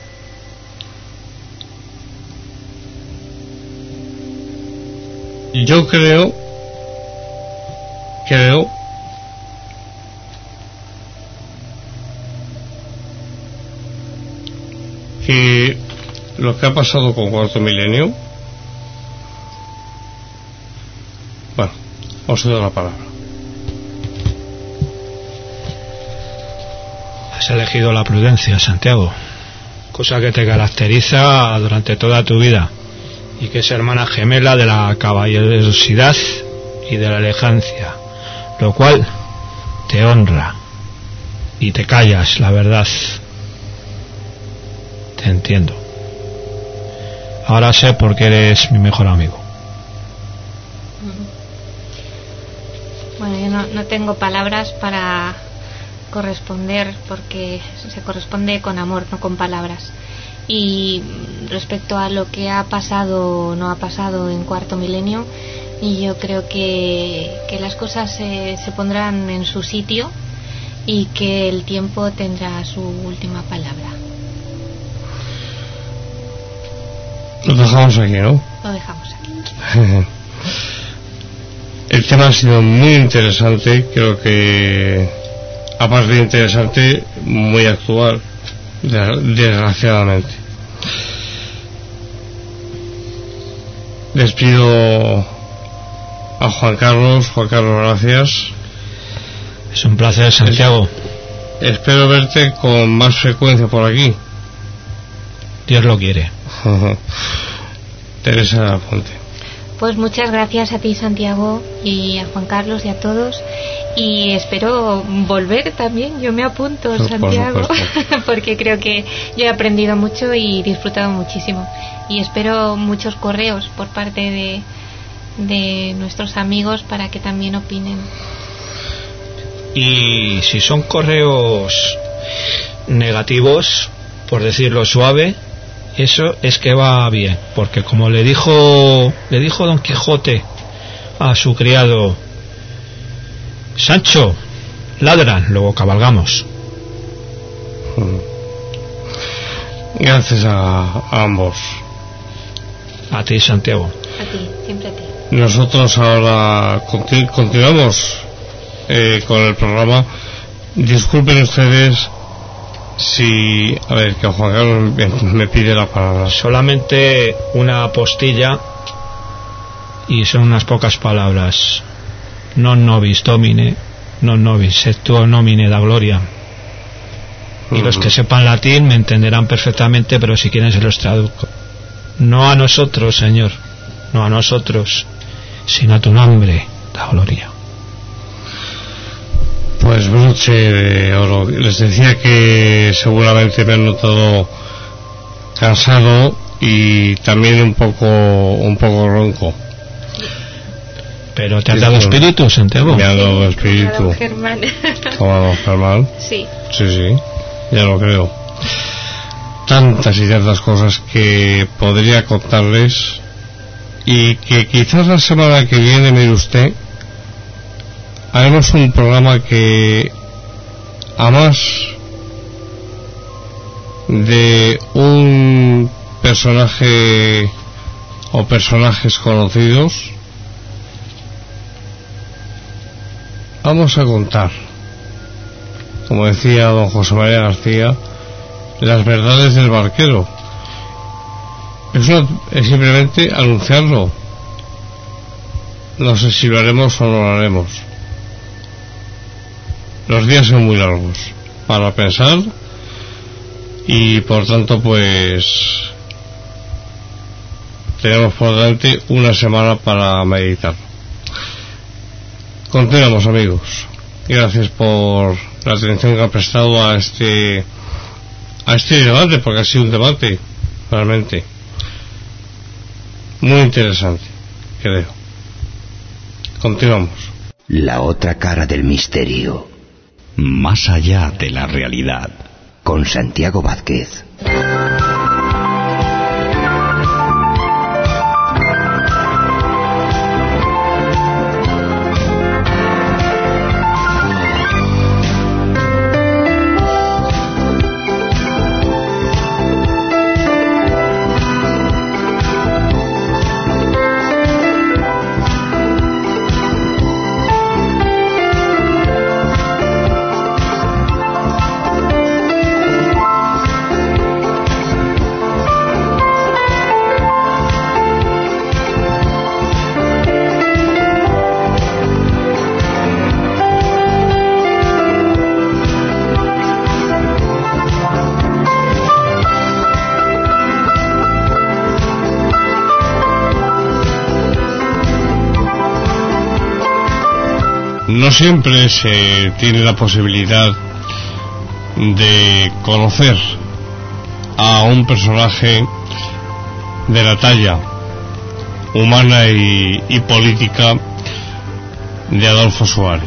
Speaker 3: Yo creo que lo que ha pasado con Cuarto Milenio, bueno, os doy la palabra.
Speaker 5: Has elegido la prudencia, Santiago, cosa que te caracteriza durante toda tu vida y que es hermana gemela de la caballerosidad y de la elegancia, lo cual te honra, y te callas la verdad. Te entiendo. Ahora sé por qué eres mi mejor amigo.
Speaker 4: Bueno, yo no tengo palabras para corresponder, porque se corresponde con amor, no con palabras. Y respecto a lo que ha pasado o no ha pasado en Cuarto Milenio, y yo creo que las cosas se pondrán en su sitio y que el tiempo tendrá su última palabra.
Speaker 3: Lo dejamos aquí, ¿no?
Speaker 4: Lo dejamos aquí.
Speaker 3: El tema ha sido muy interesante, creo que, aparte de interesante, muy actual, desgraciadamente. Despido a Juan Carlos. Juan Carlos, gracias.
Speaker 5: Es un placer, Santiago.
Speaker 3: espero verte con más frecuencia por aquí.
Speaker 5: Dios lo quiere.
Speaker 3: Teresa Fuente.
Speaker 4: Pues muchas gracias a ti, Santiago, y a Juan Carlos y a todos, y espero volver también. Yo me apunto, Santiago, porque creo que yo he aprendido mucho y disfrutado muchísimo, y espero muchos correos por parte de nuestros amigos para que también opinen.
Speaker 5: Y si son correos negativos, por decirlo suave, eso es que va bien, porque como le dijo Don Quijote a su criado: Sancho, ladran, luego cabalgamos.
Speaker 3: Gracias a ambos.
Speaker 5: A ti, Santiago.
Speaker 4: A ti, siempre a ti.
Speaker 3: Nosotros ahora continuamos con el programa. Disculpen ustedes si... A ver, que Juan Carlos me pide la palabra.
Speaker 5: Solamente una postilla, y son unas pocas palabras. Non nobis domine, non nobis et tuo nomine da gloria. Y los que sepan latín me entenderán perfectamente, pero si quieren se los traduzco. No a nosotros, Señor, no a nosotros, sino a tu nombre da gloria.
Speaker 3: Pues broche de oro. Les decía que seguramente me han notado cansado y también un poco ronco.
Speaker 5: Pero te has dado espíritu, Santiago.
Speaker 3: Me ha dado espíritu.
Speaker 4: Como
Speaker 3: don Germán.
Speaker 4: Sí.
Speaker 3: Sí, ya lo creo. Tantas y tantas cosas que podría contarles, y que quizás la semana que viene, mire usted, haremos un programa que, a más de un personaje o personajes conocidos, vamos a contar, como decía don José María García, las verdades del barquero. Eso es simplemente anunciarlo. No sé si lo haremos o no lo haremos. Los días son muy largos para pensar, y por tanto pues tenemos por delante una semana para meditar. Continuamos, amigos. Gracias por la atención que han prestado a este debate, porque ha sido un debate realmente muy interesante, creo. Continuamos.
Speaker 2: La otra cara del misterio.
Speaker 1: Más allá de la realidad.
Speaker 2: Con Santiago Vázquez.
Speaker 3: No siempre se tiene la posibilidad de conocer a un personaje de la talla humana y política de Adolfo Suárez.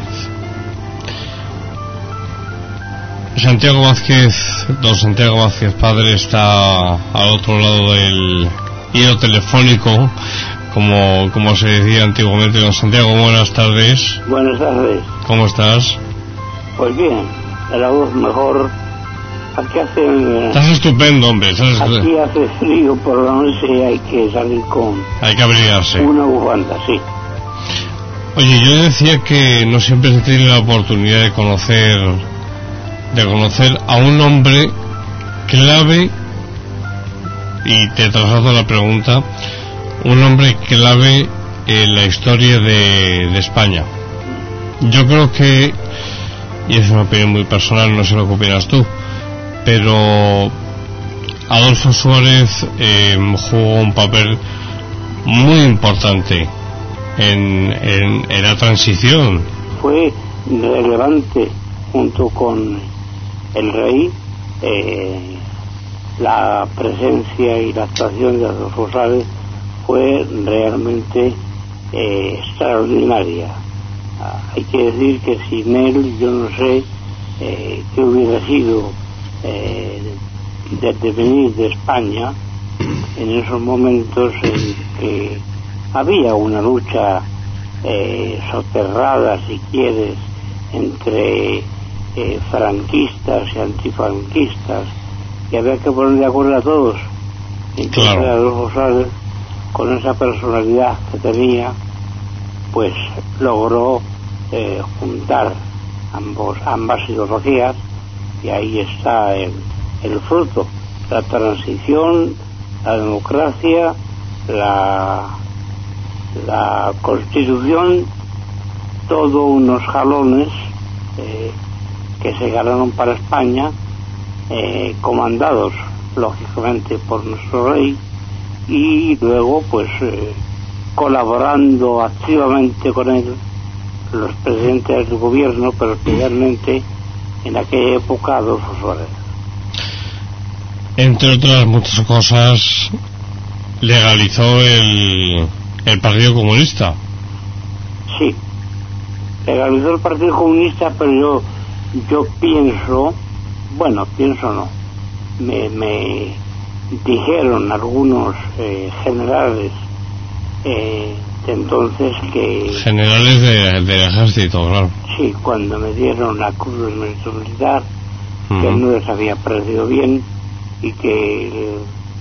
Speaker 3: Santiago Vázquez, don Santiago Vázquez padre, está al otro lado del hilo telefónico, como se decía antiguamente. Don Santiago, buenas tardes.
Speaker 7: Buenas tardes.
Speaker 3: ¿Cómo estás?
Speaker 7: Pues bien, la voz mejor. Aquí hace...
Speaker 3: Estás estupendo, hombre.
Speaker 7: Aquí hace frío por la noche y hay que salir con...
Speaker 3: Hay que abrigarse.
Speaker 7: Una bufanda, sí.
Speaker 3: Oye, yo decía que no siempre se tiene la oportunidad de conocer a un hombre clave, y te traslado la pregunta, un hombre clave en la historia de España. Yo creo que y es una opinión muy personal, no sé lo que opinas tú, pero Adolfo Suárez jugó un papel muy importante en la transición.
Speaker 7: Fue relevante junto con el rey, la presencia y la actuación de Adolfo Suárez fue realmente extraordinaria. Hay que decir que sin él yo no sé qué hubiera sido desde venir de España en esos momentos en que había una lucha soterrada, si quieres, entre franquistas y antifranquistas, y había que poner de acuerdo a todos. Entonces Adolfo Suárez, con esa personalidad que tenía, pues logró juntar ambas ideologías, y ahí está el fruto, la transición, la democracia, la constitución, todos unos jalones que se ganaron para España, comandados lógicamente por nuestro rey, y luego pues colaborando activamente con él los presidentes del gobierno, pero especialmente en aquella época Adolfo Suárez.
Speaker 3: Entre otras muchas cosas, legalizó el Partido Comunista.
Speaker 7: Sí, legalizó el Partido Comunista, pero yo pienso no, me dijeron algunos generales de entonces que...
Speaker 3: Generales del ejército, claro.
Speaker 7: Sí, cuando me dieron la cruz del mérito militar, que no les había parecido bien, y que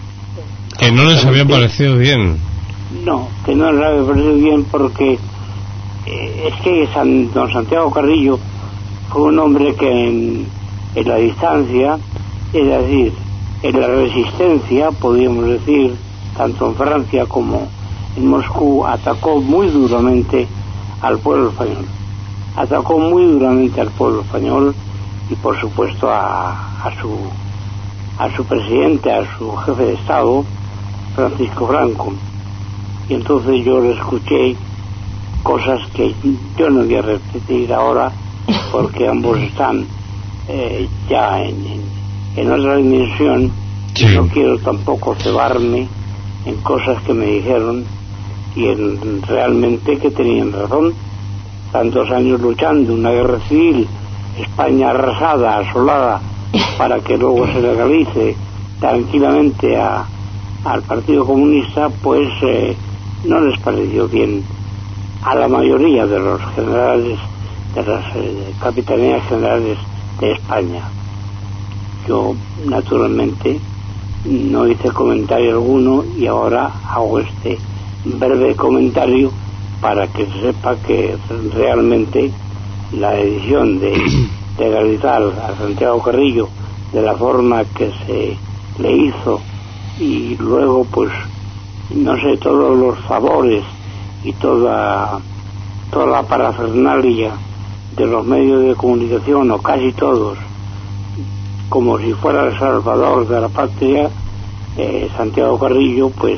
Speaker 3: no les había parecido bien.
Speaker 7: No, que no les había parecido bien porque es que don Santiago Carrillo fue un hombre que en la distancia, es decir, en la resistencia, podríamos decir, tanto en Francia como en Moscú, atacó muy duramente al pueblo español. Atacó muy duramente al pueblo español y, por supuesto, a su presidente, a su jefe de Estado, Francisco Franco. Y entonces yo le escuché cosas que yo no voy a repetir ahora, porque ambos están ya en otra dimensión. Sí. Y no quiero tampoco cebarme en cosas que me dijeron y realmente que tenían razón. Tantos años luchando, una guerra civil, España arrasada, asolada, para que luego se legalice tranquilamente al Partido Comunista, pues no les pareció bien a la mayoría de los generales, de las capitanías generales de España. Yo, naturalmente, no hice comentario alguno y ahora hago este breve comentario para que se sepa que realmente la decisión de legalizar a Santiago Carrillo de la forma que se le hizo, y luego pues no sé, todos los favores y toda la parafernalia de los medios de comunicación, o casi todos, como si fuera el salvador de la patria, Santiago Carrillo pues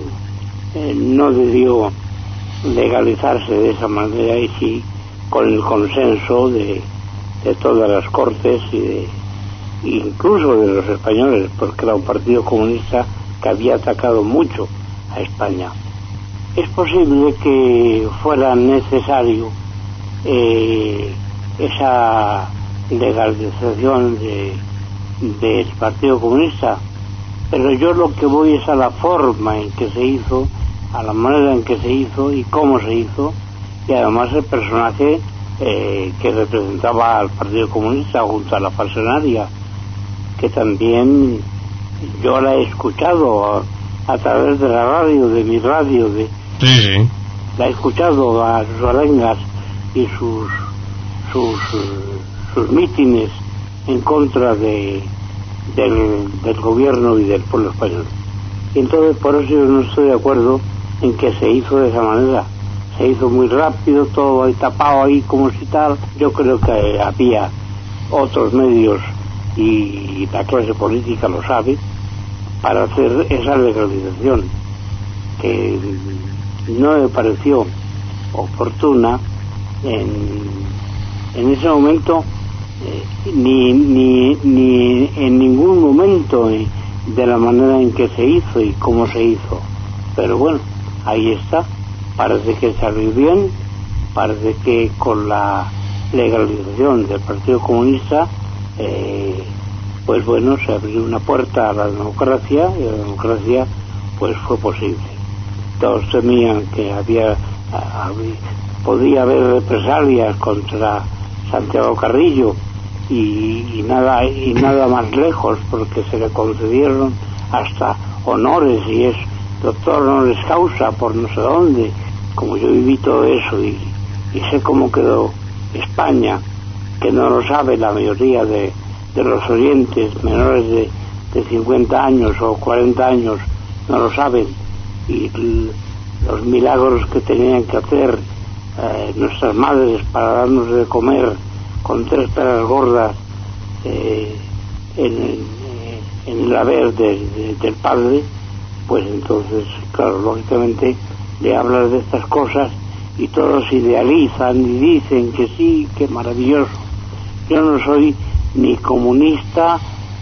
Speaker 7: no debió legalizarse de esa manera, y sí con el consenso de todas las cortes y incluso de los españoles, porque era un partido comunista que había atacado mucho a España. Es posible que fuera necesario esa legalización del Partido Comunista, pero yo lo que voy es a la forma en que se hizo, a la manera en que se hizo y cómo se hizo, y además el personaje que representaba al Partido Comunista junto a la falsenaria, que también yo la he escuchado a través de la radio, de mi radio,
Speaker 3: sí.
Speaker 7: La he escuchado a sus arengas y sus mítines en contra del gobierno y del pueblo español. Y entonces por eso yo no estoy de acuerdo en que se hizo de esa manera. se hizo muy rápido, todo ahí tapado ahí como si tal. Yo creo que había otros medios, y la clase política lo sabe, para hacer esa legalización, que no me pareció oportuna en ese momento, ni en ningún momento, de la manera en que se hizo y cómo se hizo. Pero bueno, ahí está. Parece que salió bien, parece que con la legalización del Partido Comunista, pues bueno, se abrió una puerta a la democracia, y la democracia pues fue posible. Todos temían que podía haber represalias contra Santiago Carrillo, y nada más lejos, porque se le concedieron hasta honores, y es doctor honoris causa por no sé dónde. Como yo viví todo eso y sé cómo quedó España, que no lo sabe la mayoría de los oyentes menores de 50 años o 40 años, no lo saben, y los milagros que tenían que hacer nuestras madres para darnos de comer con 3 peras gordas en el haber del padre, pues entonces, claro, lógicamente le hablas de estas cosas y todos idealizan y dicen que sí, que maravilloso. Yo no soy ni comunista,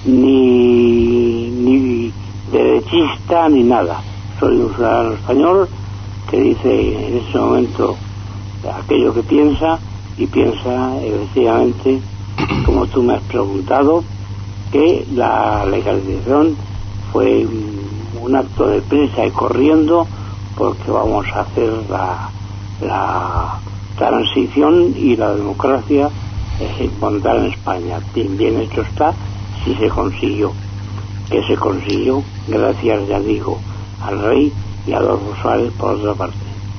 Speaker 7: ni derechista, ni nada. Soy un ciudadano español que dice en ese momento aquello que piensa, y piensa efectivamente, como tú me has preguntado, que la legalización fue un acto de prisa y corriendo, porque vamos a hacer la transición y la democracia es implantar en España. Bien hecho está si se consiguió, que se consiguió gracias, ya digo, al rey y a Adolfo Suárez por otra parte.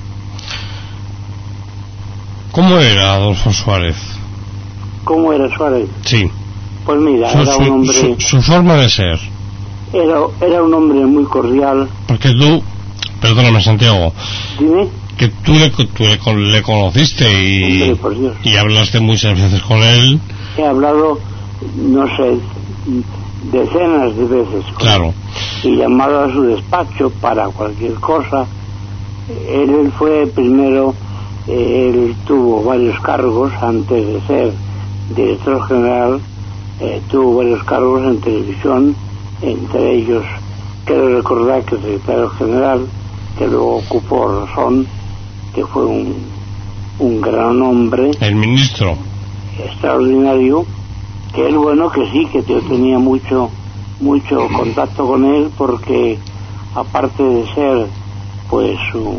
Speaker 3: ¿Cómo era Adolfo Suárez?
Speaker 7: ¿Cómo era Suárez?
Speaker 3: Sí.
Speaker 7: Pues mira, era un hombre...
Speaker 3: Su forma de ser.
Speaker 7: Era un hombre muy cordial.
Speaker 3: Porque tú, perdóname Santiago,
Speaker 7: ¿Dime?
Speaker 3: que tú le conociste
Speaker 7: Hombre, por Dios,
Speaker 3: y hablaste muchas veces con él.
Speaker 7: He hablado, no sé, decenas de veces con
Speaker 3: Claro.
Speaker 7: él, y llamado a su despacho para cualquier cosa. Él fue primero, él tuvo varios cargos antes de ser director general, tuvo varios cargos en televisión, entre ellos quiero recordar que el secretario general, que luego ocupó Rosón, que fue un gran hombre,
Speaker 3: El ministro.
Speaker 7: extraordinario, que es bueno que sí, que yo tenía mucho contacto con él, porque aparte de ser pues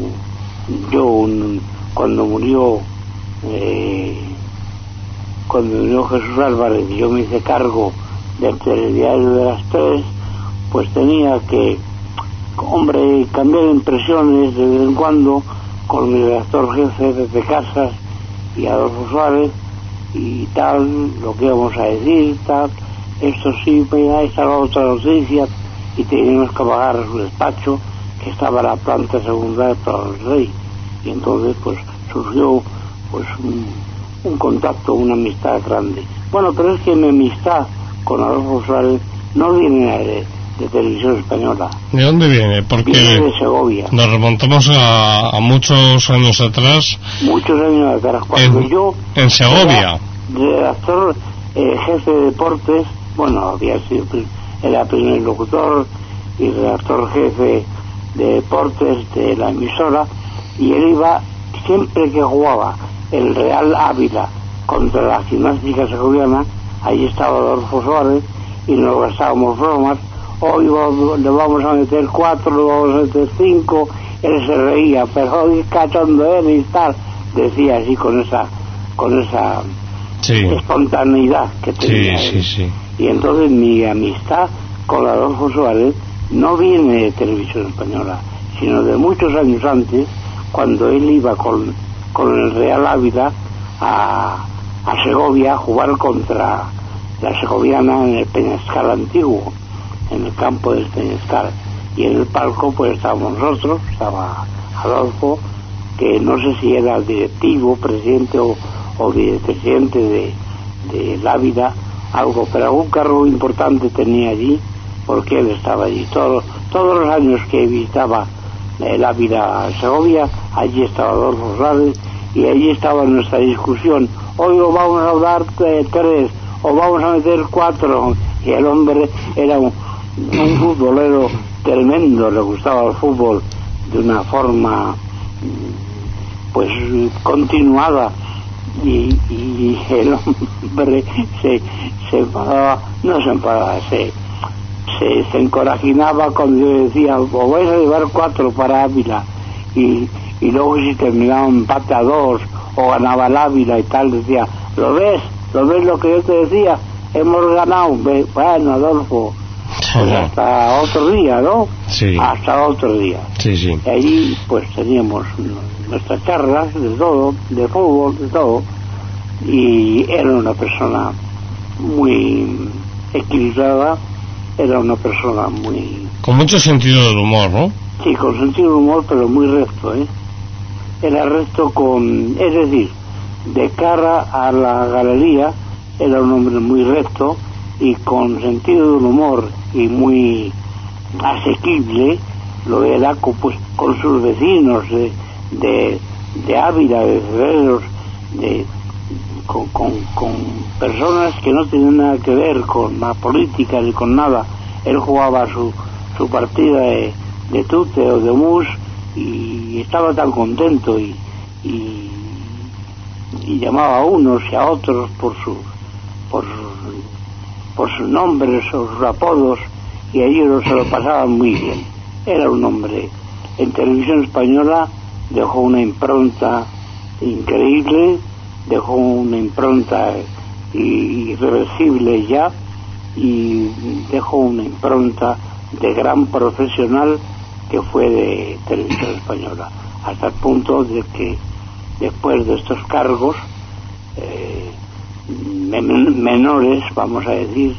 Speaker 7: cuando murió Jesús Álvarez y yo me hice cargo del telediario de las 3, pues tenía que, hombre, cambiar impresiones de vez en cuando con el redactor jefe de Casas y Adolfo Suárez y tal, lo que íbamos a decir, tal, esto sí, mira, esta la otra noticia, y teníamos que pagar a su despacho, que estaba en la planta segunda de Prado del Rey, y entonces pues surgió pues un contacto, una amistad grande. Bueno, pero es que mi amistad con Adolfo Suárez no viene de Televisión Española.
Speaker 3: ¿De dónde viene? Porque
Speaker 7: viene de Segovia.
Speaker 3: Nos remontamos a muchos años atrás.
Speaker 7: Muchos años atrás, cuando yo
Speaker 3: en Segovia,
Speaker 7: redactor jefe de deportes, bueno, era primer locutor y redactor jefe de deportes de la emisora, y él iba siempre que jugaba el Real Ávila contra la Gimnástica Segoviana. Ahí estaba Adolfo Suárez y nos gastábamos bromas. Hoy le vamos a meter 4, le vamos a meter 5. Él se reía, pero hoy cachondo él y tal, decía así con esa
Speaker 3: sí,
Speaker 7: espontaneidad que tenía él.
Speaker 3: Sí.
Speaker 7: Y entonces mi amistad con Adolfo Suárez no viene de Televisión Española, sino de muchos años antes, cuando él iba con el Real Ávila a Segovia a jugar contra la segoviana en el Peñascal antiguo, en el campo del Peñascal, y en el palco pues estábamos nosotros, estaba Adolfo, que no sé si era directivo, presidente o vicepresidente de Lávida, algo, pero algún cargo importante tenía allí, porque él estaba allí. Todos los años que visitaba Lávida, Segovia, allí estaba Adolfo Suárez, y allí estaba nuestra discusión. Hoy vamos a hablar 3, o vamos a meter 4, y el hombre era un futbolero tremendo, le gustaba el fútbol de una forma pues continuada, y el hombre se enfadaba, no se enfadaba, se encorajinaba cuando yo decía, os vais a llevar 4 para Ávila, y luego si terminaba empate a 2 o ganaba el Ávila y tal, decía, ¿lo ves lo que yo te decía? Hemos ganado. Bueno, Adolfo, pues hasta otro día, ¿no?
Speaker 3: Sí.
Speaker 7: Hasta otro día.
Speaker 3: Sí, sí.
Speaker 7: Y allí pues teníamos nuestras charlas de todo, de fútbol, de todo, y era una persona muy equilibrada, era una persona muy...
Speaker 3: Con mucho sentido del humor, ¿no?
Speaker 7: Sí, con sentido del humor, pero muy recto, ¿eh? Era recto es decir, de cara a la galería, era un hombre muy recto y con sentido del humor y muy asequible, lo era con sus vecinos de Ávila, de Cerreros, con personas que no tenían nada que ver con la política ni con nada. Él jugaba su partida de tute o de mus y estaba tan contento y llamaba a unos y a otros por sus nombres o sus apodos, y ellos se lo pasaban muy bien. Era un hombre, en televisión española dejó una impronta increíble, dejó una impronta irreversible ya, y dejó una impronta de gran profesional que fue de televisión española, hasta el punto de que después de estos cargos menores, vamos a decir,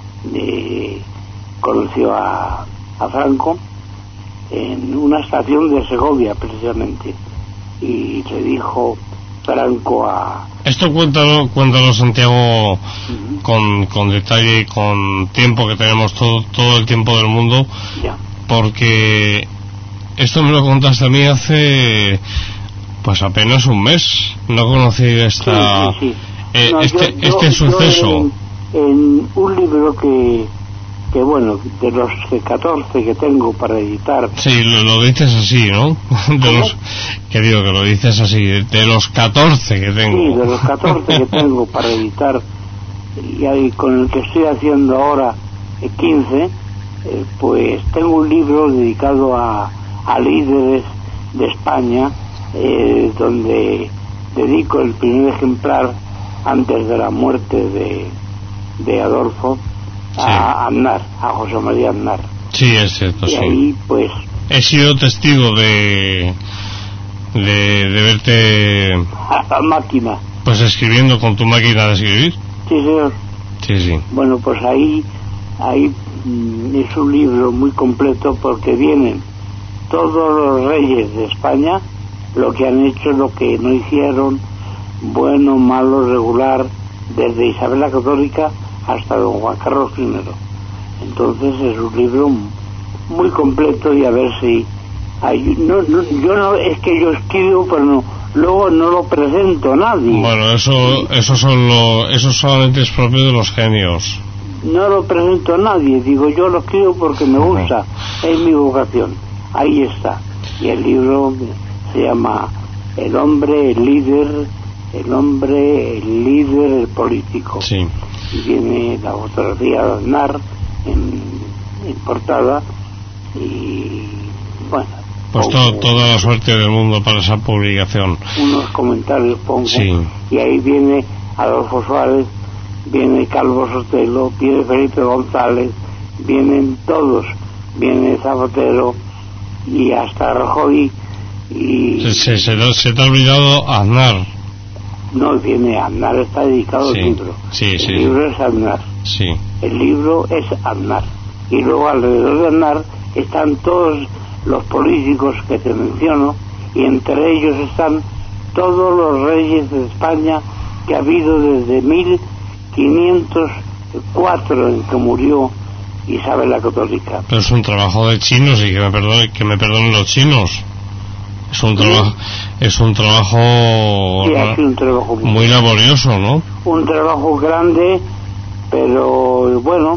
Speaker 7: conoció a Franco en una estación de Segovia precisamente, y le dijo Franco a...
Speaker 3: Esto cuéntalo Santiago, con detalle y con tiempo, que tenemos todo el tiempo del mundo,
Speaker 7: ya.
Speaker 3: Porque esto me lo contaste a mí hace pues apenas un mes. No conocí esta...
Speaker 7: Sí. No,
Speaker 3: este suceso.
Speaker 7: En un libro que bueno, de los 14 que tengo para editar.
Speaker 3: Sí, lo dices así, ¿no? Que digo que lo dices así, de los 14 que tengo.
Speaker 7: Sí, de los 14 que tengo para editar, y ahí con el que estoy haciendo ahora 15, pues tengo un libro dedicado a líderes de España, donde dedico el primer ejemplar antes de la muerte de Adolfo,
Speaker 3: sí,
Speaker 7: a Aznar, a José María Aznar.
Speaker 3: Sí, es cierto,
Speaker 7: y
Speaker 3: sí.
Speaker 7: Ahí, pues,
Speaker 3: he sido testigo de verte
Speaker 7: a la máquina.
Speaker 3: Pues escribiendo con tu máquina de escribir.
Speaker 7: Sí, señor.
Speaker 3: Sí.
Speaker 7: Bueno, pues ahí es un libro muy completo, porque vienen todos los reyes de España, lo que han hecho, lo que no hicieron, bueno, malo, regular, desde Isabel la Católica hasta don Juan Carlos I. Entonces es un libro muy completo, y a ver si es que yo escribo, pero no, luego no lo presento a nadie.
Speaker 3: Bueno, eso solamente es propio de los genios.
Speaker 7: No lo presento a nadie, digo, yo lo escribo porque me gusta, es mi vocación. Ahí está. Y el libro se llama El hombre, el líder, el político.
Speaker 3: Sí.
Speaker 7: Y viene la fotografía de Aznar en portada, y bueno,
Speaker 3: pues toda la suerte del mundo para esa publicación.
Speaker 7: Unos comentarios pongo,
Speaker 3: sí.
Speaker 7: Y ahí viene Adolfo Suárez, viene Calvo Sotelo, viene Felipe González, vienen todos, viene Zapatero y hasta Rajoy, y
Speaker 3: se te ha olvidado Aznar.
Speaker 7: No, viene Aznar, está dedicado al libro.
Speaker 3: Sí.
Speaker 7: El libro es Aznar.
Speaker 3: Sí.
Speaker 7: El libro es Aznar. Y luego alrededor de Aznar están todos los políticos que te menciono, y entre ellos están todos los reyes de España que ha habido desde 1504 en que murió Isabel la Católica.
Speaker 3: Pero es un trabajo de chinos, y que me perdonen los chinos. Es un trabajo
Speaker 7: Sí, ha sido un trabajo
Speaker 3: muy laborioso, ¿no?
Speaker 7: Un trabajo grande, pero bueno,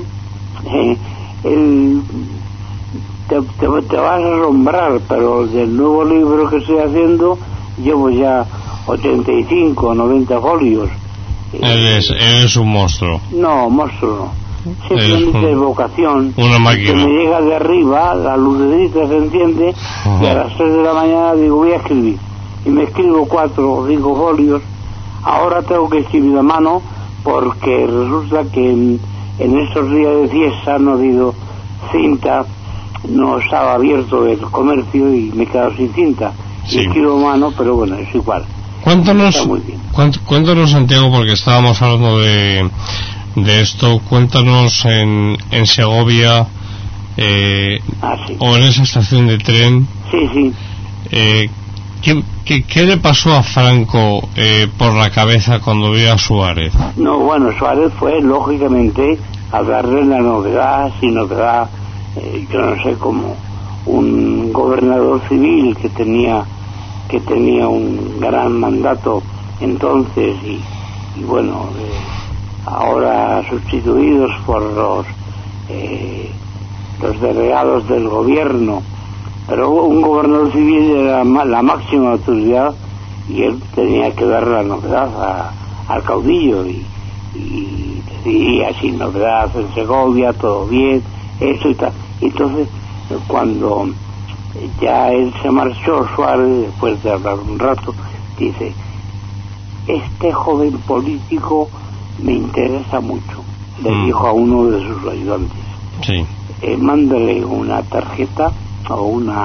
Speaker 7: te vas a asombrar, pero del nuevo libro que estoy haciendo llevo ya 85 o 90 folios.
Speaker 3: Eres un monstruo.
Speaker 7: No, monstruo no. Simplemente de vocación.
Speaker 3: Una máquina.
Speaker 7: Que me llega de arriba, la lucecita se enciende, y a las 3 de la mañana digo, voy a escribir. Y me escribo 4 o 5 folios. Ahora tengo que escribir a mano, porque resulta que en estos días de fiesta no ha habido cinta, no estaba abierto el comercio y me he quedado sin cinta.
Speaker 3: Sí.
Speaker 7: Y escribo a mano, pero bueno, es igual.
Speaker 3: Cuéntanos, Santiago, porque estábamos hablando de esto. Cuéntanos en Segovia,
Speaker 7: sí.
Speaker 3: O en esa estación de tren.
Speaker 7: Sí.
Speaker 3: ¿Qué le pasó a Franco por la cabeza cuando vio a Suárez?
Speaker 7: No, bueno, Suárez fue lógicamente a darle la novedad, sin novedad, yo no sé, como un gobernador civil que tenía un gran mandato entonces, y bueno, ahora sustituidos por los delegados del gobierno, pero un gobernador civil era la máxima autoridad y él tenía que dar la novedad al caudillo y decidía sin novedad en Segovia, todo bien, eso y tal. Entonces, cuando ya él se marchó, Suárez, después de hablar un rato, dice: este joven político me interesa mucho, le dijo a uno de sus ayudantes.
Speaker 3: Sí.
Speaker 7: Mándale una tarjeta o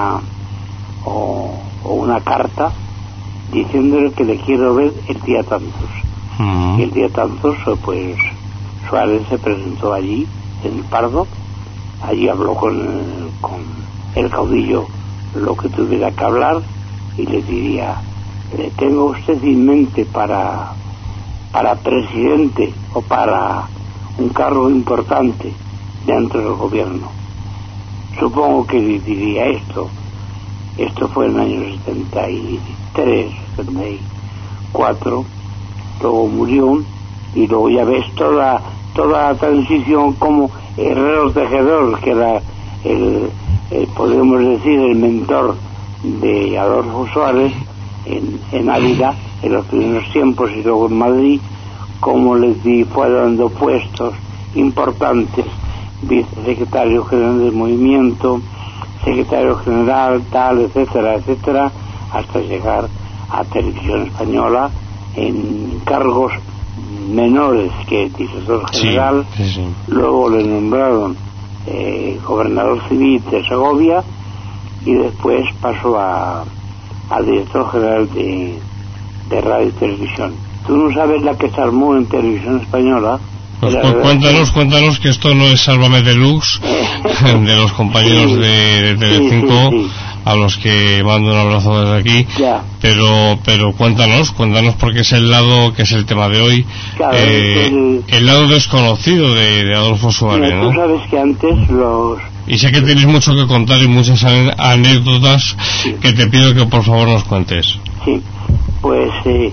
Speaker 7: una carta diciéndole que le quiero ver el día tantos. Y el día tantos, pues Suárez se presentó allí en el Pardo, allí habló con el caudillo lo que tuviera que hablar y le diría: ¿le tengo usted en mente para presidente o para un cargo importante dentro del gobierno? Supongo que le diría esto fue en el año 73, 74, luego murió, y luego ya ves toda la transición como Herrero Tejedor, que era podemos decir el mentor de Adolfo Suárez en Ávila en los primeros tiempos, y luego en Madrid, como les fue dando puestos importantes, vicesecretario general del movimiento, secretario general, tal, etcétera, etcétera, hasta llegar a Televisión Española en cargos menores que director general.
Speaker 3: Sí.
Speaker 7: Luego le nombraron gobernador civil de Segovia, y después pasó a director general de Radio y Televisión. Tú no sabes la que se armó en Televisión Española.
Speaker 3: Pues cuéntanos, que esto no es Sálvame Deluxe de los compañeros de Telecinco, sí. A los que mando un abrazo desde aquí.
Speaker 7: Ya.
Speaker 3: Pero cuéntanos porque es el lado que es el tema de hoy.
Speaker 7: Claro,
Speaker 3: el lado desconocido de Adolfo Suárez, ¿no?
Speaker 7: Tú sabes que antes
Speaker 3: y sé que tienes mucho que contar y muchas anécdotas, sí, que te pido que por favor nos cuentes.
Speaker 7: Sí, pues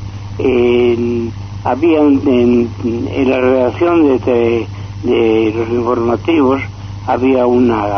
Speaker 7: había en la redacción de los informativos había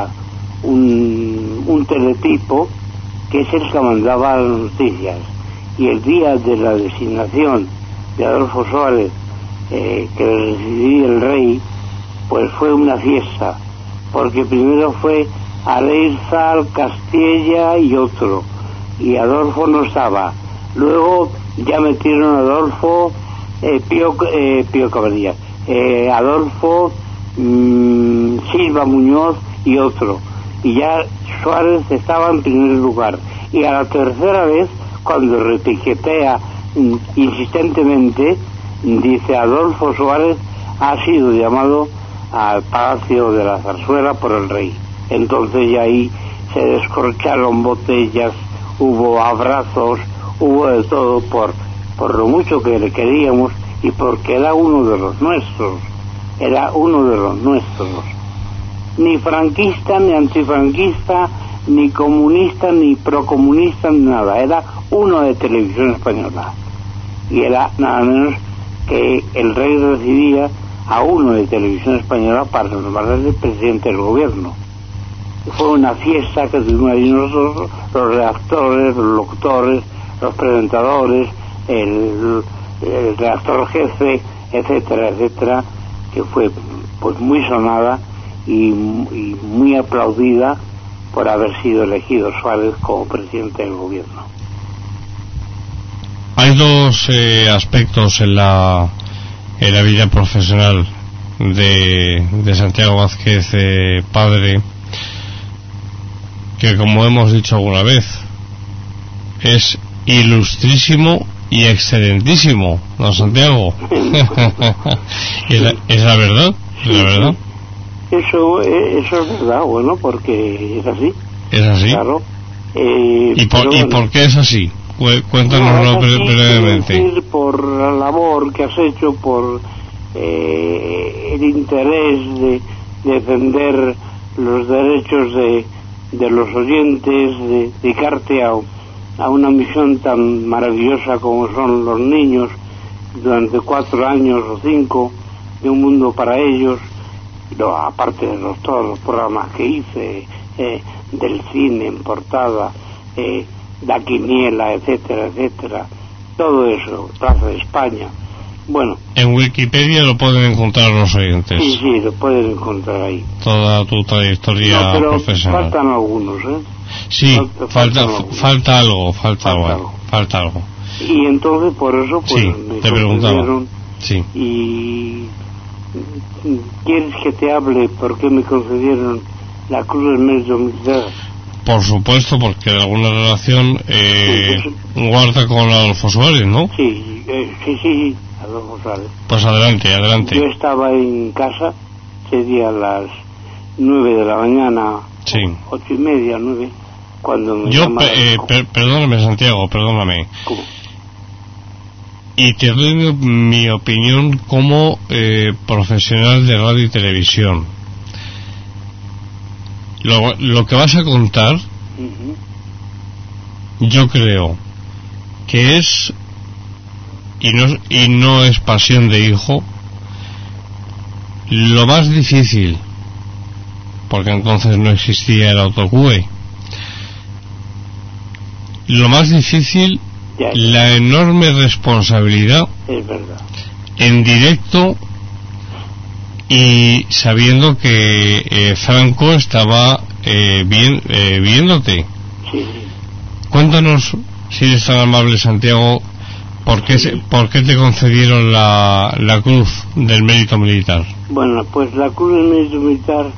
Speaker 7: un teletipo que es el que mandaba las noticias, y el día de la designación de Adolfo Suárez, que residía el rey, pues fue una fiesta, porque primero fue Aleirzar, Castilla y otro, y Adolfo no estaba. Luego ya metieron a Adolfo Pío Cabrera, Adolfo Silva Muñoz y otro, y ya Suárez estaba en primer lugar. Y a la tercera vez, cuando repiquetea insistentemente, dice: Adolfo Suárez ha sido llamado al Palacio de la Zarzuela por el rey. Entonces ya ahí se descorcharon botellas, hubo abrazos, hubo de todo por lo mucho que le queríamos y porque era uno de los nuestros, ni franquista, ni antifranquista, ni comunista, ni procomunista, ni nada, era uno de Televisión Española, y era nada menos que el rey recibía a uno de Televisión Española para nombrar el presidente del gobierno. Fue una fiesta que tuvimos ahí nosotros, los redactores, los locutores, los presentadores, el redactor jefe, etcétera, etcétera, que fue pues muy sonada y muy aplaudida por haber sido elegido Suárez como presidente del gobierno.
Speaker 3: Hay dos aspectos en la vida profesional de Santiago Vázquez, padre, que, como hemos dicho alguna vez, es ilustrísimo y excelentísimo, don Santiago. es la verdad,
Speaker 7: Eso es verdad, bueno, porque es así.
Speaker 3: Es así.
Speaker 7: Claro.
Speaker 3: ¿Y por qué es así? Cuéntanoslo brevemente.
Speaker 7: Decir, por la labor que has hecho, por el interés de defender los derechos de los oyentes, de dedicarte a una misión tan maravillosa como son los niños durante 4 años o 5 de Un Mundo para Ellos, aparte de todos los programas que hice, del cine en portada, la quiniela, etcétera, etcétera, todo eso, Plaza de España. Bueno,
Speaker 3: en Wikipedia lo pueden encontrar los oyentes.
Speaker 7: Sí, lo pueden encontrar ahí.
Speaker 3: Toda tu trayectoria profesional.
Speaker 7: Faltan algunos,
Speaker 3: Sí, falta algo.
Speaker 7: Y entonces por eso pues
Speaker 3: sí,
Speaker 7: me
Speaker 3: te preguntaba. Sí.
Speaker 7: Y ¿quieres que te hable por qué me concedieron la Cruz del Mérito Militar?
Speaker 3: Por supuesto, porque alguna relación guarda con Adolfo Suárez, ¿no?
Speaker 7: Sí, Adolfo Suárez.
Speaker 3: Pues adelante.
Speaker 7: Yo estaba en casa ese día a las 9 de la mañana,
Speaker 3: sí.
Speaker 7: 8:30, 9, cuando me
Speaker 3: perdóname, Santiago, perdóname.
Speaker 7: ¿Cómo?
Speaker 3: Y te doy mi opinión como profesional de radio y televisión. Lo que vas a contar, yo creo que es, y no es pasión de hijo, lo más difícil, porque entonces no existía el autocue, lo más difícil, la enorme responsabilidad,
Speaker 7: es verdad,
Speaker 3: en directo, y sabiendo que Franco estaba viéndote.
Speaker 7: Sí.
Speaker 3: Cuéntanos, si eres tan amable, Santiago, ¿por qué te concedieron la Cruz del Mérito Militar?
Speaker 7: Bueno, pues la Cruz del Mérito Militar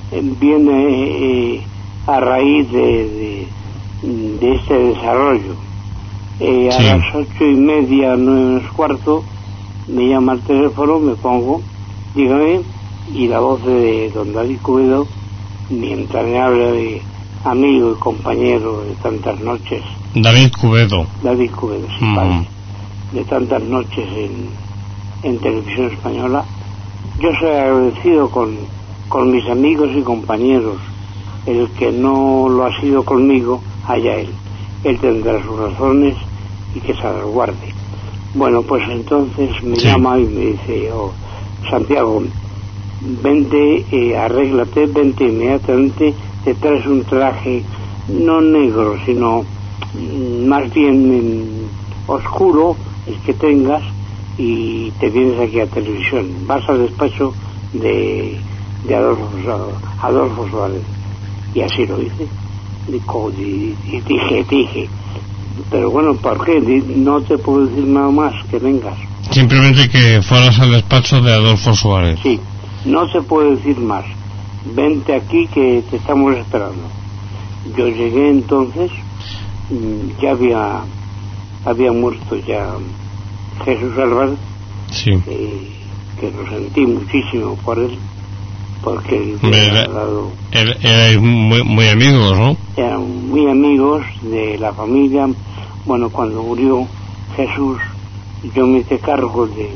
Speaker 7: viene a raíz de este desarrollo. A las 8:30, 9:15, me llama el teléfono, me pongo, dígame, y la voz de don David Cubedo, mi entrañable amigo y compañero de tantas noches.
Speaker 3: David Cubedo,
Speaker 7: sí, padre, de tantas noches en Televisión Española. Yo soy agradecido con mis amigos y compañeros. El que no lo ha sido conmigo, allá él tendrá sus razones y que se las guarde. Bueno, pues entonces me llama y me dice: Santiago, vente, arréglate, vente inmediatamente, te traes un traje no negro, sino más bien oscuro, el que tengas, y te vienes aquí a televisión, vas al despacho de Adolfo Suárez. Y así lo hice. Y dije, pero bueno, ¿por qué? No te puedo decir nada más, que vengas.
Speaker 3: Simplemente que fueras al despacho de Adolfo Suárez.
Speaker 7: Sí, no se puede decir más. Vente aquí que te estamos esperando. Yo llegué entonces, ya había muerto ya Jesús Álvarez,
Speaker 3: sí.
Speaker 7: Que lo sentí muchísimo por él, porque
Speaker 3: eran muy amigos, ¿no?
Speaker 7: Eran muy amigos de la familia. Bueno, cuando murió Jesús, yo me hice cargo de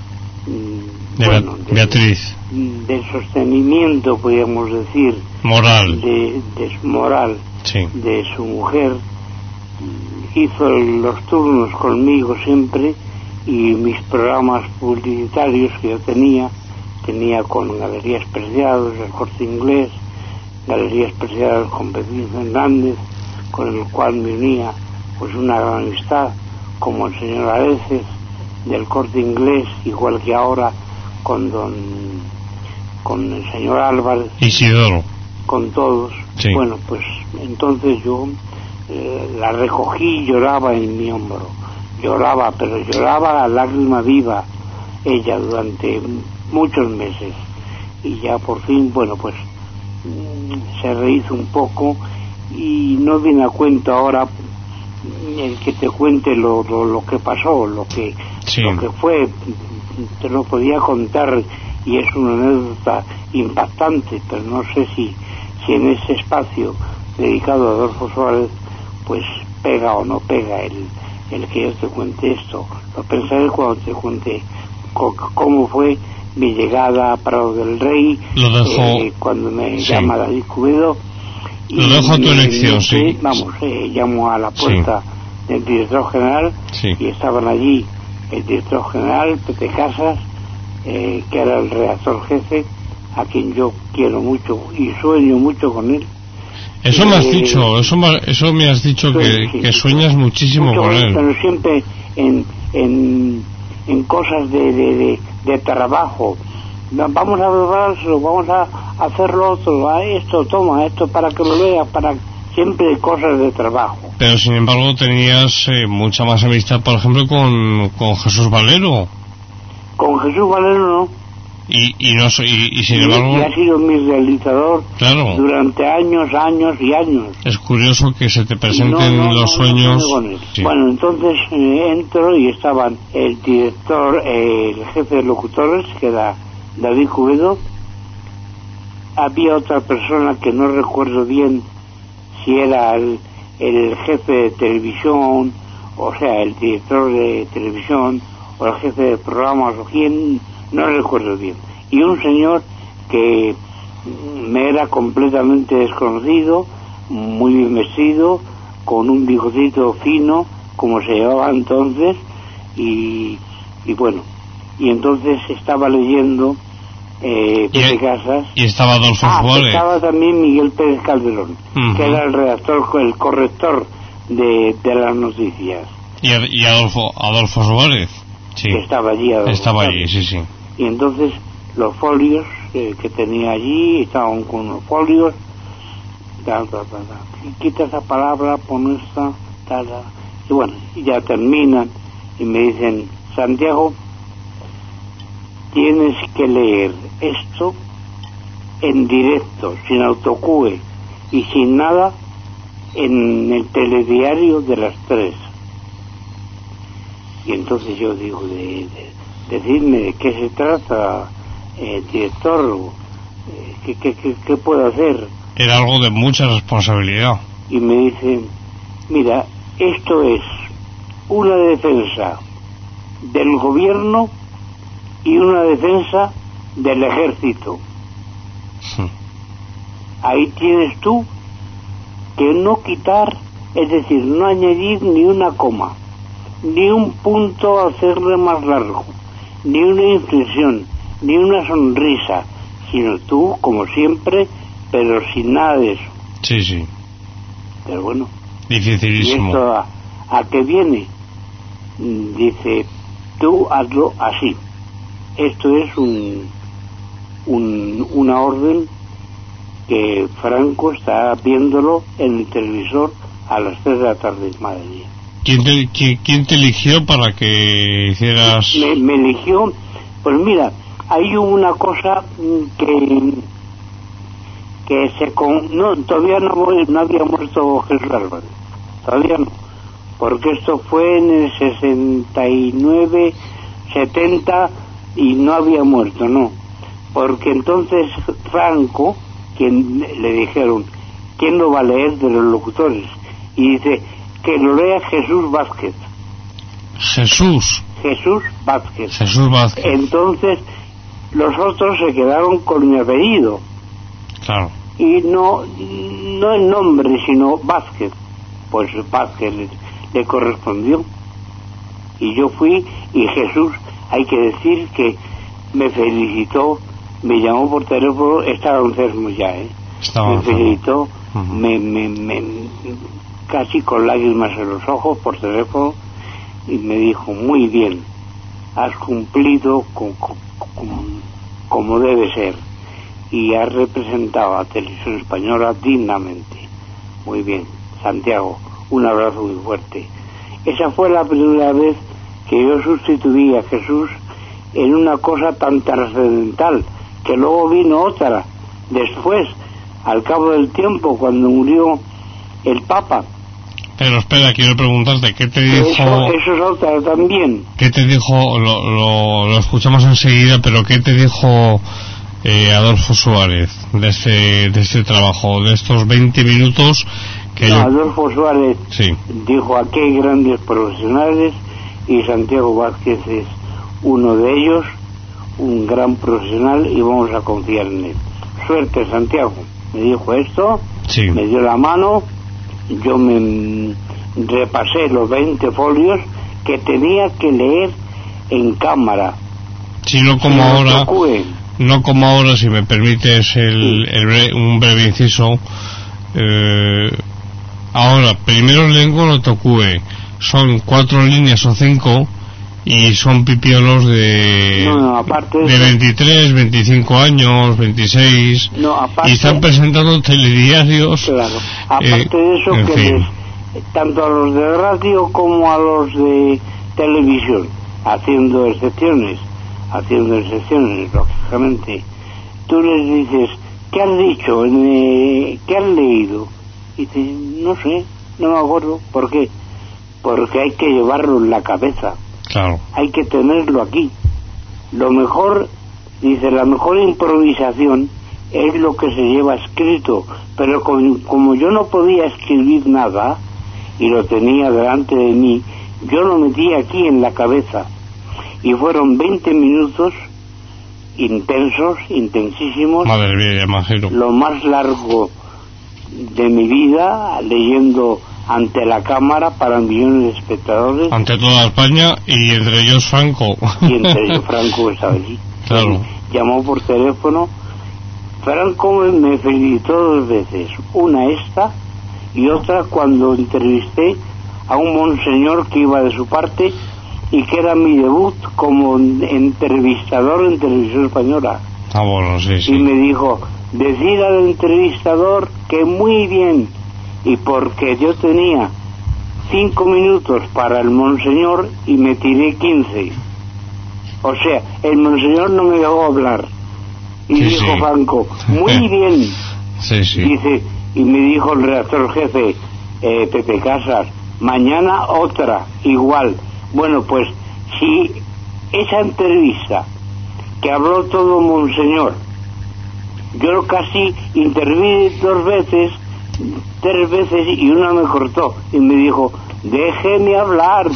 Speaker 3: Beatriz,
Speaker 7: del sostenimiento, podríamos decir,
Speaker 3: moral,
Speaker 7: de moral,
Speaker 3: sí,
Speaker 7: de su mujer. Hizo los turnos conmigo siempre, y mis programas publicitarios que yo tenía con Galerías Preciados, el Corte Inglés, Galerías Preciadas con Pepín Fernández, con el cual me unía pues una gran amistad, como el señor Areces del Corte Inglés, igual que ahora con el señor Álvarez,
Speaker 3: Isidoro,
Speaker 7: con todos.
Speaker 3: Sí.
Speaker 7: Bueno, pues entonces yo la recogí y lloraba en mi hombro. Lloraba, pero lloraba a lágrima viva ella durante muchos meses, y ya por fin, bueno, pues se rehizo un poco, y no viene a cuento ahora el que te cuente lo que pasó, lo que fue. Te lo podía contar, y es una anécdota impactante, pero no sé si en ese espacio dedicado a Adolfo Suárez pues pega o no pega el que yo te cuente esto. Lo pensaré cuando te cuente cómo fue mi llegada a Prado del Rey, cuando me llama David Cubedo.
Speaker 3: Lo dejo a tu elección, sí.
Speaker 7: Vamos, llamo a la puerta del director general, y estaban allí el director general, Pepe Casas, que era el redactor jefe, a quien yo quiero mucho y sueño mucho con él.
Speaker 3: Eso me has dicho, eso me has dicho, que sueñas muchísimo con él.
Speaker 7: Pero siempre en cosas de trabajo. Vamos a beberlo, vamos a hacerlo otro, esto, toma, esto para que lo veas, siempre cosas de trabajo.
Speaker 3: Pero sin embargo tenías mucha más amistad, por ejemplo, con Jesús Valero.
Speaker 7: Con Jesús Valero no.
Speaker 3: Y sin embargo...
Speaker 7: Y ha sido mi realizador,
Speaker 3: claro,
Speaker 7: durante años y años.
Speaker 3: Es curioso que se te presenten los sueños.
Speaker 7: Sí. Bueno, entonces entro y estaban el director, el jefe de locutores, que era David Cubedo. Había otra persona que no recuerdo bien si era el jefe de televisión, o sea, el director de televisión, o el jefe de programas, o quién, no recuerdo bien. Y un señor que me era completamente desconocido, muy bien vestido, con un bigotito fino, como se llevaba entonces, y bueno, y entonces estaba leyendo Pepe Casas.
Speaker 3: Y estaba Adolfo Suárez.
Speaker 7: Estaba también Miguel Pérez Calderón, que era el redactor, el corrector de las noticias.
Speaker 3: Y Adolfo Suárez. Sí.
Speaker 7: Que estaba allí.
Speaker 3: Estaba allí, sí.
Speaker 7: Y entonces los folios que tenía allí, estaban con unos folios, quita esa palabra, pon esta, y bueno, y ya terminan y me dicen: Santiago, tienes que leer esto en directo, sin autocue y sin nada, en el telediario de las 3. Y entonces yo digo, decidme de qué se trata, director, ¿qué puedo hacer?
Speaker 3: Era algo de mucha responsabilidad.
Speaker 7: Y me dicen: mira, esto es una defensa del gobierno y una defensa del ejército. Ahí tienes tú que no quitar, es decir, no añadir ni una coma, ni un punto a hacerle más largo, ni una inflexión, ni una sonrisa, sino tú, como siempre, pero sin nada de eso.
Speaker 3: Sí.
Speaker 7: Pero bueno.
Speaker 3: Dificilísimo.
Speaker 7: ¿Y esto a qué viene? Dice: tú hazlo así. Esto es una orden que Franco está viéndolo en el televisor a las 3 de la tarde, madre mía.
Speaker 3: ¿Quién te eligió para que hicieras...?
Speaker 7: Me eligió, pues mira, hay una cosa que todavía no había muerto Jesús Álvarez, todavía no, porque esto fue en el 69, 70, y no había muerto, no, porque entonces Franco, quien le dijeron, ¿quién lo va a leer de los locutores? Y dice, que lo lea Jesús Vázquez.
Speaker 3: Jesús
Speaker 7: Vázquez. Entonces los otros se quedaron con mi apellido.
Speaker 3: Claro.
Speaker 7: Y no el nombre, sino Vázquez. Pues Vázquez le correspondió. Y yo fui, y Jesús, hay que decir que me felicitó, me llamó por teléfono, estaba enfermo ya, me felicitó, me casi con lágrimas en los ojos por teléfono, y me dijo, muy bien, has cumplido como debe ser, y has representado a Televisión Española dignamente. Muy bien, Santiago, un abrazo muy fuerte. Esa fue la primera vez que yo sustituí a Jesús en una cosa tan trascendental, que luego vino otra, después, al cabo del tiempo, cuando murió el Papa.
Speaker 3: Pero espera, quiero preguntarte, ¿qué te dijo?
Speaker 7: Eso es otra también.
Speaker 3: ¿Qué te dijo? Lo escuchamos enseguida, pero ¿qué te dijo Adolfo Suárez de este trabajo, de estos 20 minutos que
Speaker 7: Adolfo Suárez dijo, aquí hay grandes profesionales, y Santiago Vázquez es uno de ellos, un gran profesional, y vamos a confiar en él. Suerte, Santiago. Me dijo esto, me dio la mano, yo me repasé los 20 folios que tenía que leer en cámara.
Speaker 3: Sí, no como ahora, si me permites un breve inciso. Ahora, primero leo lo tocue. Son 4 líneas o 5 y son pipiolos de 23, 25 años, 26 y están presentando telediarios.
Speaker 7: Claro, aparte de eso, tanto a los de radio como a los de televisión, haciendo excepciones, lógicamente. Tú les dices, ¿qué has dicho? ¿Qué has leído? Y dices, no sé, no me acuerdo. ¿Por qué? Porque hay que llevarlo en la cabeza.
Speaker 3: Claro.
Speaker 7: Hay que tenerlo aquí. Lo mejor, dice, la mejor improvisación es lo que se lleva escrito. Pero como yo no podía escribir nada y lo tenía delante de mí, yo lo metí aquí en la cabeza. Y fueron 20 minutos intensos, intensísimos.
Speaker 3: Madre mía, imagino.
Speaker 7: Lo más largo de mi vida, leyendo ante la cámara para millones de espectadores.
Speaker 3: Ante toda España, y entre ellos Franco.
Speaker 7: Y entre ellos Franco estaba allí.
Speaker 3: Claro.
Speaker 7: Llamó por teléfono. Franco me felicitó 2 veces. Una esta, y otra cuando entrevisté a un monseñor que iba de su parte y que era mi debut como entrevistador en Televisión Española.
Speaker 3: Bueno, sí.
Speaker 7: Y me dijo, decir al entrevistador que muy bien, y porque yo tenía 5 minutos para el monseñor y me tiré 15. O sea, el monseñor no me dejó hablar. Y dijo Franco, muy bien. Dice, y me dijo el redactor jefe, Pepe Casas, mañana otra, igual. Bueno, pues si esa entrevista que habló todo monseñor, yo casi intervine 2 veces, 3 veces, y una me cortó y me dijo, déjeme hablar.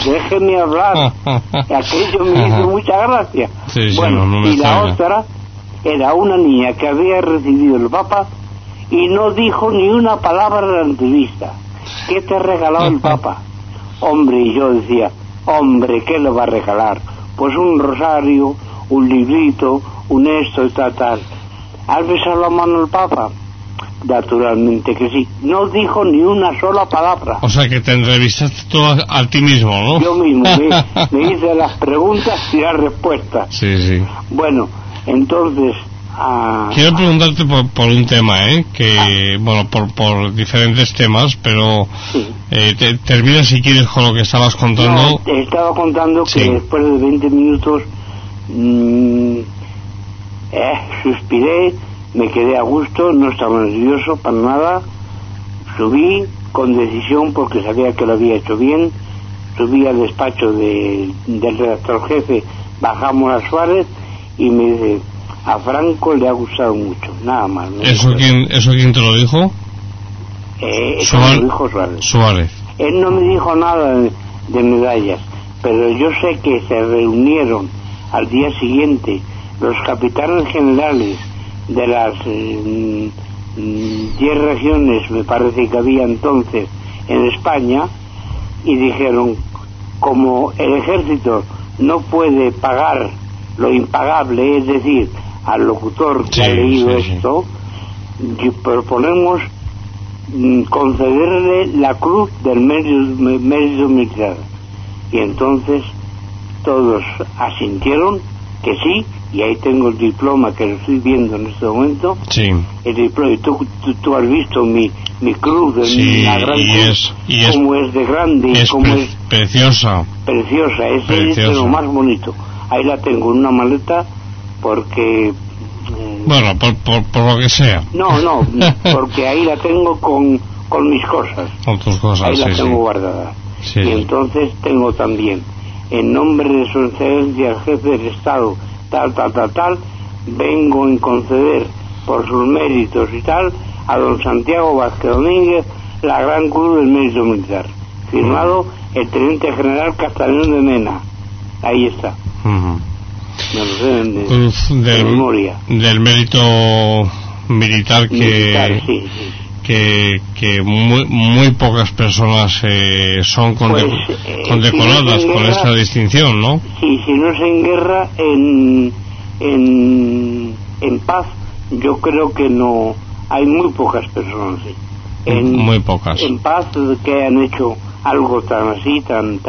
Speaker 7: Aquello me hizo mucha gracia. Y la otra era una niña que había recibido el Papa y no dijo ni una palabra en la entrevista. ¿Qué te ha regalado el Papa? Hombre, y yo decía, hombre, ¿qué le va a regalar? Pues un rosario, un librito, un esto y tal. ¿Has besado la mano al Papa? Naturalmente que sí. No dijo ni una sola palabra.
Speaker 3: O sea que te entrevistaste tú a ti mismo, ¿no?
Speaker 7: Yo mismo me hice las preguntas y las respuestas.
Speaker 3: Sí.
Speaker 7: Bueno, entonces
Speaker 3: quiero preguntarte por un tema, que bueno, por diferentes temas, pero termina si quieres con lo que estabas contando.
Speaker 7: No, te estaba contando que después de 20 minutos suspiré, me quedé a gusto, no estaba nervioso para nada, subí con decisión porque sabía que lo había hecho bien, subí al despacho del redactor jefe, bajamos a Suárez y me dice, a Franco le ha gustado mucho, nada más. ¿No?
Speaker 3: ¿Eso quién te lo dijo?
Speaker 7: Eso me lo dijo
Speaker 3: Suárez.
Speaker 7: Él no me dijo nada de medallas, pero yo sé que se reunieron al día siguiente los capitanes generales de las 10 regiones, me parece que había entonces en España, y dijeron, como el ejército no puede pagar lo impagable, es decir, al locutor que ha leído esto, proponemos concederle la cruz del mérito militar. Y entonces todos asintieron que sí, y ahí tengo el diploma que lo estoy viendo en este momento.
Speaker 3: Sí.
Speaker 7: El diploma, y tú has visto mi cruz, la gran cruz, cómo es de grande,
Speaker 3: es
Speaker 7: cómo es
Speaker 3: preciosa.
Speaker 7: Preciosa, es lo más bonito. Ahí la tengo en una maleta porque...
Speaker 3: bueno, por lo que sea.
Speaker 7: No, porque ahí la tengo con mis cosas.
Speaker 3: Con tus cosas,
Speaker 7: ahí la tengo guardada.
Speaker 3: Sí.
Speaker 7: Y entonces tengo también, en nombre de su excelencia el jefe del Estado, tal, vengo en conceder por sus méritos y tal, a don Santiago Vázquez Domínguez, la gran cruz del mérito militar. Firmado el teniente general Castañón de Mena. Ahí está. Me lo sé de memoria.
Speaker 3: Del mérito militar que muy pocas personas son condecoradas con esta distinción, ¿no?
Speaker 7: Sí, si no es en guerra, en paz, yo creo que no, hay muy pocas personas, sí.
Speaker 3: Muy pocas.
Speaker 7: En paz, que han hecho algo tan así,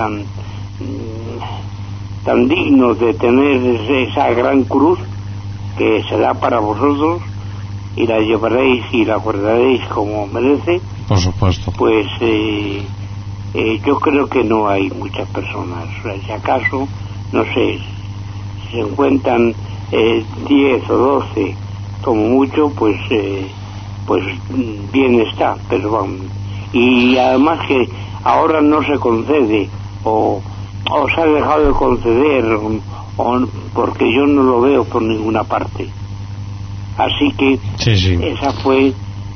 Speaker 7: tan digno de tener esa gran cruz que se da para vosotros, y la llevaréis y la guardaréis como merece.
Speaker 3: Por supuesto.
Speaker 7: Pues yo creo que no hay muchas personas. Si acaso, no sé, si se encuentran 10 o 12 como mucho, pues bien está, pero vamos. Y además que ahora no se concede, o se ha dejado de conceder, porque yo no lo veo por ninguna parte. Así que esa fue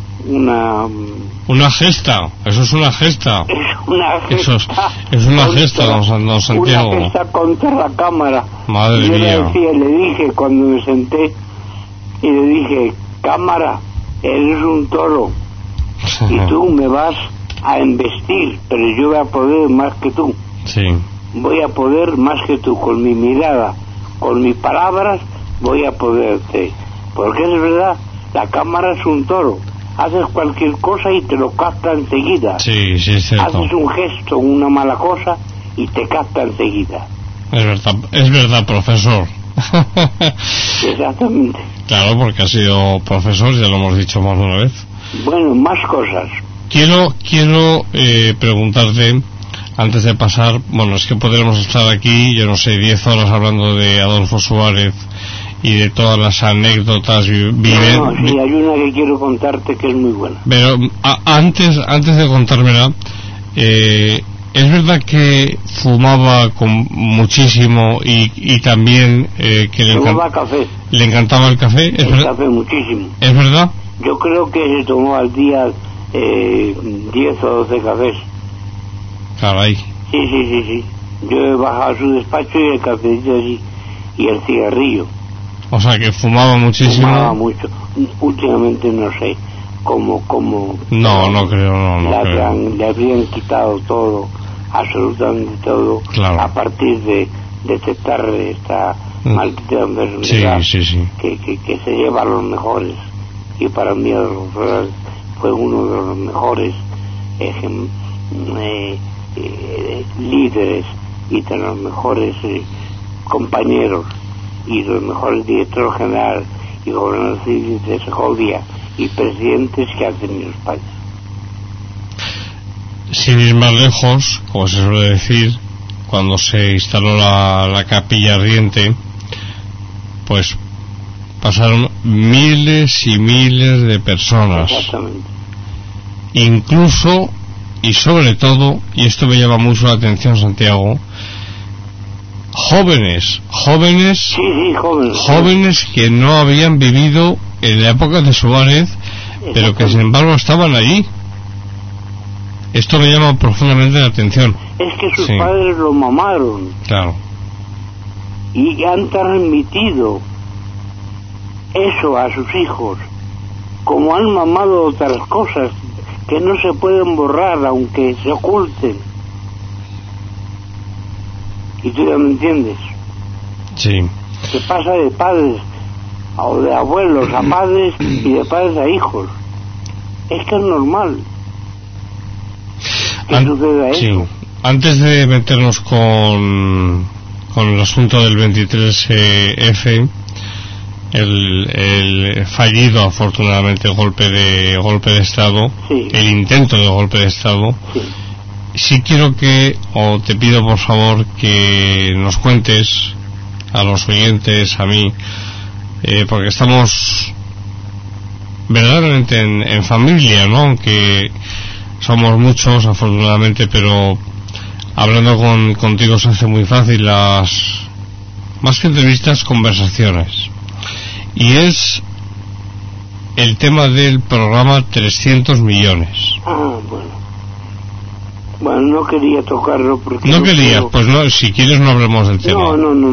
Speaker 7: una
Speaker 3: gesta. Eso es una gesta.
Speaker 7: Es una gesta,
Speaker 3: don Santiago.
Speaker 7: Una gesta contra la Cámara.
Speaker 3: Madre mía.
Speaker 7: Le dije cuando me senté, y le dije, Cámara, eres un toro y tú me vas a embestir, pero yo voy a poder más que tú.
Speaker 3: Sí.
Speaker 7: Voy a poder más que tú, con mi mirada, con mis palabras, voy a poderte. Porque es verdad, la Cámara es un toro. Haces cualquier cosa y te lo capta enseguida.
Speaker 3: Sí, es cierto.
Speaker 7: Haces un gesto, una mala cosa, y te capta enseguida.
Speaker 3: Es verdad, profesor.
Speaker 7: Exactamente.
Speaker 3: Claro, porque ha sido profesor, ya lo hemos dicho más de una vez.
Speaker 7: Bueno, más cosas.
Speaker 3: Quiero preguntarte, antes de pasar, bueno, es que podremos estar aquí, yo no sé, 10 horas hablando de Adolfo Suárez y de todas las anécdotas
Speaker 7: Sí, hay una que quiero contarte que es muy buena.
Speaker 3: Pero antes de contármela, es verdad que fumaba muchísimo y también que le encantaba el café.
Speaker 7: Café muchísimo.
Speaker 3: ¿Es verdad?
Speaker 7: Yo creo que se tomó al día 10 o 12 cafés.
Speaker 3: Caray.
Speaker 7: Sí. Yo he bajado a su despacho y el cafecito así, y el cigarrillo.
Speaker 3: O sea, que fumaba muchísimo.
Speaker 7: Fumaba mucho. Últimamente no sé cómo.
Speaker 3: No creo.
Speaker 7: Le habrían quitado todo, absolutamente todo,
Speaker 3: claro,
Speaker 7: a partir de detectar esta maldita enfermedad que se lleva a los mejores. Y para mí fue uno de los mejores líderes y de los mejores compañeros y los mejores directores generales y gobernadores civiles de Segovia y presidentes que ha tenido España.
Speaker 3: Sin ir más lejos, como se suele decir, cuando se instaló la capilla ardiente, pues pasaron miles y miles de personas.
Speaker 7: Exactamente.
Speaker 3: Incluso y sobre todo, y esto me llama mucho la atención, Santiago, jóvenes
Speaker 7: Sí,
Speaker 3: jóvenes que no habían vivido en la época de Suárez, pero que sin embargo estaban allí. Esto me llama profundamente la atención.
Speaker 7: Es que sus padres lo mamaron.
Speaker 3: Claro.
Speaker 7: Y han transmitido eso a sus hijos, como han mamado otras cosas que no se pueden borrar aunque se oculten. ¿Y tú ya me entiendes?
Speaker 3: Sí.
Speaker 7: Que pasa de padres o de abuelos a padres y de padres a hijos. Es que es normal que suceda eso.
Speaker 3: Sí. Antes de meternos con el asunto del 23F, el fallido, afortunadamente, golpe de Estado,
Speaker 7: sí,
Speaker 3: el intento de golpe de Estado, sí quiero o te pido por favor que nos cuentes a los oyentes, a mí, porque estamos verdaderamente en familia, ¿no? Aunque somos muchos, afortunadamente, pero hablando contigo se hace muy fácil más que entrevistas, conversaciones. Y es el tema del programa 300 millones.
Speaker 7: Ah, bueno, no quería tocarlo porque...
Speaker 3: No querías, pues no, si quieres no hablemos del tema.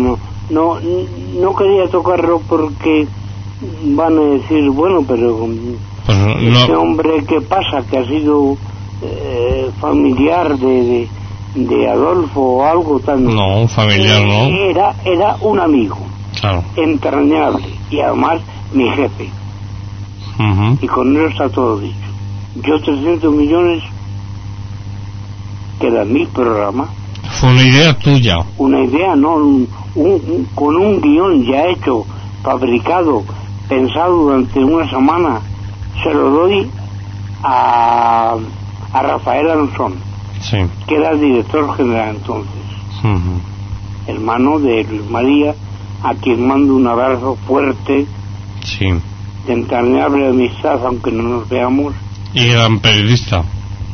Speaker 7: No quería tocarlo porque van a decir, bueno, pero
Speaker 3: pues
Speaker 7: este hombre, ¿qué pasa? Que ha sido familiar de Adolfo o algo tan...
Speaker 3: No, un familiar no.
Speaker 7: Era un amigo.
Speaker 3: Claro.
Speaker 7: Entrañable. Y además mi jefe.
Speaker 3: Uh-huh.
Speaker 7: Y con eso está todo dicho. Yo 300 millones, que era mi programa.
Speaker 3: Fue una idea tuya.
Speaker 7: Una idea, no, con un guión ya hecho, fabricado, pensado durante una semana, se lo doy a Rafael Anzón,
Speaker 3: sí,
Speaker 7: que era el director general entonces, hermano de Luis María, a quien mando un abrazo fuerte,
Speaker 3: sí,
Speaker 7: de entrañable amistad, aunque no nos veamos.
Speaker 3: Y gran periodista,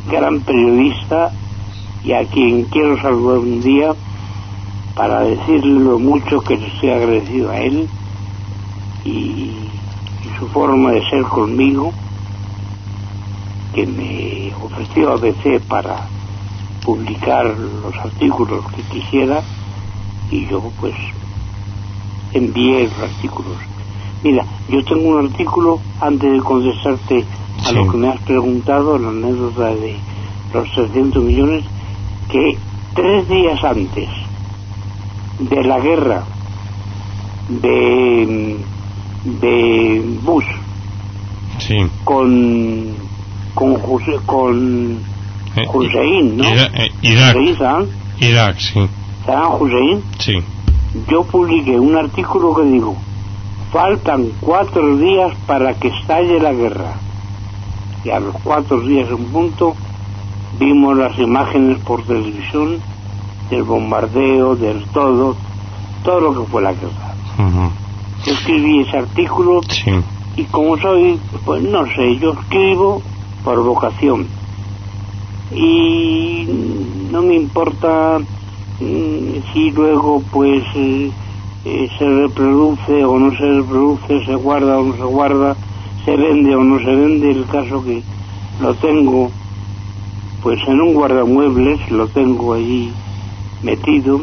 Speaker 7: y a quien quiero saludar un día para decirle lo mucho que le estoy agradecido a él y su forma de ser conmigo, que me ofreció a veces para publicar los artículos que quisiera, y yo pues envié los artículos. Mira, yo tengo un artículo, antes de contestarte a lo que me has preguntado, la anécdota de los 300 millones, que 3 días antes de la guerra de Bush,
Speaker 3: sí,
Speaker 7: con Hussein, ¿no?
Speaker 3: Irak, sí.
Speaker 7: Saddam Hussein.
Speaker 3: Sí.
Speaker 7: Yo publiqué un artículo que digo: faltan 4 días para que estalle la guerra. Y a los 4 días en punto vimos las imágenes por televisión del bombardeo, del todo lo que fue la guerra.
Speaker 3: Uh-huh.
Speaker 7: Yo escribí ese artículo,
Speaker 3: sí,
Speaker 7: y como soy, pues no sé, yo escribo por vocación y no me importa si luego pues se reproduce o no se reproduce, se guarda o no se guarda, se vende o no se vende. El caso que lo tengo pues en un guardamuebles, lo tengo allí metido,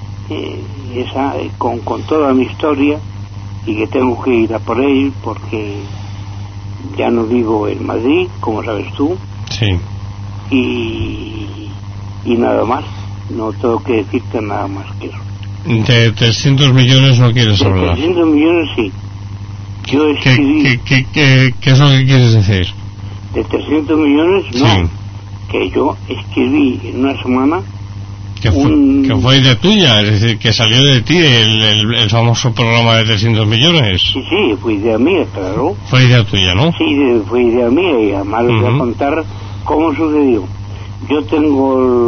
Speaker 7: con toda mi historia, y que tengo que ir a por él porque ya no vivo en Madrid, como sabes tú.
Speaker 3: Sí.
Speaker 7: Y nada más, no tengo que decirte nada más que eso.
Speaker 3: De 300 millones no quieres hablar.
Speaker 7: De 300 millones sí. Yo escribí...
Speaker 3: ¿Qué es lo que quieres decir?
Speaker 7: De 300 millones no.
Speaker 3: Sí.
Speaker 7: Que yo escribí en una semana...
Speaker 3: Que fue idea tuya, es decir, que salió de ti el famoso programa de 300 millones.
Speaker 7: Sí, fue idea mía, claro.
Speaker 3: Fue idea tuya, ¿no?
Speaker 7: Sí, fue idea mía, y además les voy a contar cómo sucedió. Yo tengo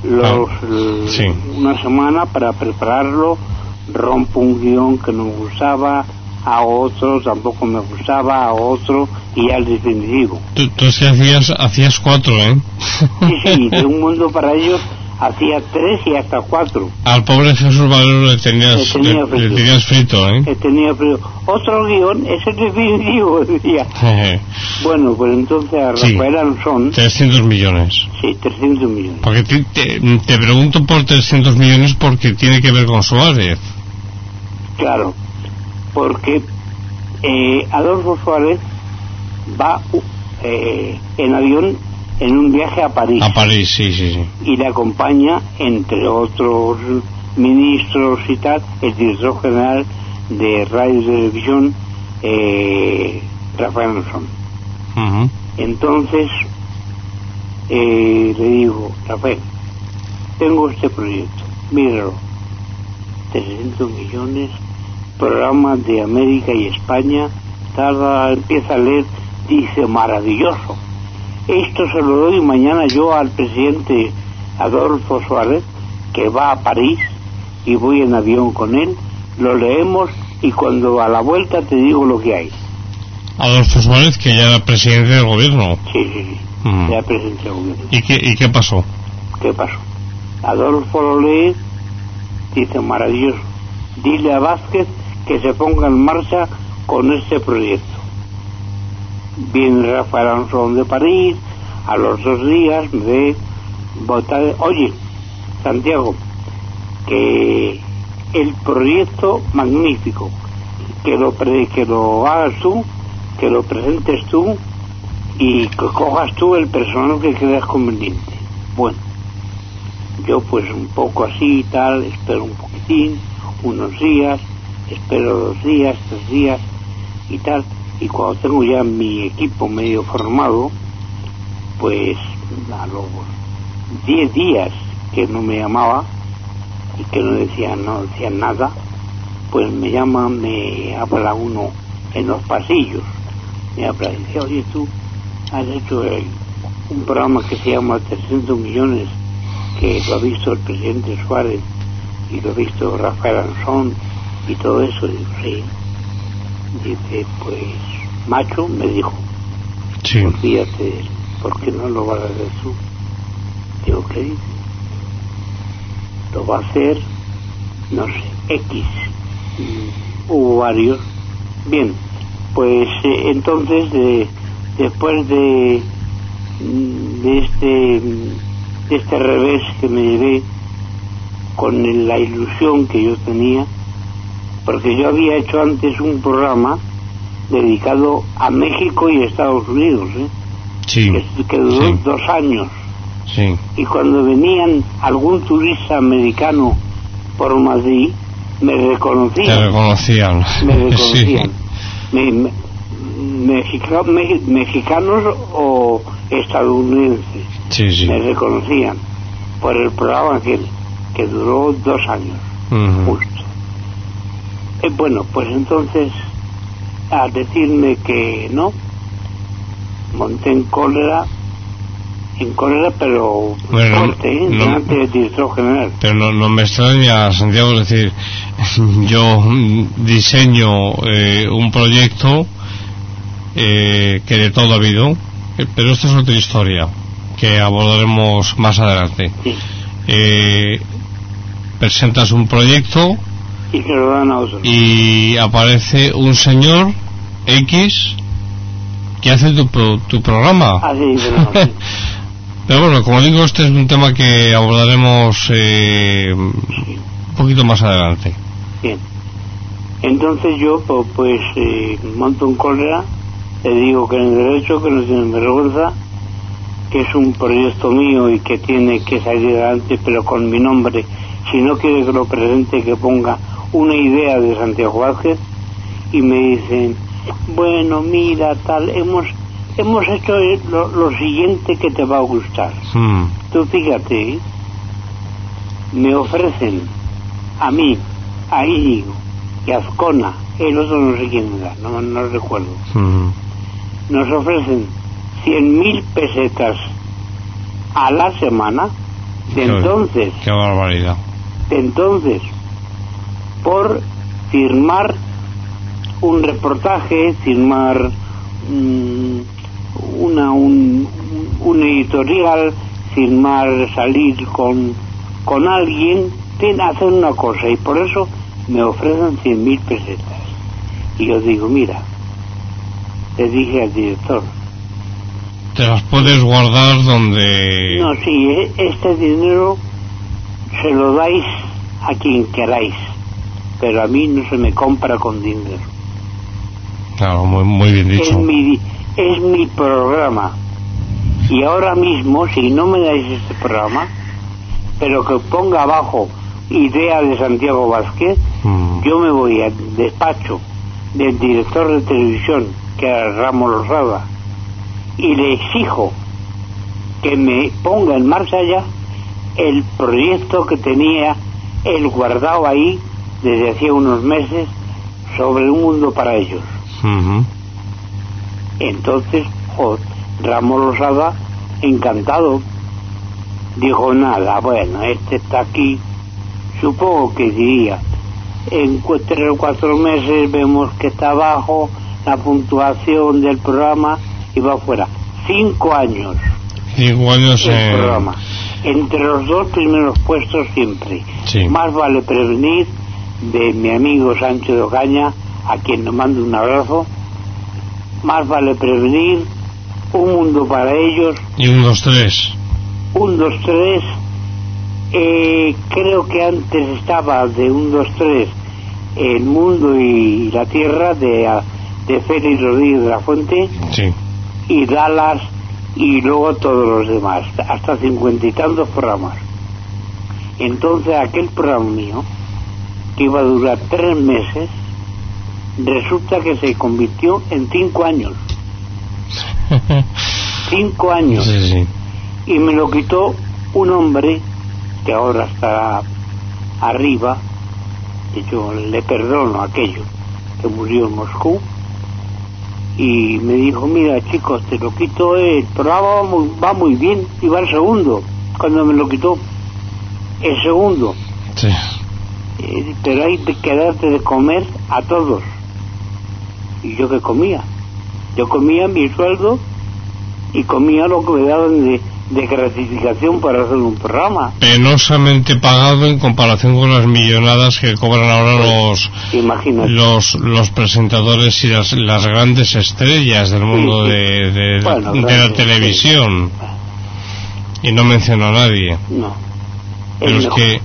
Speaker 7: una semana para prepararlo, rompo un guión que no me gustaba, a otro tampoco me gustaba, a otro, y al definitivo.
Speaker 3: Tú es que hacías 4, ¿eh?
Speaker 7: Sí, de un mundo para ellos hacía 3 y hasta 4.
Speaker 3: Al pobre Jesús Valero le tenías frito, ¿eh?
Speaker 7: Le tenía frito. Otro guión es el definitivo, decía. Bueno, pues entonces a Rafael Ansón...
Speaker 3: 300 millones.
Speaker 7: Sí, 300 millones.
Speaker 3: Porque te pregunto por 300 millones porque tiene que ver con Suárez.
Speaker 7: Claro, porque Adolfo Suárez va en avión en un viaje a París.
Speaker 3: A París, sí.
Speaker 7: Y le acompaña, entre otros ministros y tal, el director general de Radio y Televisión, Rafael Ansón.
Speaker 3: Uh-huh.
Speaker 7: Entonces, le digo, Rafael, tengo este proyecto, míralo, 300 millones, programas de América y España, empieza a leer, dice, maravilloso. Esto se lo doy mañana yo al presidente Adolfo Suárez, que va a París, y voy en avión con él, lo leemos y cuando a la vuelta te digo lo que hay.
Speaker 3: Adolfo Suárez, que ya era presidente del gobierno.
Speaker 7: Sí. Ya presidente del gobierno.
Speaker 3: ¿Y qué pasó?
Speaker 7: ¿Qué pasó? Adolfo lo lee, dice, maravilloso. Dile a Vázquez que se ponga en marcha con este proyecto. Viene Rafael Ansón de París, a los 2 días me ve votar, oye, Santiago, que el proyecto magnífico, que lo hagas tú, que lo presentes tú y que cojas tú el personal que creas conveniente. Bueno, yo pues un poco así y tal, espero un poquitín, unos días, espero 2 días, 3 días y tal, y cuando tengo ya mi equipo medio formado, pues a los 10 días que no me llamaba y que no decían nada, pues me llama, me habla uno en los pasillos, me habla y dice, oye, tú has hecho un programa que se llama 300 millones, que lo ha visto el presidente Suárez y lo ha visto Rafael Ansón y todo eso. Digo, sí. Dice, pues macho, me dijo,
Speaker 3: sí,
Speaker 7: olvídate de él, ¿por qué no lo vas a hacer tú? Digo, ¿qué dice? Lo va a hacer, no sé, X. Hubo varios. Bien, pues entonces después de este revés que me llevé con la ilusión que yo tenía, porque yo había hecho antes un programa dedicado a México y Estados Unidos,
Speaker 3: sí,
Speaker 7: que duró
Speaker 3: sí,
Speaker 7: 2 años.
Speaker 3: Sí.
Speaker 7: Y cuando venían algún turista americano por Madrid, me reconocían.
Speaker 3: Te reconocían.
Speaker 7: Me reconocían.
Speaker 3: Sí.
Speaker 7: Mexicanos o estadounidenses.
Speaker 3: Sí.
Speaker 7: Me reconocían por el programa que duró 2 años.
Speaker 3: Uh-huh.
Speaker 7: Justo. Bueno, pues entonces, a decirme que no, monté en cólera, pero
Speaker 3: bueno,
Speaker 7: fuerte, delante del director general.
Speaker 3: Pero no me extraña, Santiago, es decir, yo diseño un proyecto que de todo ha habido, pero esta es otra historia que abordaremos más adelante.
Speaker 7: Sí.
Speaker 3: Presentas un proyecto
Speaker 7: y que lo dan a otro.
Speaker 3: Y aparece un señor X que hace tu programa.
Speaker 7: Ah, sí, pero no.
Speaker 3: Pero bueno, como digo, este es un tema que abordaremos un poquito más adelante.
Speaker 7: Bien. Entonces yo, pues, monto en cólera, le digo que en el derecho, que no tiene vergüenza, que es un proyecto mío y que tiene que salir adelante, pero con mi nombre. Si no quiere que lo presente, que ponga una idea de Santiago Vázquez. Y me dicen, bueno, mira, tal, hemos hecho lo siguiente que te va a gustar. Tú fíjate, me ofrecen a mí, a Íñigo y a Azcona, el otro no sé quién era, no recuerdo. Nos ofrecen 100.000 pesetas a la semana de entonces.
Speaker 3: Qué barbaridad.
Speaker 7: De entonces, por firmar un reportaje, firmar un editorial, firmar, salir con con alguien, hacen una cosa, y por eso me ofrecen 100.000 pesetas. Y yo digo, mira, le dije al director,
Speaker 3: te las puedes guardar donde...
Speaker 7: no, sí, este dinero se lo dais a quien queráis, pero a mí no se me compra con dinero.
Speaker 3: Claro, muy bien dicho.
Speaker 7: Es mi programa, y ahora mismo, si no me dais este programa, pero que ponga abajo idea de Santiago Vázquez, yo me voy al despacho del director de televisión, que era Ramos Losada, y le exijo que me ponga en marcha ya el proyecto que tenía él guardado ahí desde hacía unos meses sobre un mundo para ellos. Entonces, Ramos Losada, encantado, dijo, nada, bueno, este está aquí, supongo que diría, en 3 o 4 meses vemos que está abajo la puntuación del programa y va afuera. 5 años.
Speaker 3: 5 años
Speaker 7: el programa. Entre los 2 primeros puestos siempre.
Speaker 3: Sí.
Speaker 7: Más vale prevenir, de mi amigo Sancho de Ocaña, a quien le mando un abrazo. Más vale prevenir, un mundo para ellos.
Speaker 3: Y 1, 2, 3.
Speaker 7: 1, 2, 3. Creo que antes estaba de 1, 2, 3 El mundo y la tierra de Félix Rodríguez de la Fuente.
Speaker 3: Sí.
Speaker 7: Y Dallas, y luego todos los demás, hasta 50 y tantos programas. Entonces aquel programa mío, que iba a durar 3 meses, resulta que se convirtió en 5 años. 5 años.
Speaker 3: Sí, sí.
Speaker 7: Y me lo quitó un hombre que ahora está arriba, y yo le perdono aquello, que murió en Moscú, y me dijo, mira chicos, te lo quito, el programa va muy bien, y va el segundo. Cuando me lo quitó el segundo,
Speaker 3: sí.
Speaker 7: Pero hay que darte de comer a todos. ¿Y yo qué comía? Yo comía mi sueldo y comía lo que me daban de gratificación para hacer un programa.
Speaker 3: Penosamente pagado en comparación con las millonadas que cobran ahora los presentadores y las grandes estrellas del mundo de la televisión. Y no menciono a nadie.
Speaker 7: No.
Speaker 3: Pero es que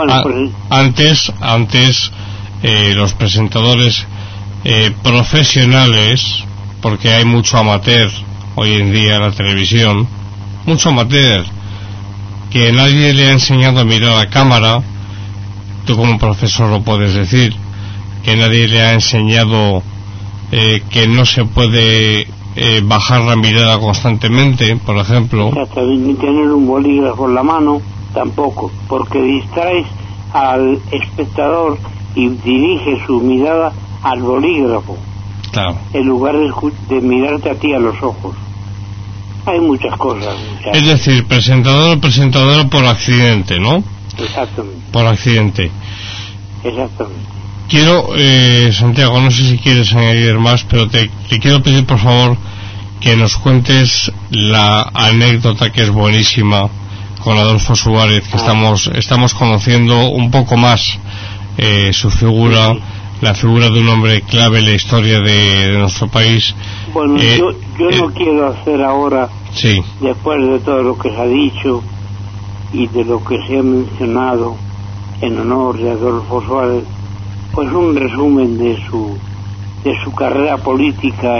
Speaker 3: antes los presentadores profesionales, porque hay mucho amateur hoy en día en la televisión, mucho amateur, que nadie le ha enseñado a mirar a cámara. Tú como profesor lo puedes decir, que nadie le ha enseñado que no se puede bajar la mirada constantemente, por ejemplo.
Speaker 7: Ni tener un bolígrafo en la mano, tampoco, porque distraes al espectador y dirige su mirada al bolígrafo,
Speaker 3: claro,
Speaker 7: en lugar de mirarte a ti a los ojos. Hay muchas cosas.
Speaker 3: Es decir, presentador o presentadora por accidente, ¿no?
Speaker 7: Exactamente.
Speaker 3: Por accidente.
Speaker 7: Exactamente.
Speaker 3: Quiero, Santiago, no sé si quieres añadir más, pero te quiero pedir, por favor, que nos cuentes la anécdota, que es buenísima, con Adolfo Suárez, que estamos conociendo un poco más su figura, sí. La figura de un hombre clave en la historia de nuestro país.
Speaker 7: Bueno, yo no quiero hacer ahora,
Speaker 3: sí,
Speaker 7: después de todo lo que se ha dicho y de lo que se ha mencionado en honor de Adolfo Suárez, pues un resumen de su carrera política.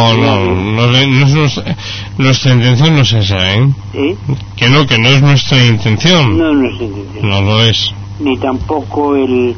Speaker 3: Nuestra intención no es esa, ¿eh? Que no es nuestra intención.
Speaker 7: No es nuestra intención.
Speaker 3: No lo es.
Speaker 7: Ni tampoco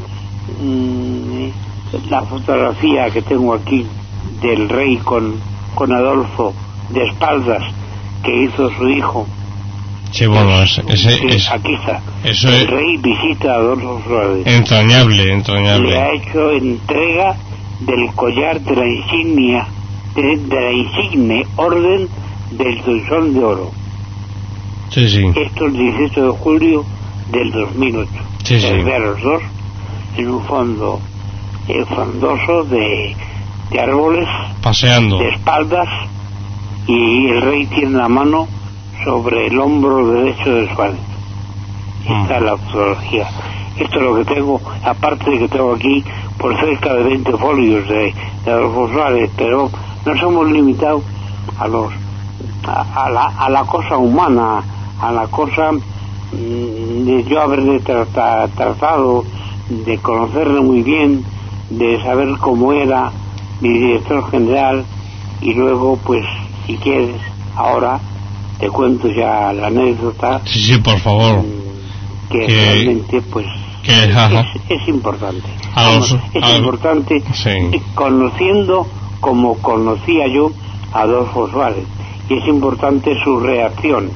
Speaker 7: la fotografía que tengo aquí del rey con Adolfo de espaldas, que hizo su hijo.
Speaker 3: Sí, bueno,
Speaker 7: aquí está. El rey visita a Adolfo Suárez.
Speaker 3: Entrañable.
Speaker 7: Le ha hecho entrega del collar de la insignia, de la insigne orden del Toisón de Oro.
Speaker 3: Sí, sí.
Speaker 7: Esto el 18 de julio del 2008.
Speaker 3: Sí, sí.
Speaker 7: A los dos en un fondo frondoso de árboles,
Speaker 3: paseando
Speaker 7: de espaldas, y el rey tiene la mano sobre el hombro derecho de Suárez. está la fotografía. Esto es lo que tengo, aparte de que tengo aquí por cerca de 20 folios de Adolfo Suárez, pero nos hemos limitado a la cosa humana, a la cosa de yo haberle tratado, de conocerle muy bien, de saber cómo era mi director general, y luego, pues, si quieres, ahora te cuento ya la anécdota.
Speaker 3: Sí, por favor.
Speaker 7: Que realmente, pues, es importante. Importante, sí. Conociendo como conocía yo a Adolfo Suárez, y es importante su reacción.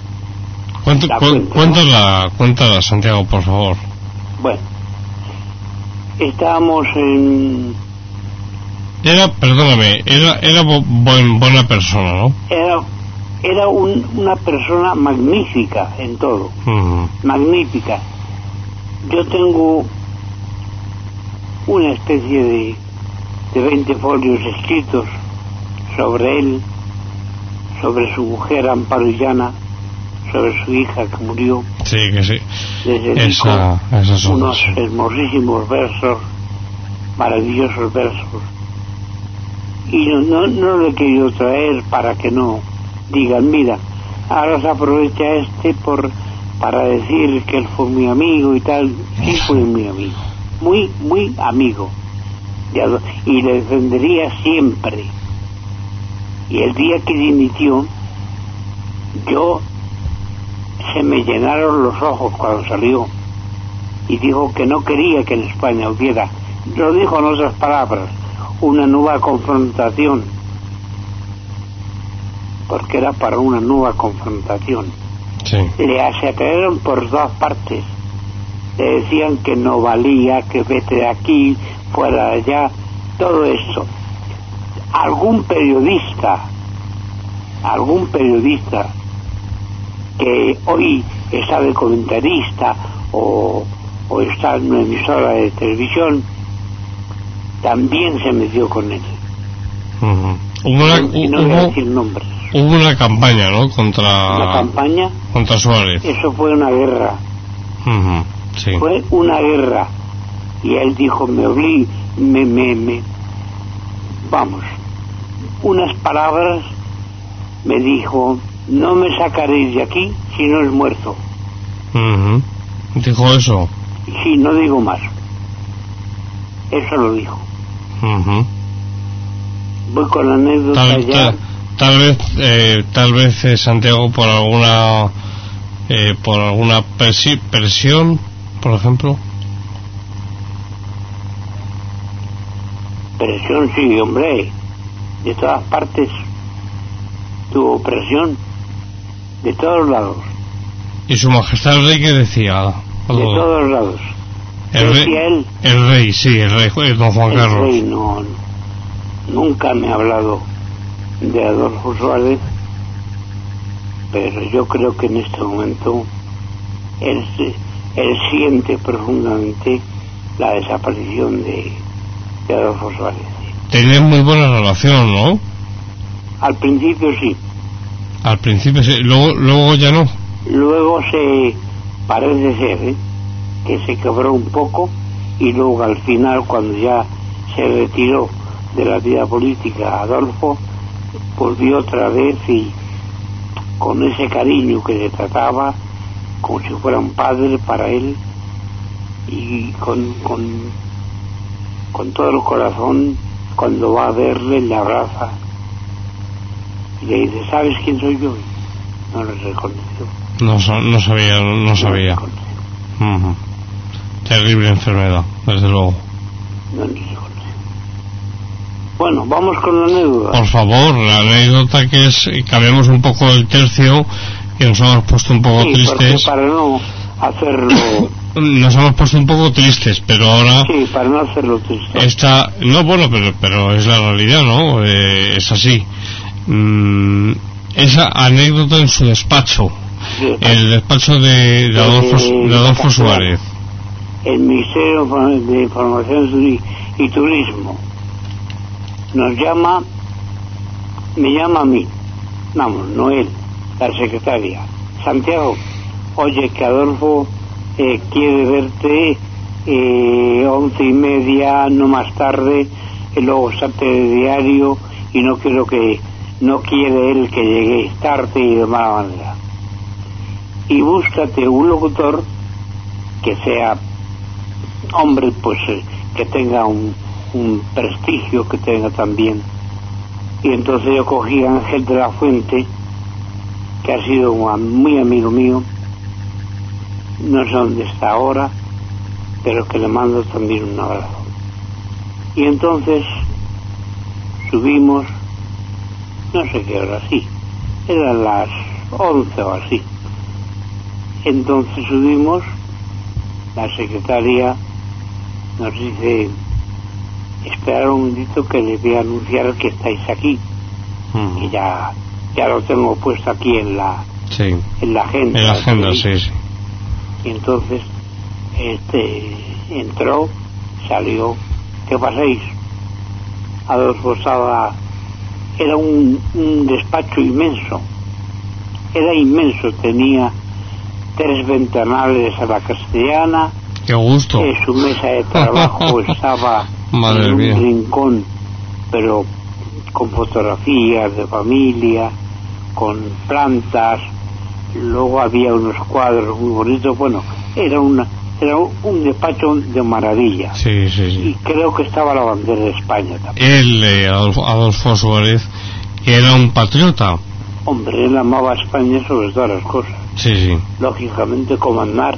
Speaker 3: Cuéntala, Santiago, por favor.
Speaker 7: Bueno, estábamos en...
Speaker 3: Era buena persona, ¿no?
Speaker 7: Era una persona magnífica en todo. Magnífica. Yo tengo una especie de 20 folios escritos sobre él, sobre su mujer Amparo Illana, sobre su hija que murió.
Speaker 3: Sí, que sí.
Speaker 7: Les dedico unos hermosísimos versos, maravillosos versos. Y no lo he querido traer para que no digan, mira, ahora se aprovecha para decir que él fue mi amigo y tal. Sí, fue mi amigo, muy amigo, y le defendería siempre. Y el día que dimitió, se me llenaron los ojos cuando salió y dijo que no quería que en España hubiera, lo dijo en otras palabras, una nueva confrontación, porque era para una nueva confrontación.
Speaker 3: Sí.
Speaker 7: Le asetraron por todas partes, le decían que no valía, que vete de aquí, fuera de allá, todo eso. Algún periodista que hoy está de comentarista o está en una emisora de televisión, también se metió con él. No voy a decir nombres.
Speaker 3: Hubo una campaña, ¿no? Contra Suárez.
Speaker 7: Eso fue una guerra.
Speaker 3: Sí.
Speaker 7: Fue una guerra. Y él dijo, vamos, unas palabras, me dijo, no me sacaréis de aquí si no es muerto.
Speaker 3: ¿Dijo eso?
Speaker 7: Sí, no digo más. Eso lo dijo. Voy con la anécdota ya.
Speaker 3: Tal vez Santiago, por alguna presión, por ejemplo.
Speaker 7: Presión, sí, hombre. De todas partes tuvo presión, de todos lados.
Speaker 3: ¿Y su majestad el rey qué decía?
Speaker 7: De todos lados.
Speaker 3: El rey, sí, el rey, don Juan Carlos.
Speaker 7: El rey nunca me ha hablado de Adolfo Suárez, pero yo creo que en este momento él siente profundamente la desaparición de Adolfo Suárez.
Speaker 3: Tenían muy buena relación, ¿no?
Speaker 7: Al principio sí.
Speaker 3: Al principio sí, luego ya no.
Speaker 7: Luego parece ser que se quebró un poco, y luego al final, cuando ya se retiró de la vida política Adolfo, volvió otra vez, y con ese cariño que le trataba como si fuera un padre para él, y con todo el corazón, cuando va a verle le abraza y le dice, ¿sabes quién soy yo? No le reconoció.
Speaker 3: No sabía. Terrible enfermedad, desde luego.
Speaker 7: No le reconoció. Bueno, vamos con la anécdota.
Speaker 3: Por favor, la anécdota, que es, cambiamos un poco el tercio, que nos hemos puesto un poco tristes.
Speaker 7: Para no hacerlo...
Speaker 3: Nos hemos puesto un poco tristes, pero ahora...
Speaker 7: Sí, para no hacerlo triste.
Speaker 3: Pero es la realidad, ¿no? Es así. Esa anécdota en su despacho, sí, el despacho de Adolfo Suárez.
Speaker 7: El Ministerio de Información y Turismo me llama a mí, vamos, no él, la secretaria. Santiago, oye, que Adolfo quiere verte 11:30, no más tarde, y luego está telediario y no quiere él que lleguéis tarde y de mala manera. Y búscate un locutor que sea hombre, pues que tenga un prestigio, que tenga también. Y entonces yo cogí a Ángel de la Fuente, que ha sido muy amigo mío, no sé dónde está ahora, pero que le mando también un abrazo. Y entonces subimos, no sé qué hora, sí, eran las 11 o así. Entonces subimos, la secretaria nos dice: esperar un momentito que les voy a anunciar que estáis aquí. Y ya lo tengo puesto aquí en la agenda.
Speaker 3: En la agenda, sí.
Speaker 7: Y entonces entró, salió. ¿Qué pasáis? Adolfo estaba... Era un despacho inmenso. Era inmenso, tenía 3 ventanales a la castellana.
Speaker 3: ¡Qué gusto!
Speaker 7: Su mesa de trabajo estaba en un rincón, pero con fotografías de familia, con plantas. Luego había unos cuadros muy bonitos. Bueno, era un despacho de maravilla.
Speaker 3: Sí.
Speaker 7: Y creo que estaba la bandera de España también.
Speaker 3: Él, Adolfo Suárez, era un patriota.
Speaker 7: Hombre, él amaba a España sobre todas las cosas.
Speaker 3: Sí.
Speaker 7: Lógicamente comandar,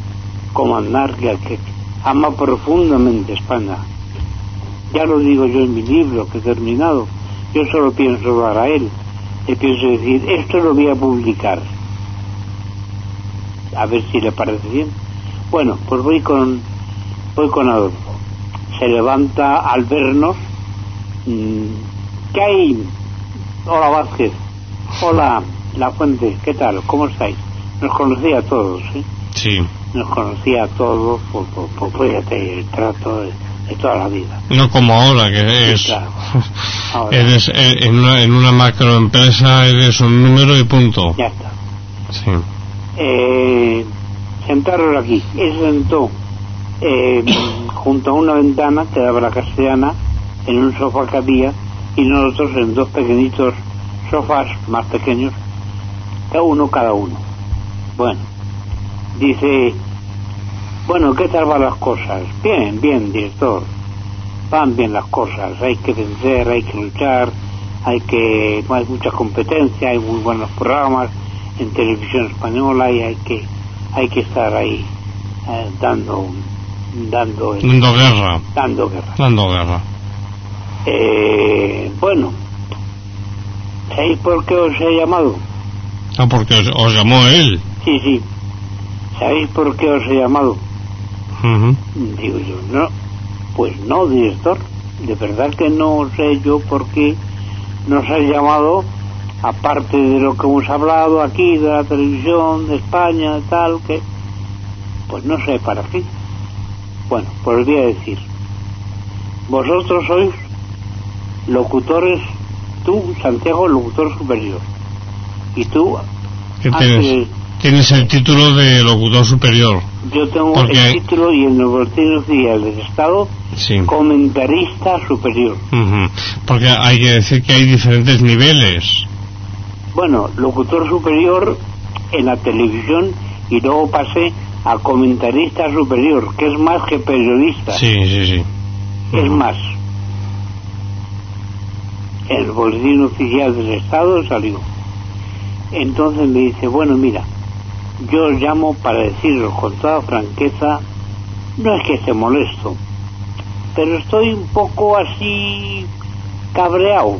Speaker 7: que ama profundamente España. Ya lo digo yo en mi libro que he terminado. Yo solo pienso dar a él. Le pienso decir, esto lo voy a publicar. A ver si le parece bien. Bueno, pues voy con Adolfo. Se levanta al vernos. ¿Qué hay? Hola, Vázquez. Hola, La Fuente. ¿Qué tal? ¿Cómo estáis? Nos conocía a todos, ¿sí?
Speaker 3: Sí.
Speaker 7: Nos conocía a todos por el trato de toda la vida.
Speaker 3: No como ahora, que es...
Speaker 7: Sí, claro. Ahora,
Speaker 3: eres en una macroempresa, eres un número y punto.
Speaker 7: Ya está.
Speaker 3: Sí.
Speaker 7: Sentaron aquí. Él sentó junto a una ventana que daba la castellana, en un sofá que había, y nosotros en 2 pequeñitos sofás más pequeños, cada uno. Bueno, dice: bueno, ¿qué tal van las cosas? Bien, director, van bien las cosas. Hay que vencer, hay que luchar, hay mucha competencia, hay muy buenos programas en televisión española y hay que estar ahí dando guerra. Bueno, ¿sabéis por qué os he llamado?
Speaker 3: Porque os llamó él.
Speaker 7: Sí. ¿Sabéis por qué os he llamado? Digo yo, no. Pues no, director. De verdad que no sé yo por qué nos has llamado, aparte de lo que hemos hablado aquí, de la televisión, de España, tal, que... Pues no sé para qué. Bueno, pues os voy a decir. Vosotros sois locutores, tú, Santiago, locutor superior. Y tú...
Speaker 3: ¿Qué tienes? Tienes el título de locutor superior.
Speaker 7: Yo tengo el título y en el boletín oficial del Estado, comentarista superior.
Speaker 3: Porque hay que decir que hay diferentes niveles.
Speaker 7: Bueno, locutor superior en la televisión y luego pasé a comentarista superior, que es más que periodista.
Speaker 3: Sí.
Speaker 7: Es más. El boletín oficial del Estado salió. Entonces me dice: bueno, mira, yo os llamo para deciros con toda franqueza, no es que esté molesto, pero estoy un poco así cabreado.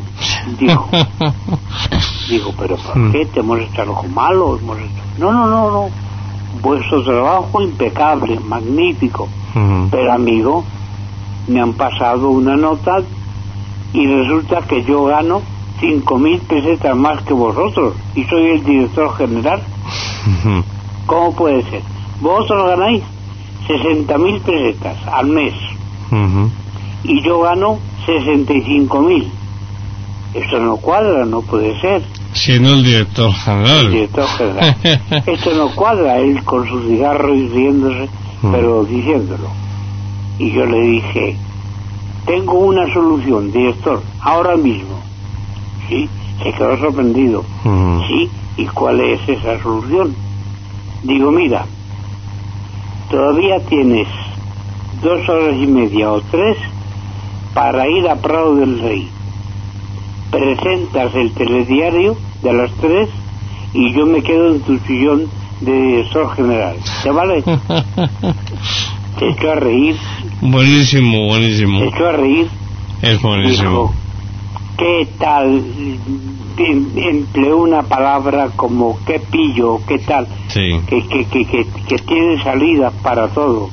Speaker 7: Digo, pero ¿por qué? ¿Te hemos hecho algo malo? No. Vuestro trabajo impecable, magnífico. Pero, amigo, me han pasado una nota y resulta que yo gano 5.000 pesetas más que vosotros y soy el director general. ¿Cómo puede ser? Vosotros ganáis 60.000 pesetas al mes y yo gano 65.000. Esto no cuadra, no puede ser.
Speaker 3: Sí, siendo el director general.
Speaker 7: El director general. Esto no cuadra, él con su cigarro y riéndose, pero diciéndolo. Y yo le dije, tengo una solución, director, ahora mismo. Sí, se quedó sorprendido. Sí, ¿y cuál es esa solución? Digo, mira, todavía tienes 2 horas y media o 3 para ir a Prado del Rey. Presentas el telediario de las 3 y yo me quedo en tu sillón de director general. ¿Te vale? Se echó a reír.
Speaker 3: Buenísimo.
Speaker 7: Se echó a reír.
Speaker 3: Es buenísimo.
Speaker 7: Dijo, ¿qué tal? Empleó una palabra como qué pillo, qué tal.
Speaker 3: Sí.
Speaker 7: Que tiene salida para todo.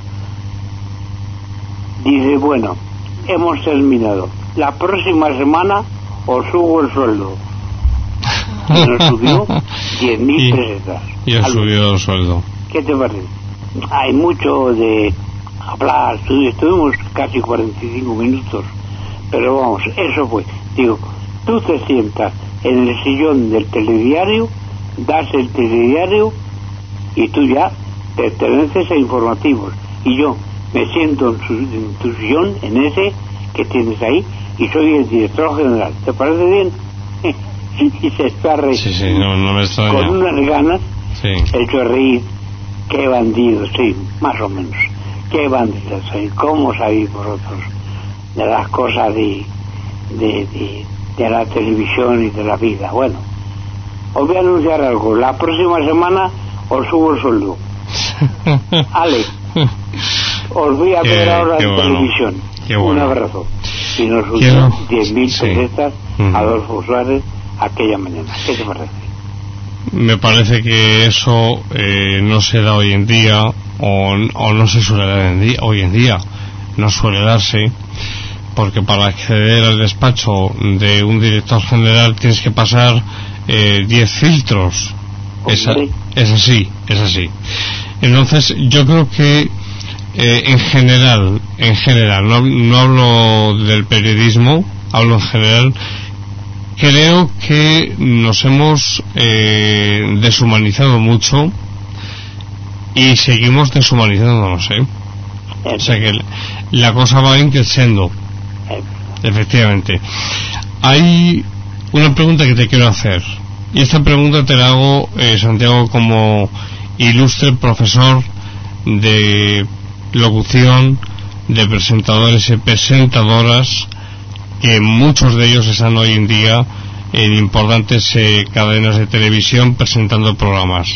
Speaker 7: Dice, bueno, hemos terminado. La próxima semana os subo el sueldo. Y nos subió 10.000 pesetas.
Speaker 3: Y os subió el sueldo.
Speaker 7: ¿Qué te parece? Hay mucho de hablar. Estuvimos casi 45 minutos. Pero vamos, eso fue. Digo, tú te sientas en el sillón del telediario, das el telediario y tú ya perteneces a informativos. Y yo me siento en tu sillón, en ese que tienes ahí, y soy el director general. ¿Te parece bien? Y se está a reír.
Speaker 3: Sí, no me extraña.
Speaker 7: Con unas ganas,
Speaker 3: sí.
Speaker 7: Hecho a reír. Qué bandidos, sí, más o menos. Qué bandidos soy. ¿Cómo sabéis vosotros de las cosas de la televisión y de la vida? Bueno, os voy a anunciar algo. La próxima semana os subo el sueldo. Ale, os voy a ver ahora en televisión. Un abrazo. Y nos subió 10.000 pesetas a Adolfo Suárez aquella mañana. ¿Qué te parece?
Speaker 3: Me parece que eso no se da hoy en día, o no se suele dar hoy en día. No suele darse, porque para acceder al despacho de un director general tienes que pasar 10 filtros. Es así. Entonces yo creo que en general, no hablo del periodismo, hablo en general, creo que nos hemos deshumanizado mucho y seguimos deshumanizándonos, o sea que la cosa va creciendo. Efectivamente. Hay una pregunta que te quiero hacer, y esta pregunta te la hago, Santiago, como ilustre profesor de locución, de presentadores y presentadoras, que muchos de ellos están hoy en día en importantes cadenas de televisión presentando programas.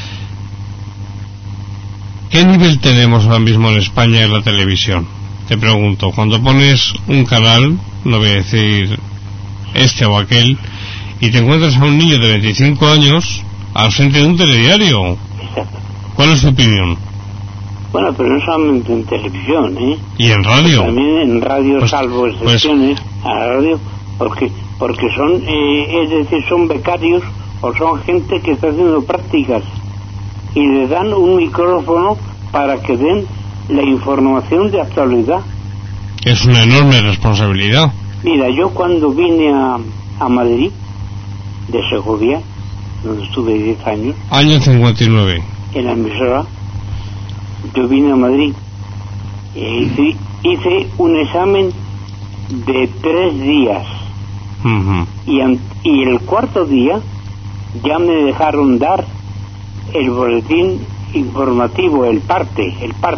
Speaker 3: ¿Qué nivel tenemos ahora mismo en España en la televisión? Te pregunto, cuando pones un canal, no voy a decir este o aquel, y te encuentras a un niño de 25 años al frente de un telediario, ¿cuál es tu opinión?
Speaker 7: Bueno, pero no solamente en televisión,
Speaker 3: ¿Y en radio?
Speaker 7: También en radio, salvo excepciones, a la radio, porque son, es decir, son becarios o son gente que está haciendo prácticas y le dan un micrófono para que den la información de actualidad.
Speaker 3: Es una enorme responsabilidad.
Speaker 7: Mira, yo cuando vine a Madrid, de Segovia, donde estuve 10 años,
Speaker 3: año 59,
Speaker 7: en la emisora, yo vine a Madrid e hice un examen de 3 días. Y el cuarto día ya me dejaron dar el boletín informativo, el parte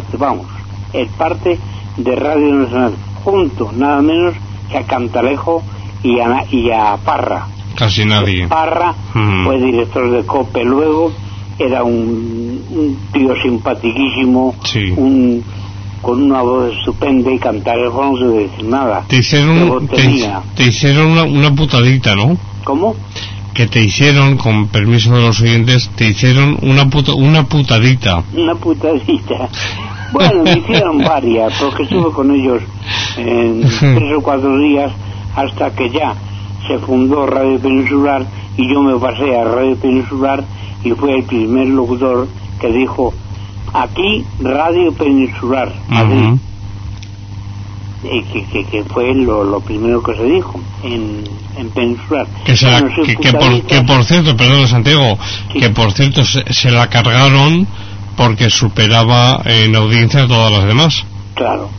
Speaker 7: de Radio Nacional, junto nada menos que a Cantalejo y a Parra.
Speaker 3: Casi nadie.
Speaker 7: Parra fue director de COPE, luego era un tío simpaticísimo, sí, con una voz estupenda, y Cantalejo no se debe decir nada.
Speaker 3: Te hicieron una putadita, ¿no?
Speaker 7: ¿Cómo?
Speaker 3: Que te hicieron, con permiso de los oyentes, te hicieron una putadita.
Speaker 7: Una putadita. Bueno, me hicieron varias, porque estuve con ellos en 3 o 4 días, hasta que ya se fundó Radio Peninsular y yo me pasé a Radio Peninsular y fue el primer locutor que dijo: aquí Radio Peninsular, Madrid. que fue lo primero que se dijo en Peninsular.
Speaker 3: Que por cierto, perdón, Santiago, sí, que por cierto se la cargaron porque superaba en audiencia a todas las demás.
Speaker 7: Claro.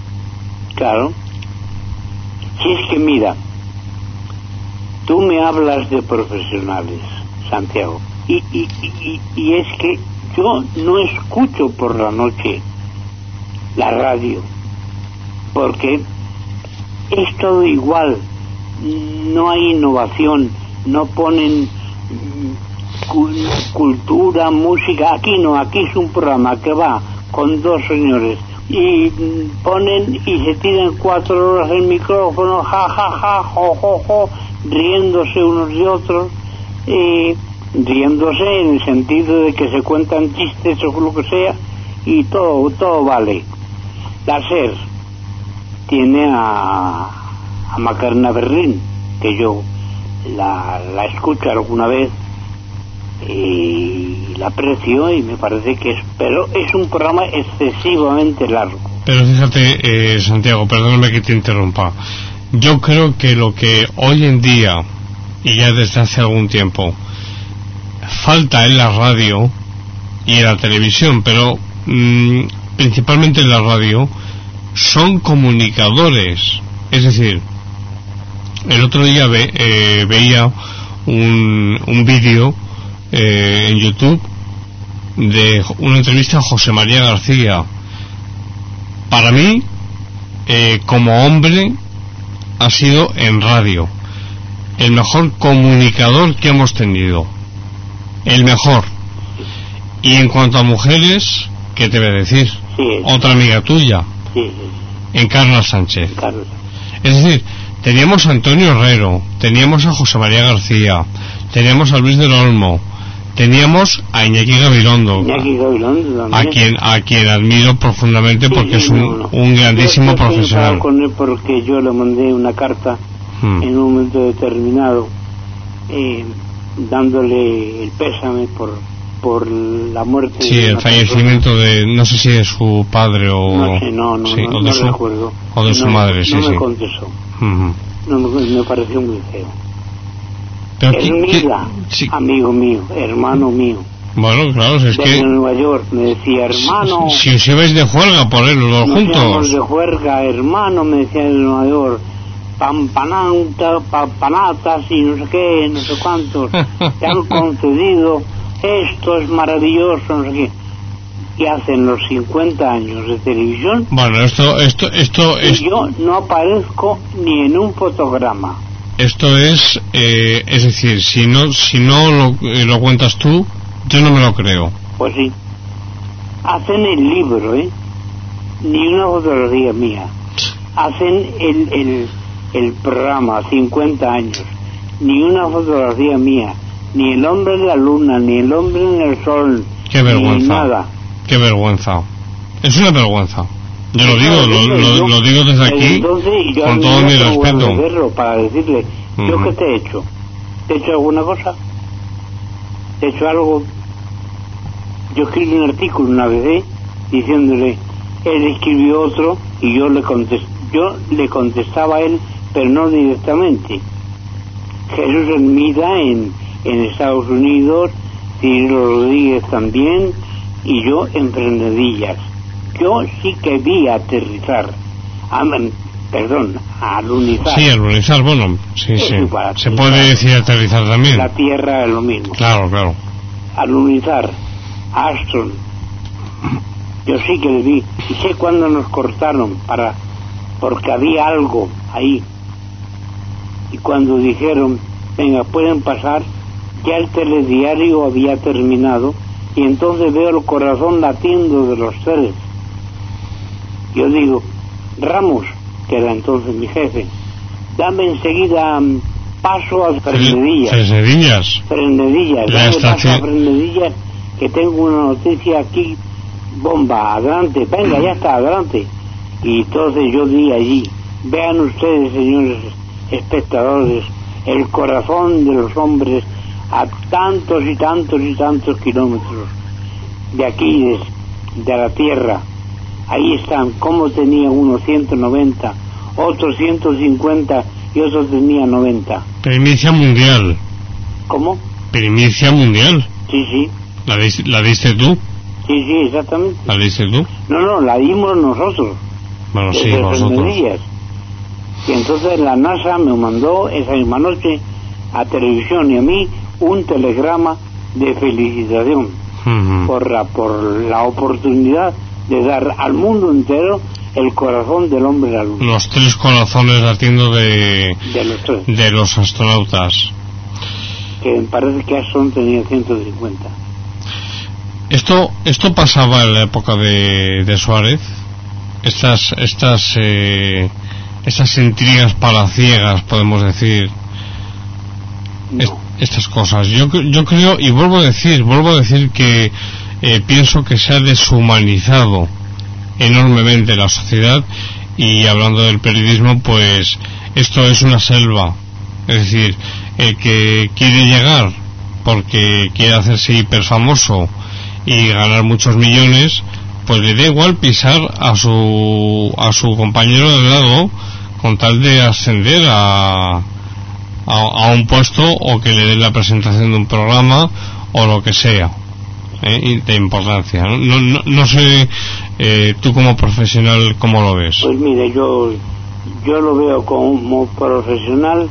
Speaker 7: Si es que mira, tú me hablas de profesionales, Santiago, y es que yo no escucho por la noche la radio, porque es todo igual, no hay innovación, no ponen cultura, música, aquí no, aquí es un programa que va con dos señores y ponen y se tiran 4 horas el micrófono, ja, ja, ja, jo, jo, jo, riéndose unos de otros, riéndose en el sentido de que se cuentan chistes o lo que sea, y todo vale. La SER tiene a Macarena Berlín, que yo la escucho alguna vez y la aprecio y me parece que pero es un programa excesivamente largo.
Speaker 3: Pero fíjate, Santiago, perdóname que te interrumpa, yo creo que lo que hoy en día y ya desde hace algún tiempo falta en la radio y en la televisión, pero principalmente en la radio, son comunicadores. Es decir, el otro día veía un vídeo en YouTube de una entrevista a José María García. Para mí, como hombre, ha sido en radio el mejor comunicador que hemos tenido, el mejor. Y en cuanto a mujeres, ¿qué te voy a decir?
Speaker 7: Sí,
Speaker 3: otra amiga tuya,
Speaker 7: sí.
Speaker 3: En Carla Sánchez.
Speaker 7: Carlos.
Speaker 3: Es decir, teníamos a Antonio Herrero, teníamos a José María García, teníamos a Luis del Olmo, teníamos a Iñaki Gabilondo, a quien admiro profundamente, porque es un grandísimo profesional.
Speaker 7: Con él porque yo le mandé una carta en un momento determinado, dándole el pésame por la muerte.
Speaker 3: Sí, el fallecimiento de, no sé si de su padre o
Speaker 7: no sé, no recuerdo,
Speaker 3: o de su madre. Sí,
Speaker 7: no me contestó. No me pareció muy feo.
Speaker 3: Pero
Speaker 7: sí. Amigo mío, hermano mío.
Speaker 3: Bueno, claro, si es que
Speaker 7: en Nueva York me decía, hermano,
Speaker 3: si os ibais de juerga por él los dos juntos.
Speaker 7: De juerga, hermano, me decía en Nueva York, panatas y no sé qué, no sé cuántos, te han concedido, esto es maravilloso, no sé qué. Y hacen los 50 años de televisión.
Speaker 3: Bueno, esto es.
Speaker 7: Yo no aparezco ni en un fotograma.
Speaker 3: Esto es decir, si no lo cuentas tú, yo no me lo creo.
Speaker 7: Pues sí. Hacen el libro, ni una fotografía mía. Hacen el programa 50 años, ni una fotografía mía, ni el hombre en la luna, ni el hombre en el sol.
Speaker 3: Qué vergüenza.
Speaker 7: Ni nada.
Speaker 3: Qué vergüenza. Es una vergüenza. Yo lo digo, lo digo desde aquí,
Speaker 7: entonces,
Speaker 3: con todo mi respeto.
Speaker 7: Para decirle, ¿yo qué te he hecho? ¿Te he hecho alguna cosa? ¿Te he hecho algo? Yo escribí un artículo una vez, diciéndole, él escribió otro, y yo le contestaba a él, pero no directamente. Jesús Hermida en Estados Unidos, Cirilo Rodríguez también, y yo en Frenadillas. Yo sí que vi aterrizar, alunizar.
Speaker 3: Sí, alunizar, bueno, sí. Se puede decir aterrizar también.
Speaker 7: La Tierra es lo mismo.
Speaker 3: Claro.
Speaker 7: Alunizar, Astron. Yo sí que le vi. Y sé cuándo nos cortaron porque había algo ahí. Y cuando dijeron, venga, pueden pasar, ya el telediario había terminado. Y entonces veo el corazón latiendo de los tres. Yo digo, Ramos, que era entonces mi jefe, dame enseguida paso a Frenadillas. Dame paso a Frenadillas, que tengo una noticia aquí, bomba, adelante, venga, ya está, adelante. Y entonces yo di allí, vean ustedes, señores espectadores, el corazón de los hombres a tantos y tantos y tantos kilómetros de aquí, de la Tierra. Ahí están, como tenía uno 190 otros 150 y otros tenían 90.
Speaker 3: Primicia mundial.
Speaker 7: ¿Cómo?
Speaker 3: Primicia mundial.
Speaker 7: Sí.
Speaker 3: ¿La diste tú?
Speaker 7: Sí, exactamente.
Speaker 3: ¿La diste tú?
Speaker 7: No, la dimos nosotros.
Speaker 3: Bueno, sí,
Speaker 7: desde
Speaker 3: nosotros.
Speaker 7: Medias. Y entonces la NASA me mandó esa misma noche a televisión y a mí un telegrama de felicitación por la oportunidad de dar al mundo entero el corazón del hombre a la luna.
Speaker 3: Los 3 corazones latiendo de
Speaker 7: los 3.
Speaker 3: De los astronautas.
Speaker 7: Que me parece que Armstrong tenía 150.
Speaker 3: Esto pasaba en la época de Suárez. Estas intrigas palaciegas, podemos decir.
Speaker 7: No.
Speaker 3: Estas cosas. Yo creo, y vuelvo a decir que pienso que se ha deshumanizado enormemente la sociedad, y hablando del periodismo, pues esto es una selva. Es decir, el que quiere llegar porque quiere hacerse hiper famoso y ganar muchos millones, pues le da igual pisar a su compañero de lado con tal de ascender a un puesto, o que le den la presentación de un programa o lo que sea, de importancia. No sé, tú como profesional, ¿cómo lo ves?
Speaker 7: Pues mire, yo lo veo como profesional.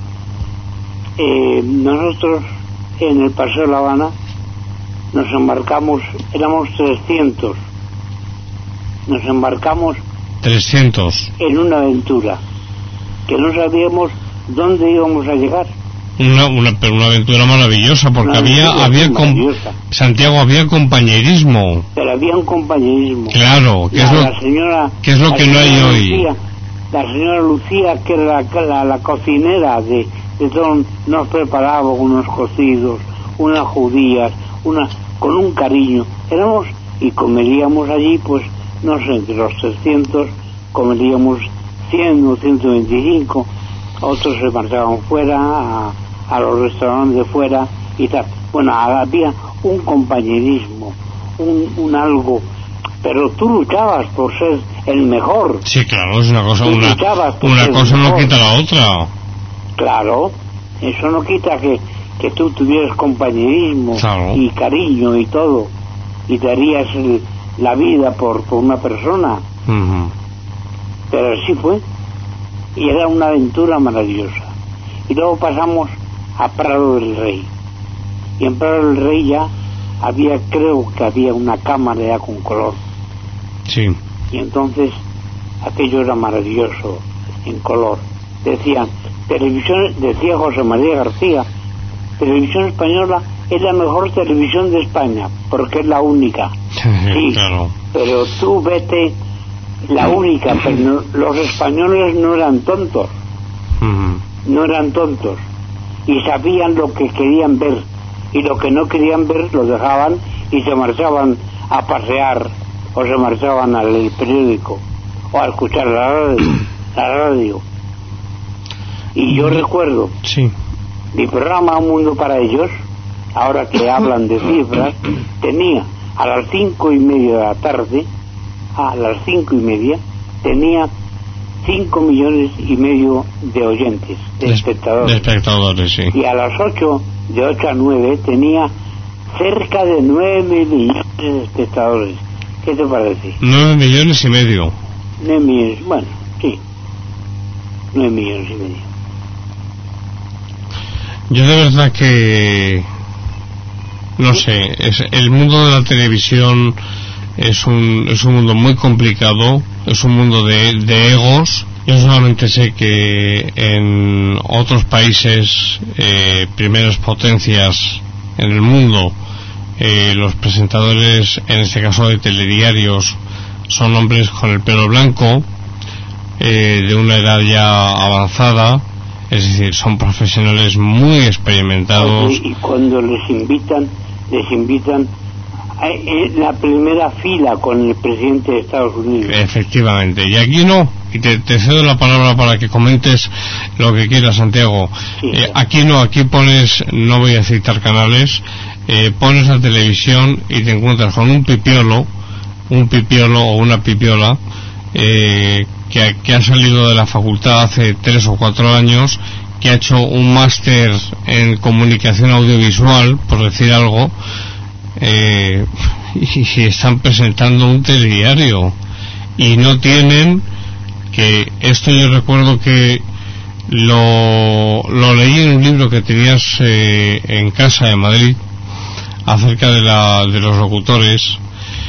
Speaker 7: Nosotros en el Paseo de La Habana nos embarcamos, éramos 300, nos embarcamos
Speaker 3: 300
Speaker 7: en una aventura que no sabíamos dónde íbamos a llegar.
Speaker 3: Pero una aventura maravillosa, porque Santiago, había compañerismo.
Speaker 7: Pero había un compañerismo.
Speaker 3: Claro, que es lo que no hay hoy.
Speaker 7: La señora Lucía, que era la cocinera de todo, nos preparaba unos cocidos, unas judías, con un cariño. Y comeríamos allí, pues, no sé, entre los 300, comeríamos 100 o 125, otros se marchaban fuera, a los restaurantes de fuera y tal. Bueno, había un compañerismo, un algo, pero tú luchabas por ser el mejor.
Speaker 3: Sí, claro, es una cosa, una cosa no quita la otra.
Speaker 7: Claro, eso no quita que tú tuvieras compañerismo, claro, y cariño y todo, y darías la vida por una persona. Pero así fue, y era una aventura maravillosa. Y luego pasamos a Prado del Rey, y en Prado del Rey ya creo que había una cámara ya con color.
Speaker 3: Sí.
Speaker 7: Y entonces aquello era maravilloso en color. Decía José María García, Televisión Española es la mejor televisión de España porque es la única. Sí, claro. Pero tú vete, la única, pero los españoles no eran tontos. No eran tontos, y sabían lo que querían ver, y lo que no querían ver lo dejaban y se marchaban a pasear, o se marchaban al periódico, o a escuchar la radio. Y yo recuerdo,
Speaker 3: sí,
Speaker 7: mi programa Un Mundo para Ellos, ahora que hablan de cifras, tenía a las 5:30 de la tarde, tenía 5,5 millones de oyentes, de espectadores.
Speaker 3: Sí.
Speaker 7: Y a las 8, de 8 a 9, tenía cerca de 9 millones de espectadores. ¿Qué te parece?
Speaker 3: 9,5 millones.
Speaker 7: 9 millones, bueno, sí. 9,5 millones.
Speaker 3: Yo de verdad que no sé, el mundo de la televisión es un mundo muy complicado, es un mundo de egos. Yo solamente sé que en otros países, primeras potencias en el mundo, los presentadores, en este caso de telediarios, son hombres con el pelo blanco, de una edad ya avanzada, es decir, son profesionales muy experimentados.
Speaker 7: Y cuando les invitan en la primera fila con el presidente de Estados Unidos.
Speaker 3: Efectivamente, y aquí no, y te cedo la palabra para que comentes lo que quieras, Santiago. Sí. Aquí no, aquí pones, no voy a citar canales, pones la televisión y te encuentras con un pipiolo o una pipiola, que ha salido de la facultad hace 3 o 4 años, que ha hecho un máster en comunicación audiovisual, por decir algo, y están presentando un telediario y no tienen, que esto yo recuerdo que lo leí en un libro que tenías en casa en Madrid acerca de los locutores.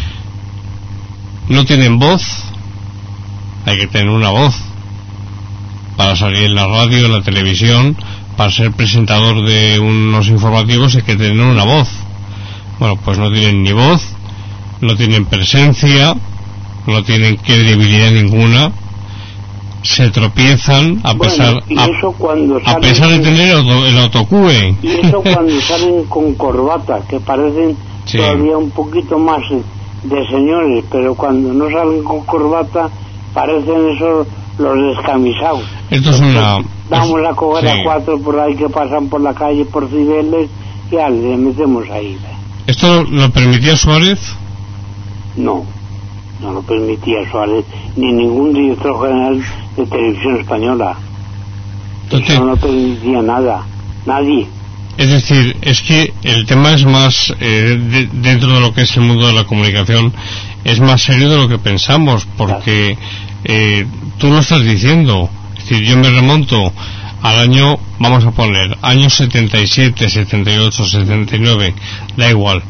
Speaker 3: No tienen voz. Hay que tener una voz para salir en la radio, en la televisión. Para ser presentador de unos informativos hay que tener una voz. Bueno, pues no tienen ni voz, no tienen presencia, no tienen credibilidad ninguna. Se tropiezan a pesar de tener el autocue.
Speaker 7: Y eso cuando salen con corbata, que parecen todavía un poquito más de señores, pero cuando no salen con corbata parecen esos los descamisados.
Speaker 3: Esto es una...
Speaker 7: Vamos a coger a 4 por ahí que pasan por la calle por Cibeles y ya le metemos ahí.
Speaker 3: ¿Esto lo permitía Suárez?
Speaker 7: No lo permitía Suárez, ni ningún director general de televisión española. Eso no permitía nada, nadie.
Speaker 3: Es decir, es que el tema es más, dentro de lo que es el mundo de la comunicación, es más serio de lo que pensamos, porque tú lo estás diciendo. Es decir, yo me remonto al año, vamos a poner, años 77, 78, 79, da igual.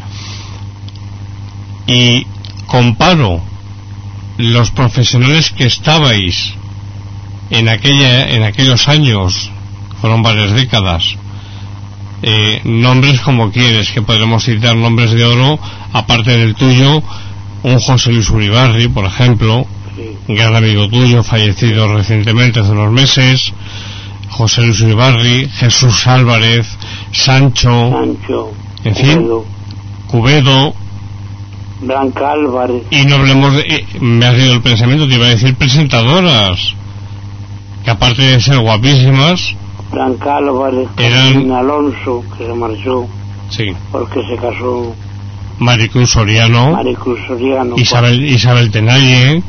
Speaker 3: Y comparo los profesionales que estabais en aquellos años, fueron varias décadas, nombres como quieres, que podremos citar nombres de oro, aparte del tuyo, un José Luis Uribarri, por ejemplo, gran amigo tuyo, fallecido recientemente hace unos meses. José Luis Uribarri, Jesús Álvarez, Sancho, en fin, Cubedo,
Speaker 7: Blanca Álvarez.
Speaker 3: Y no hablemos de... me has leído el pensamiento, te iba a decir presentadoras, que aparte de ser guapísimas,
Speaker 7: Blanca Álvarez,
Speaker 3: eran
Speaker 7: Alonso, que se marchó,
Speaker 3: sí,
Speaker 7: porque se casó,
Speaker 3: Maricruz Soriano, Isabel Tenalle,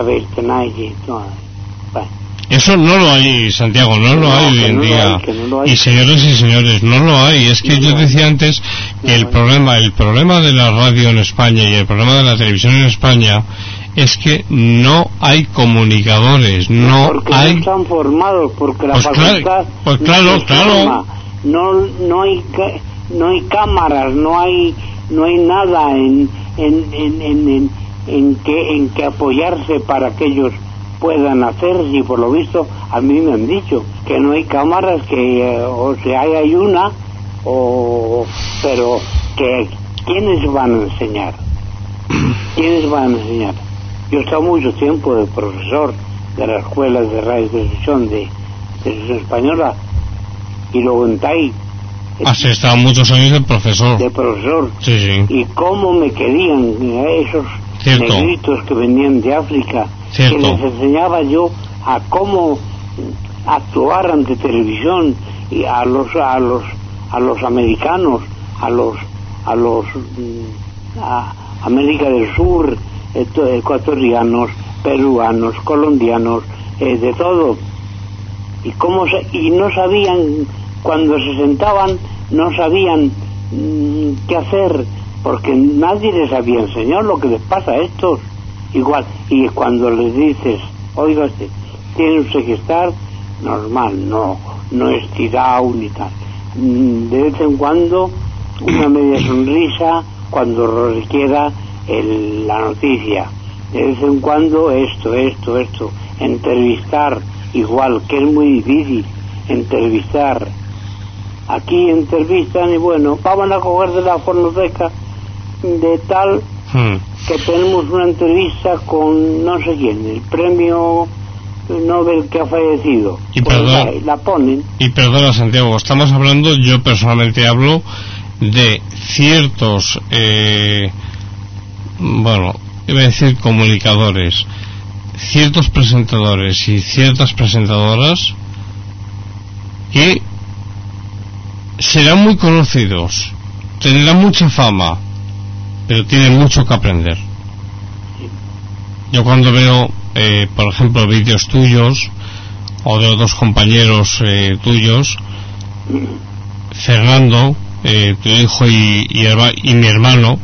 Speaker 3: eso no lo hay, Santiago, no lo hay hoy en día. Y señores y señores, no lo hay. Es que yo decía antes que el problema de la radio en España y el problema de la televisión en España es que no hay comunicadores, no hay...
Speaker 7: no están formados, porque la facultad
Speaker 3: claro.
Speaker 7: No hay cámaras, no hay nada en que apoyarse para que ellos puedan hacer. Y por lo visto a mí me han dicho que no hay cámaras, que o sea hay una, pero que ¿quiénes van a enseñar? Yo he estado mucho tiempo de profesor de las escuelas de radio y televisión de televisión española, y luego en TAI.
Speaker 3: Has estado muchos años de profesor.
Speaker 7: Sí. Y cómo me querían esos negritos que venían de África, que les enseñaba yo a cómo actuar ante televisión, y a los americanos, a América del Sur, ecuatorianos, peruanos, colombianos, de todo. Y no sabían, cuando se sentaban, no sabían qué hacer, porque nadie les había enseñado lo que les pasa a estos. Igual, y cuando les dices, oiga, tiene usted que estar normal, no estirado ni tal. De vez en cuando, una media sonrisa cuando lo requiera la noticia. De vez en cuando esto. Entrevistar, igual, que es muy difícil entrevistar. Aquí entrevistan y bueno, vamos a coger de la fonoteca de tal que tenemos una entrevista con no sé quién, el premio Nobel que ha fallecido.
Speaker 3: Y
Speaker 7: pues la ponen.
Speaker 3: Y perdona, Santiago, estamos hablando, yo personalmente hablo de ciertos iba a decir comunicadores, ciertos presentadores y ciertas presentadoras que serán muy conocidos, tendrán mucha fama, pero tienen mucho que aprender. Yo cuando veo por ejemplo, vídeos tuyos o de otros compañeros tuyos. Fernando, tu hijo y mi hermano,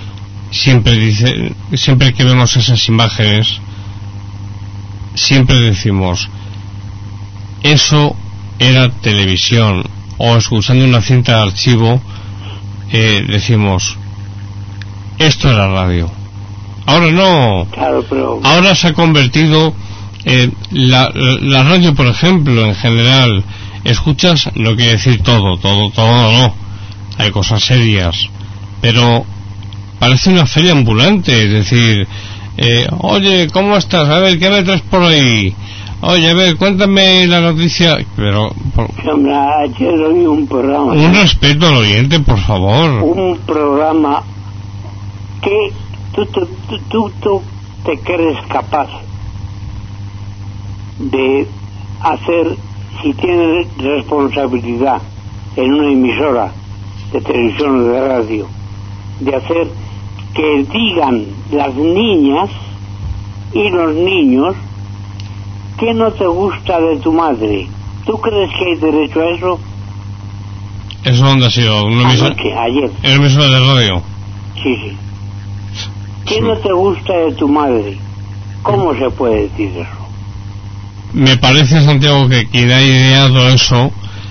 Speaker 3: siempre que vemos esas imágenes, siempre decimos, eso era televisión. O escuchando una cinta de archivo, decimos, esto era radio. Ahora no.
Speaker 7: Claro, pero...
Speaker 3: Ahora se ha convertido la radio, por ejemplo, en general. Escuchas, no quiere decir todo no. Hay cosas serias, pero parece una feria ambulante. Es decir, oye, ¿cómo estás? A ver, ¿qué me traes por ahí? Oye, a ver, cuéntame la noticia. Pero
Speaker 7: hombre, ayer oí un programa.
Speaker 3: Un respeto al oyente, por favor.
Speaker 7: Un programa que tú te crees capaz de hacer, si tienes responsabilidad en una emisora de televisión o de radio, de hacer que digan las niñas y los niños ¿qué no te gusta de tu madre? ¿Tú crees que hay derecho a eso?
Speaker 3: ¿Eso dónde ha sido?
Speaker 7: Ayer.
Speaker 3: ¿En una emisora de radio?
Speaker 7: Sí. ¿Qué no te gusta de tu madre? ¿Cómo se puede decir eso?
Speaker 3: Me parece, Santiago, que quien ha ideado eso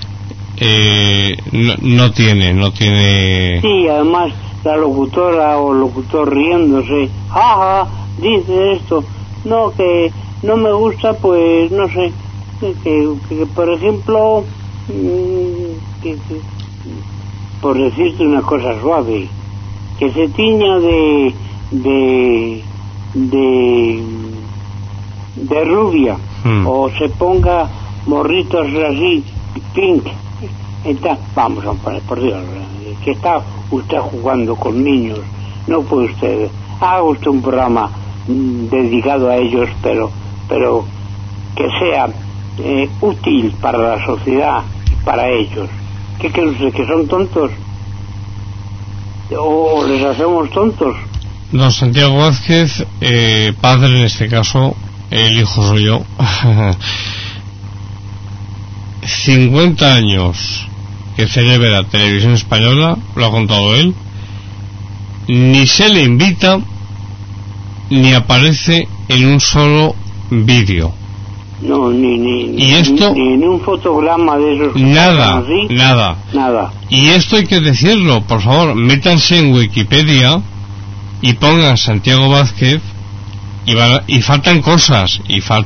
Speaker 3: no tiene...
Speaker 7: Sí, además la locutora o locutor riéndose, jaja, dice esto, no, que no me gusta, pues no sé, que por ejemplo, por decirte una cosa suave, que se tiña de rubia, o se ponga morritos así, pink. Vamos, por Dios, que está usted jugando con niños, no puede usted, haga usted un programa dedicado a ellos, pero que sea útil para la sociedad y para ellos. ¿Qué creen ustedes, que son tontos? ¿O les hacemos tontos?
Speaker 3: Don Santiago Vázquez, padre en este caso, el hijo soy yo. 50 años que celebra Televisión Española, lo ha contado él, ni se le invita ni aparece en un solo vídeo.
Speaker 7: No,
Speaker 3: y esto,
Speaker 7: ni en un fotograma de esos.
Speaker 3: Nada. Y esto hay que decirlo, por favor, métanse en Wikipedia y pongan Santiago Vázquez y faltan cosas.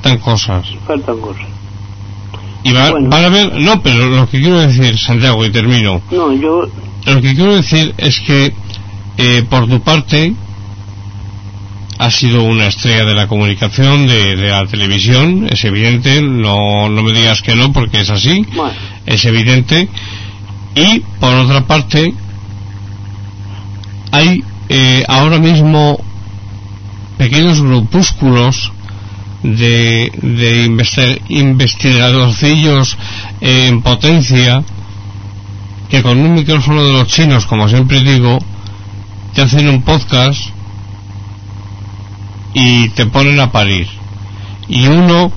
Speaker 3: Y van a ver, no, pero lo que quiero decir, Santiago, y termino. Lo que quiero decir es que por tu parte has sido una estrella de la comunicación, de la televisión, es evidente, no me digas que no, porque es así, es evidente. Y por otra parte hay ahora mismo pequeños grupúsculos de investigadorcillos en potencia que con un micrófono de los chinos, como siempre digo, te hacen un podcast y te ponen a parir, y uno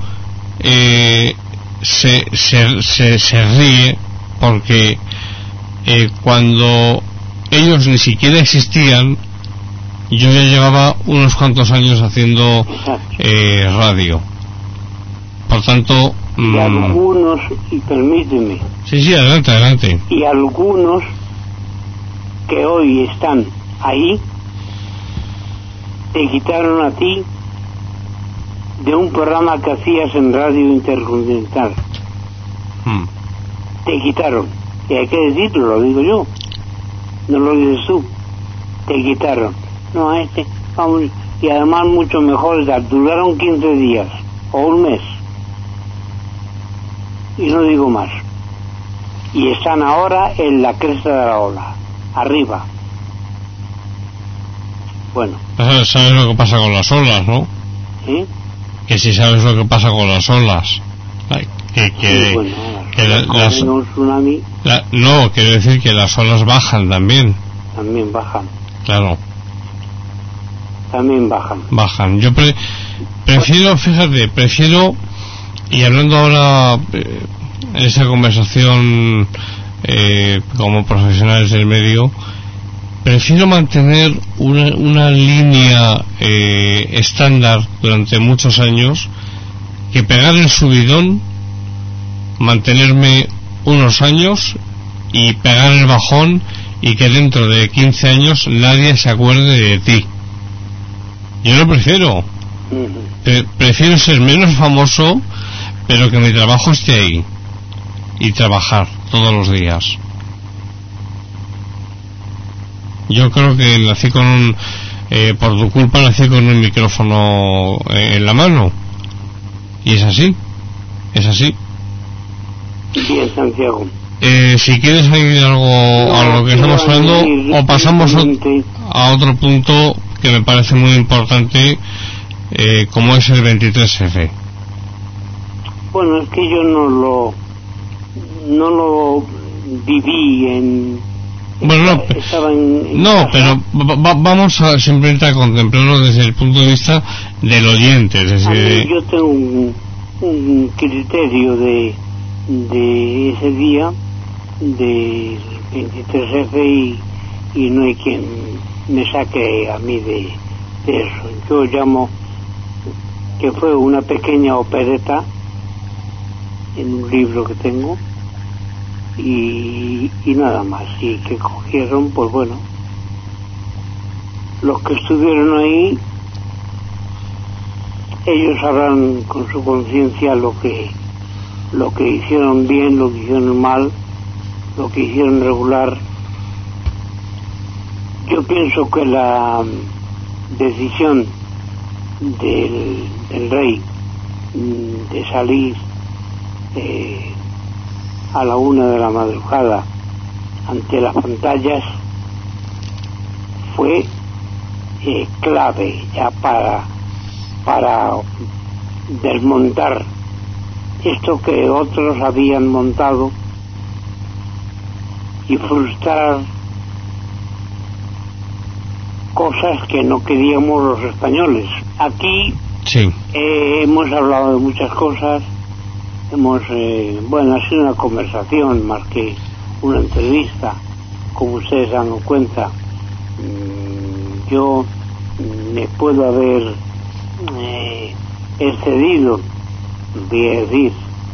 Speaker 3: se ríe porque cuando ellos ni siquiera existían, yo ya llevaba unos cuantos años haciendo radio. Por tanto,
Speaker 7: y algunos, y permíteme,
Speaker 3: sí, adelante,
Speaker 7: y algunos que hoy están ahí te quitaron a ti de un programa que hacías en Radio Intercontinental. Te quitaron, y hay que decirlo, lo digo yo, no lo dices tú. Te quitaron. No, vamos, y además mucho mejor, duraron 15 días o un mes, y no digo más, y están ahora en la cresta de la ola, arriba. Bueno,
Speaker 3: sabes lo que pasa con las olas, ¿no?
Speaker 7: ¿Sí?
Speaker 3: Que si sabes lo que pasa con las olas,
Speaker 7: un tsunami.
Speaker 3: No, quiero decir que las olas bajan también.
Speaker 7: También bajan.
Speaker 3: Claro.
Speaker 7: También bajan.
Speaker 3: Bajan. prefiero, y hablando ahora en esta conversación como profesionales del medio, prefiero mantener una línea estándar durante muchos años que pegar el subidón, mantenerme unos años y pegar el bajón y que dentro de 15 años nadie se acuerde de ti. Yo lo prefiero. Prefiero ser menos famoso, pero que mi trabajo esté ahí y trabajar todos los días. Yo creo que nací con por tu culpa nací con un micrófono en la mano, y es así.
Speaker 7: Bien, Santiago.
Speaker 3: Si quieres añadir algo a lo que estamos hablando, o pasamos a otro punto que me parece muy importante, como es el 23F.
Speaker 7: Bueno, es que yo no lo viví en...
Speaker 3: Bueno, pero vamos a simplemente a contemplarlo desde el punto de vista del oyente. Es decir,
Speaker 7: yo tengo un criterio de ese día, del 23F, y no hay quien me saque a mí de eso. Yo llamo que fue una pequeña opereta en un libro que tengo, y nada más, y que cogieron, pues bueno, los que estuvieron ahí, ellos sabrán con su conciencia lo que hicieron bien, lo que hicieron mal, lo que hicieron regular. Yo pienso que la decisión del rey de salir a la 1 de la madrugada ante las pantallas fue clave ya para desmontar esto que otros habían montado y frustrar cosas que no queríamos los españoles. Aquí
Speaker 3: sí.
Speaker 7: Hemos hablado de muchas cosas, ha sido una conversación más que una entrevista, como ustedes se dan cuenta. Yo me puedo haber excedido, voy a decir,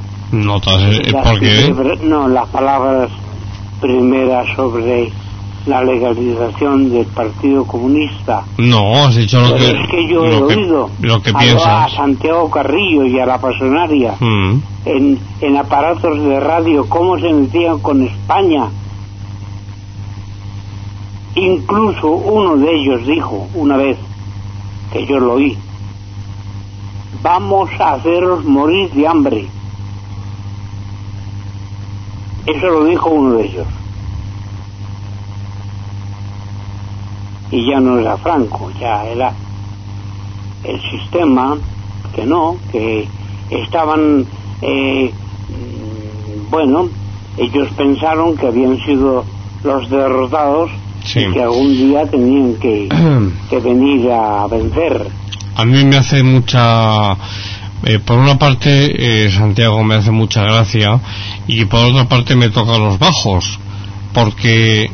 Speaker 7: las palabras primeras sobre la legalización del Partido Comunista.
Speaker 3: No, has dicho lo que...
Speaker 7: Es que yo he oído a Santiago Carrillo y a la Pasionaria en aparatos de radio cómo se metían con España. Incluso uno de ellos dijo una vez, que yo lo oí: vamos a haceros morir de hambre. Eso lo dijo uno de ellos. Y ya no era Franco, ya era el sistema que estaban, ellos pensaron que habían sido los derrotados, sí, y que algún día tenían que venir a vencer.
Speaker 3: A mí me hace mucha... por una parte, Santiago, me hace mucha gracia, y por otra parte me toca los bajos, porque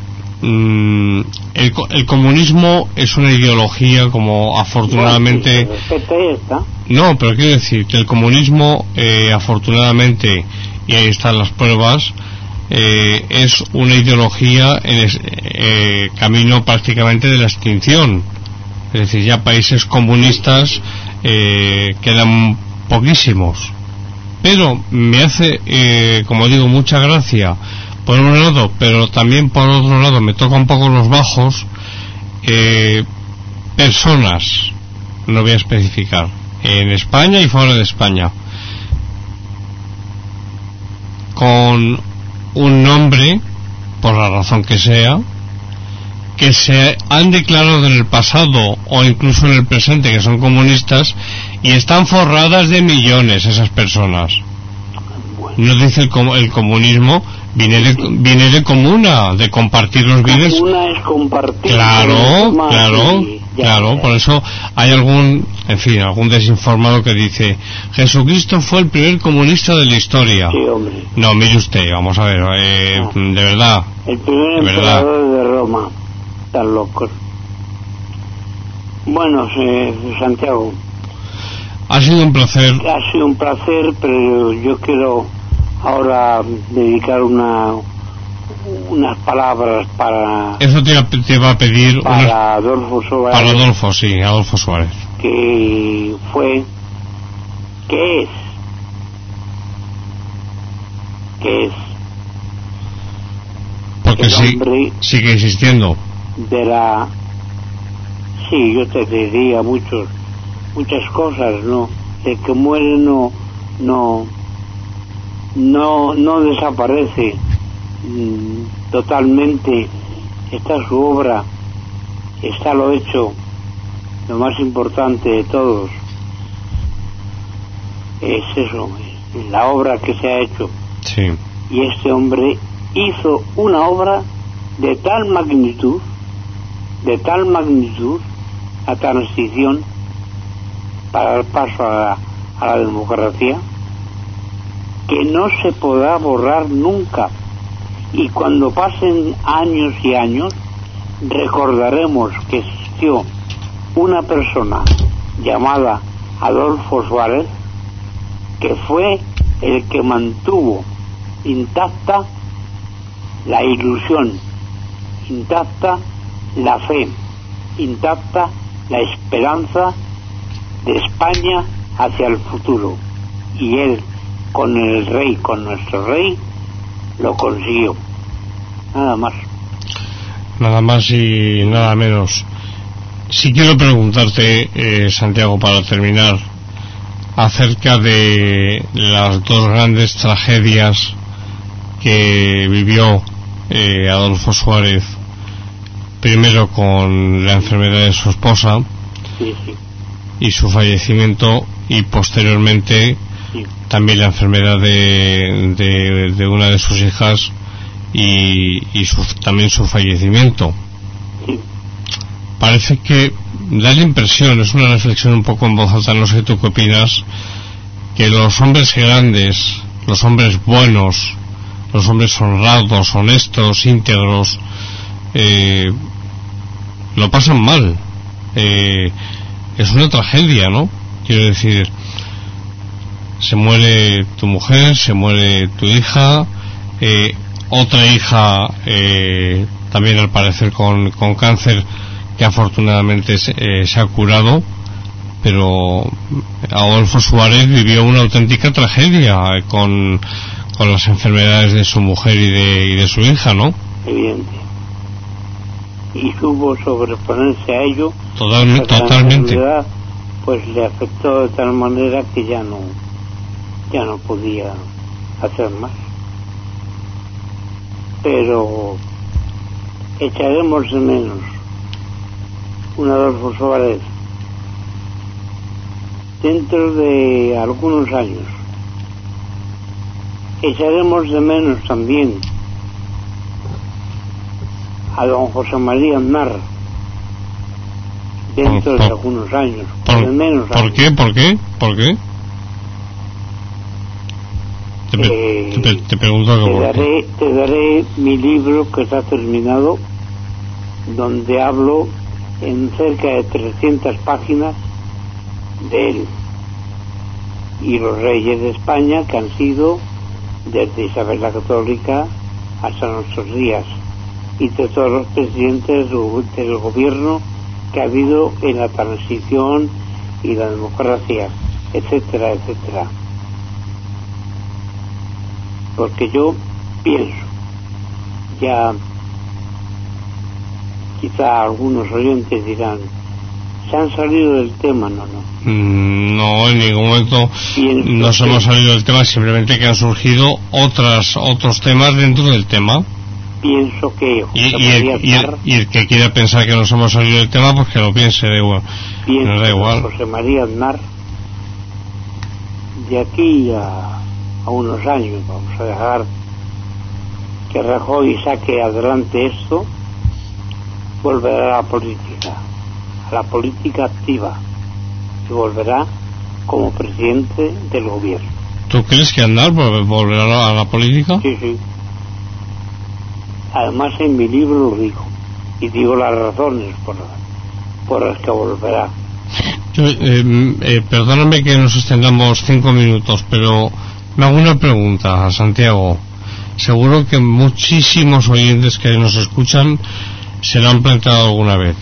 Speaker 3: el comunismo es una ideología, como afortunadamente... No, pero quiero decir que el comunismo, afortunadamente, y ahí están las pruebas, es una ideología en camino prácticamente de la extinción. Es decir, ya países comunistas quedan poquísimos. Pero me hace, como digo, mucha gracia por un lado, pero también por otro lado me toca un poco los bajos. Personas, no voy a especificar, en España y fuera de España, con un nombre, por la razón que sea, que se han declarado en el pasado o incluso en el presente que son comunistas, y están forradas de millones esas personas. No dice el comunismo, viene de comuna, de compartir los bienes.
Speaker 7: Comuna es compartir.
Speaker 3: Claro. Claro, por eso hay algún desinformado que dice Jesucristo fue el primer comunista de la historia.
Speaker 7: Sí, hombre.
Speaker 3: No, mire usted, vamos a ver, de verdad.
Speaker 7: El primer emperador de Roma. Tan locos. Bueno, Santiago.
Speaker 3: Ha sido un placer.
Speaker 7: Ha sido un placer, pero yo quiero ahora dedicar unas palabras para...
Speaker 3: Eso te iba a pedir...
Speaker 7: Para Adolfo Suárez.
Speaker 3: Para Adolfo, sí, Adolfo Suárez.
Speaker 7: Que es...
Speaker 3: Porque sigue existiendo.
Speaker 7: Sí, yo te diría muchas cosas, ¿no? El que muere no desaparece totalmente. Está su obra, está lo hecho, lo más importante de todos es eso, la obra que se ha hecho.
Speaker 3: Sí.
Speaker 7: Y este hombre hizo una obra de tal magnitud, la transición para el paso a la democracia, que no se podrá borrar nunca. Y cuando pasen años y años, recordaremos que existió una persona llamada Adolfo Suárez, que fue el que mantuvo intacta la ilusión, intacta la fe, intacta la esperanza de España hacia el futuro. Y él, con nuestro rey, lo consiguió. Nada más
Speaker 3: Y nada menos. Si quiero preguntarte, Santiago, para terminar, acerca de las dos grandes tragedias que vivió Adolfo Suárez, primero con la enfermedad de su esposa,
Speaker 7: sí.
Speaker 3: Y su fallecimiento, y posteriormente también la enfermedad de una de sus hijas y también su fallecimiento.
Speaker 7: Sí.
Speaker 3: Parece que da la impresión, es una reflexión un poco en voz alta, no sé tú qué opinas, que los hombres grandes, los hombres buenos, los hombres honrados, honestos, íntegros, lo pasan mal. Es una tragedia, ¿no? Quiero decir, se muere tu mujer, se muere tu hija, otra hija también al parecer con cáncer, que afortunadamente se ha curado, pero Adolfo Suárez vivió una auténtica tragedia con las enfermedades de su mujer y de su hija, ¿no?
Speaker 7: Evidente. Y supo sobreponerse a ello.
Speaker 3: Totalmente.
Speaker 7: La enfermedad, pues le afectó de tal manera que ya no podía hacer más. Pero echaremos de menos un Adolfo Suárez dentro de algunos años. Echaremos de menos también a don José María Aznar dentro de algunos años.
Speaker 3: ¿Por qué? Te pregunto
Speaker 7: te daré mi libro que está terminado, donde hablo en cerca de 300 páginas de él y los reyes de España, que han sido desde Isabel la Católica hasta nuestros días, y de todos los presidentes del gobierno que ha habido en la transición y la democracia, etcétera, etcétera. Porque yo pienso, ya quizá algunos oyentes dirán, ¿se han salido del tema? No.
Speaker 3: No, en ningún momento nos hemos salido del tema, simplemente que han surgido otros temas dentro del tema.
Speaker 7: Pienso que
Speaker 3: y el que quiera pensar que nos hemos salido del tema, pues que lo piense, da igual.
Speaker 7: Pienso
Speaker 3: da igual.
Speaker 7: que José María Aznar, de aquí a unos años, vamos a dejar que Rajoy saque adelante esto, volverá a la política, a a la política activa y volverá como presidente del gobierno.
Speaker 3: ¿Tú crees que Aznar volverá a la política?
Speaker 7: Sí, sí. Además en mi libro lo digo y digo las razones por las que volverá.
Speaker 3: Perdóname que nos extendamos 5 minutos, pero me hago una pregunta, Santiago. Seguro que muchísimos oyentes que nos escuchan se lo han planteado alguna vez.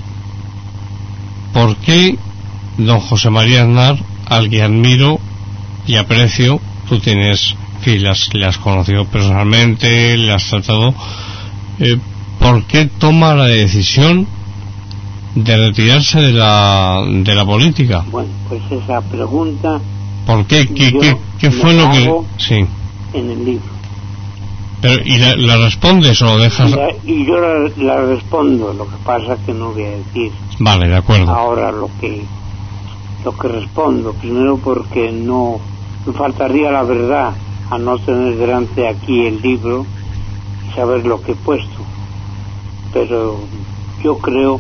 Speaker 3: ¿Por qué don José María Aznar, al que admiro y aprecio, tú tienes filas, le has conocido personalmente, le has tratado, ¿por qué toma la decisión de retirarse de la política?
Speaker 7: Bueno, pues esa pregunta...
Speaker 3: ¿Por qué? ¿Qué fue lo que...? Sí.
Speaker 7: En el libro.
Speaker 3: Pero, ¿y la respondes o lo dejas...?
Speaker 7: Y yo la respondo, lo que pasa que no voy a decir...
Speaker 3: Vale, de acuerdo.
Speaker 7: Ahora lo que respondo, primero porque no me faltaría la verdad a no tener delante aquí el libro y saber lo que he puesto. Pero yo creo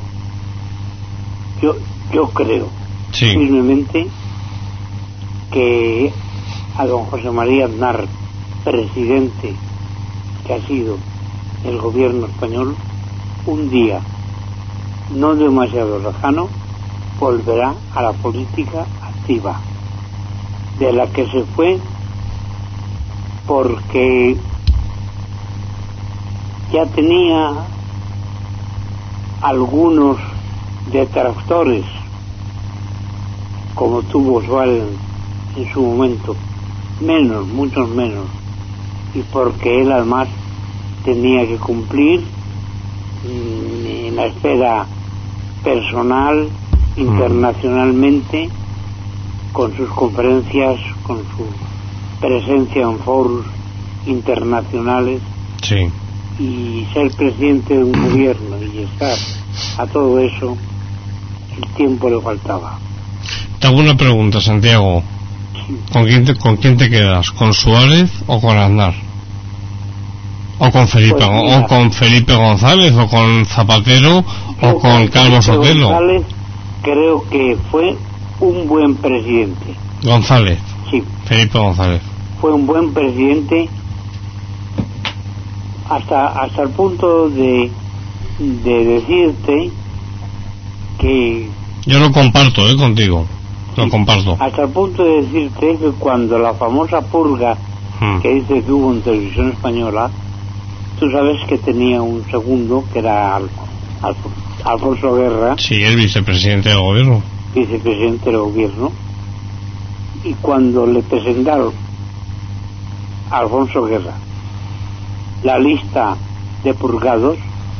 Speaker 3: sí,
Speaker 7: firmemente que a don José María Aznar, presidente que ha sido el gobierno español, un día no demasiado lejano volverá a la política activa, de la que se fue porque ya tenía algunos detractores, como tuvo Suárez en su momento, muchos menos, y porque él además tenía que cumplir en la esfera personal, internacionalmente, con sus conferencias, con su presencia en foros internacionales,
Speaker 3: sí,
Speaker 7: y ser presidente de un gobierno y estar a todo eso, el tiempo le faltaba.
Speaker 3: Te hago una pregunta, Santiago.
Speaker 7: Sí.
Speaker 3: ¿Con quién te quedas? ¿Con Suárez o con Aznar? ¿O con Felipe,
Speaker 7: pues mira,
Speaker 3: o con Felipe González, o con Zapatero, o con Calvo Sotelo?
Speaker 7: González creo que fue un buen presidente.
Speaker 3: González.
Speaker 7: Sí.
Speaker 3: Felipe González.
Speaker 7: Fue un buen presidente hasta el punto de decirte que...
Speaker 3: Yo lo comparto, contigo. Lo comparto.
Speaker 7: Hasta el punto de decirte que cuando la famosa purga que dice que hubo en Televisión Española, tú sabes que tenía un segundo, que era Alfonso Guerra.
Speaker 3: Sí, el vicepresidente del gobierno.
Speaker 7: Vicepresidente del gobierno. Y cuando le presentaron a Alfonso Guerra la lista de purgados,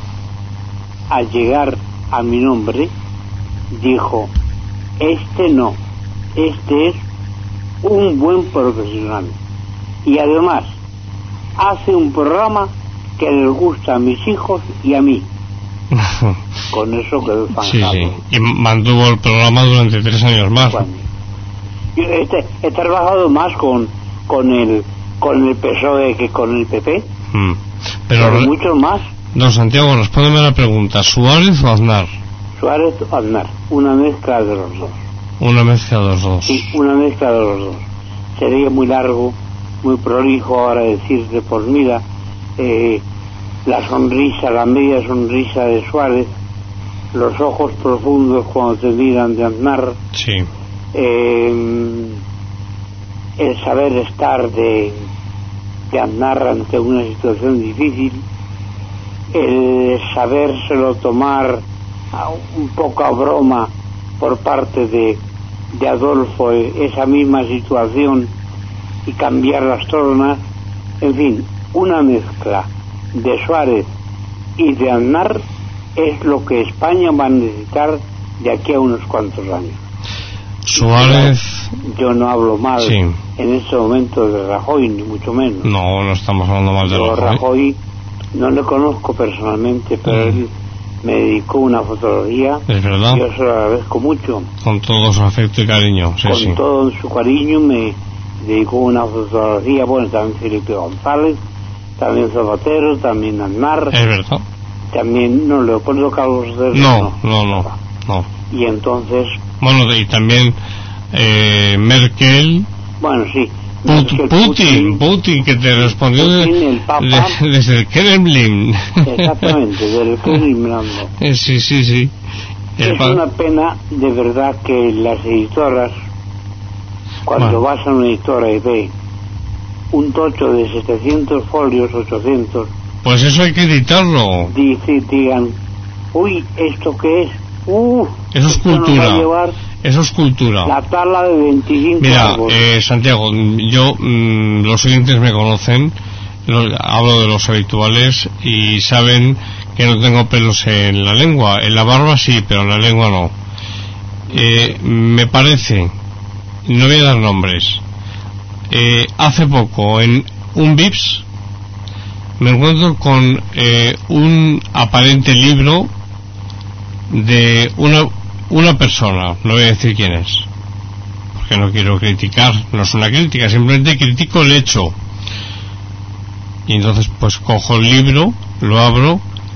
Speaker 7: al llegar a mi nombre, dijo: este no, este es un buen profesional y además hace un programa que les gusta a mis hijos y a mí. Con eso quedó fantástico.
Speaker 3: Sí, sí. Y mantuvo el programa durante 3 años más.
Speaker 7: Bueno, yo he trabajado más con el PSOE que con el PP.
Speaker 3: Pero
Speaker 7: mucho más.
Speaker 3: Don Santiago, respóndeme a la pregunta: ¿Suárez o Aznar?
Speaker 7: Suárez o Aznar, una mezcla de los dos.
Speaker 3: Una mezcla de los dos.
Speaker 7: Sí, una mezcla de los dos. Sería muy largo, muy prolijo ahora decirte, pues mira, la sonrisa, la media sonrisa de Suárez, los ojos profundos cuando te miran de Aznar,
Speaker 3: sí,
Speaker 7: el saber estar de Aznar ante una situación difícil, el sabérselo tomar un poco a broma por parte de Adolfo esa misma situación y cambiar las tornas, en fin, una mezcla de Suárez y de Aznar es lo que España va a necesitar de aquí a unos cuantos años.
Speaker 3: Suárez...
Speaker 7: Yo no hablo mal,
Speaker 3: sí,
Speaker 7: en este momento de Rajoy, ni mucho menos.
Speaker 3: No estamos hablando mal de
Speaker 7: Rajoy. No le conozco personalmente, pero él me dedicó una fotografía.
Speaker 3: Es verdad.
Speaker 7: Yo se lo agradezco mucho.
Speaker 3: Con todo su afecto y cariño. Sí,
Speaker 7: con todo su cariño me dedicó una fotografía. Bueno, también Felipe González, también Zapatero, también Aznar.
Speaker 3: Es verdad.
Speaker 7: También, no, Leopoldo Calvo Sotelo.
Speaker 3: No.
Speaker 7: y entonces...
Speaker 3: Bueno, y también Merkel...
Speaker 7: Bueno, sí.
Speaker 3: Putin, que te respondió
Speaker 7: el Papa,
Speaker 3: desde el Kremlin.
Speaker 7: Exactamente, del Kremlin.
Speaker 3: Sí.
Speaker 7: Es una pena, de verdad, que las editoras, cuando vas a una editora y ve un tocho de 700 folios, 800...
Speaker 3: Pues eso hay que editarlo.
Speaker 7: Digan, uy, ¿esto qué es?
Speaker 3: Eso es cultura. Eso es cultura.
Speaker 7: La tabla de 25
Speaker 3: Mira, Santiago, yo, los oyentes me conocen, hablo de los habituales y saben que no tengo pelos en la lengua. En la barba sí, pero en la lengua no. Me parece, no voy a dar nombres, hace poco en un Vips me encuentro con un aparente libro de una persona, no voy a decir quién es, porque no quiero criticar, no es una crítica, simplemente critico el hecho. Y entonces pues cojo el libro, lo abro,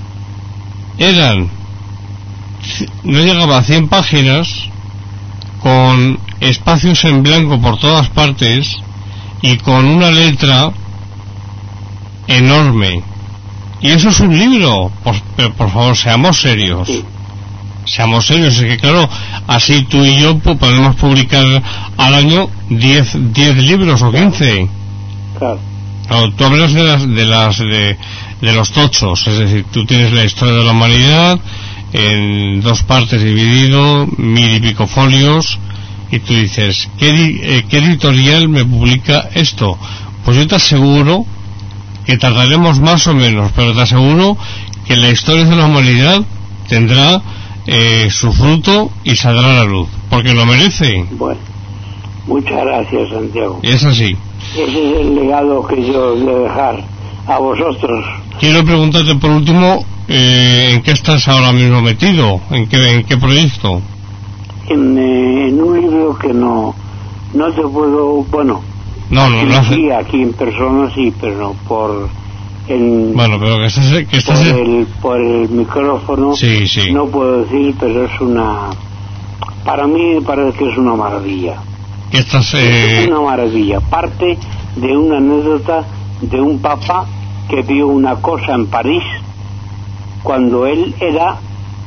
Speaker 3: no llegaba a 100 páginas, con espacios en blanco por todas partes y con una letra enorme. Y eso es un libro. Pero por favor, seamos serios. Seamos serios, es que claro, así tú y yo podemos publicar al año 10 libros o 15.
Speaker 7: Claro.
Speaker 3: No, tú hablas de los tochos, es decir, tú tienes la historia de la humanidad en 2 partes dividido, 1000 y pico folios, y tú dices, ¿qué editorial me publica esto? Pues yo te aseguro que tardaremos más o menos, pero te aseguro que la historia de la humanidad tendrá su fruto y saldrá a la luz, porque lo merece.
Speaker 7: Bueno, muchas gracias, Santiago.
Speaker 3: Es así.
Speaker 7: Ese es el legado que yo voy a dejar a vosotros.
Speaker 3: Quiero preguntarte por último, ¿en qué estás ahora mismo metido? ¿En qué proyecto?
Speaker 7: En un libro que no te puedo, bueno, sí, aquí en persona sí, pero
Speaker 3: bueno, pero que estás
Speaker 7: por el micrófono
Speaker 3: sí.
Speaker 7: No puedo decir, pero es para mí me parece que es una maravilla. Es una maravilla, parte de una anécdota de un papa que vio una cosa en París cuando él era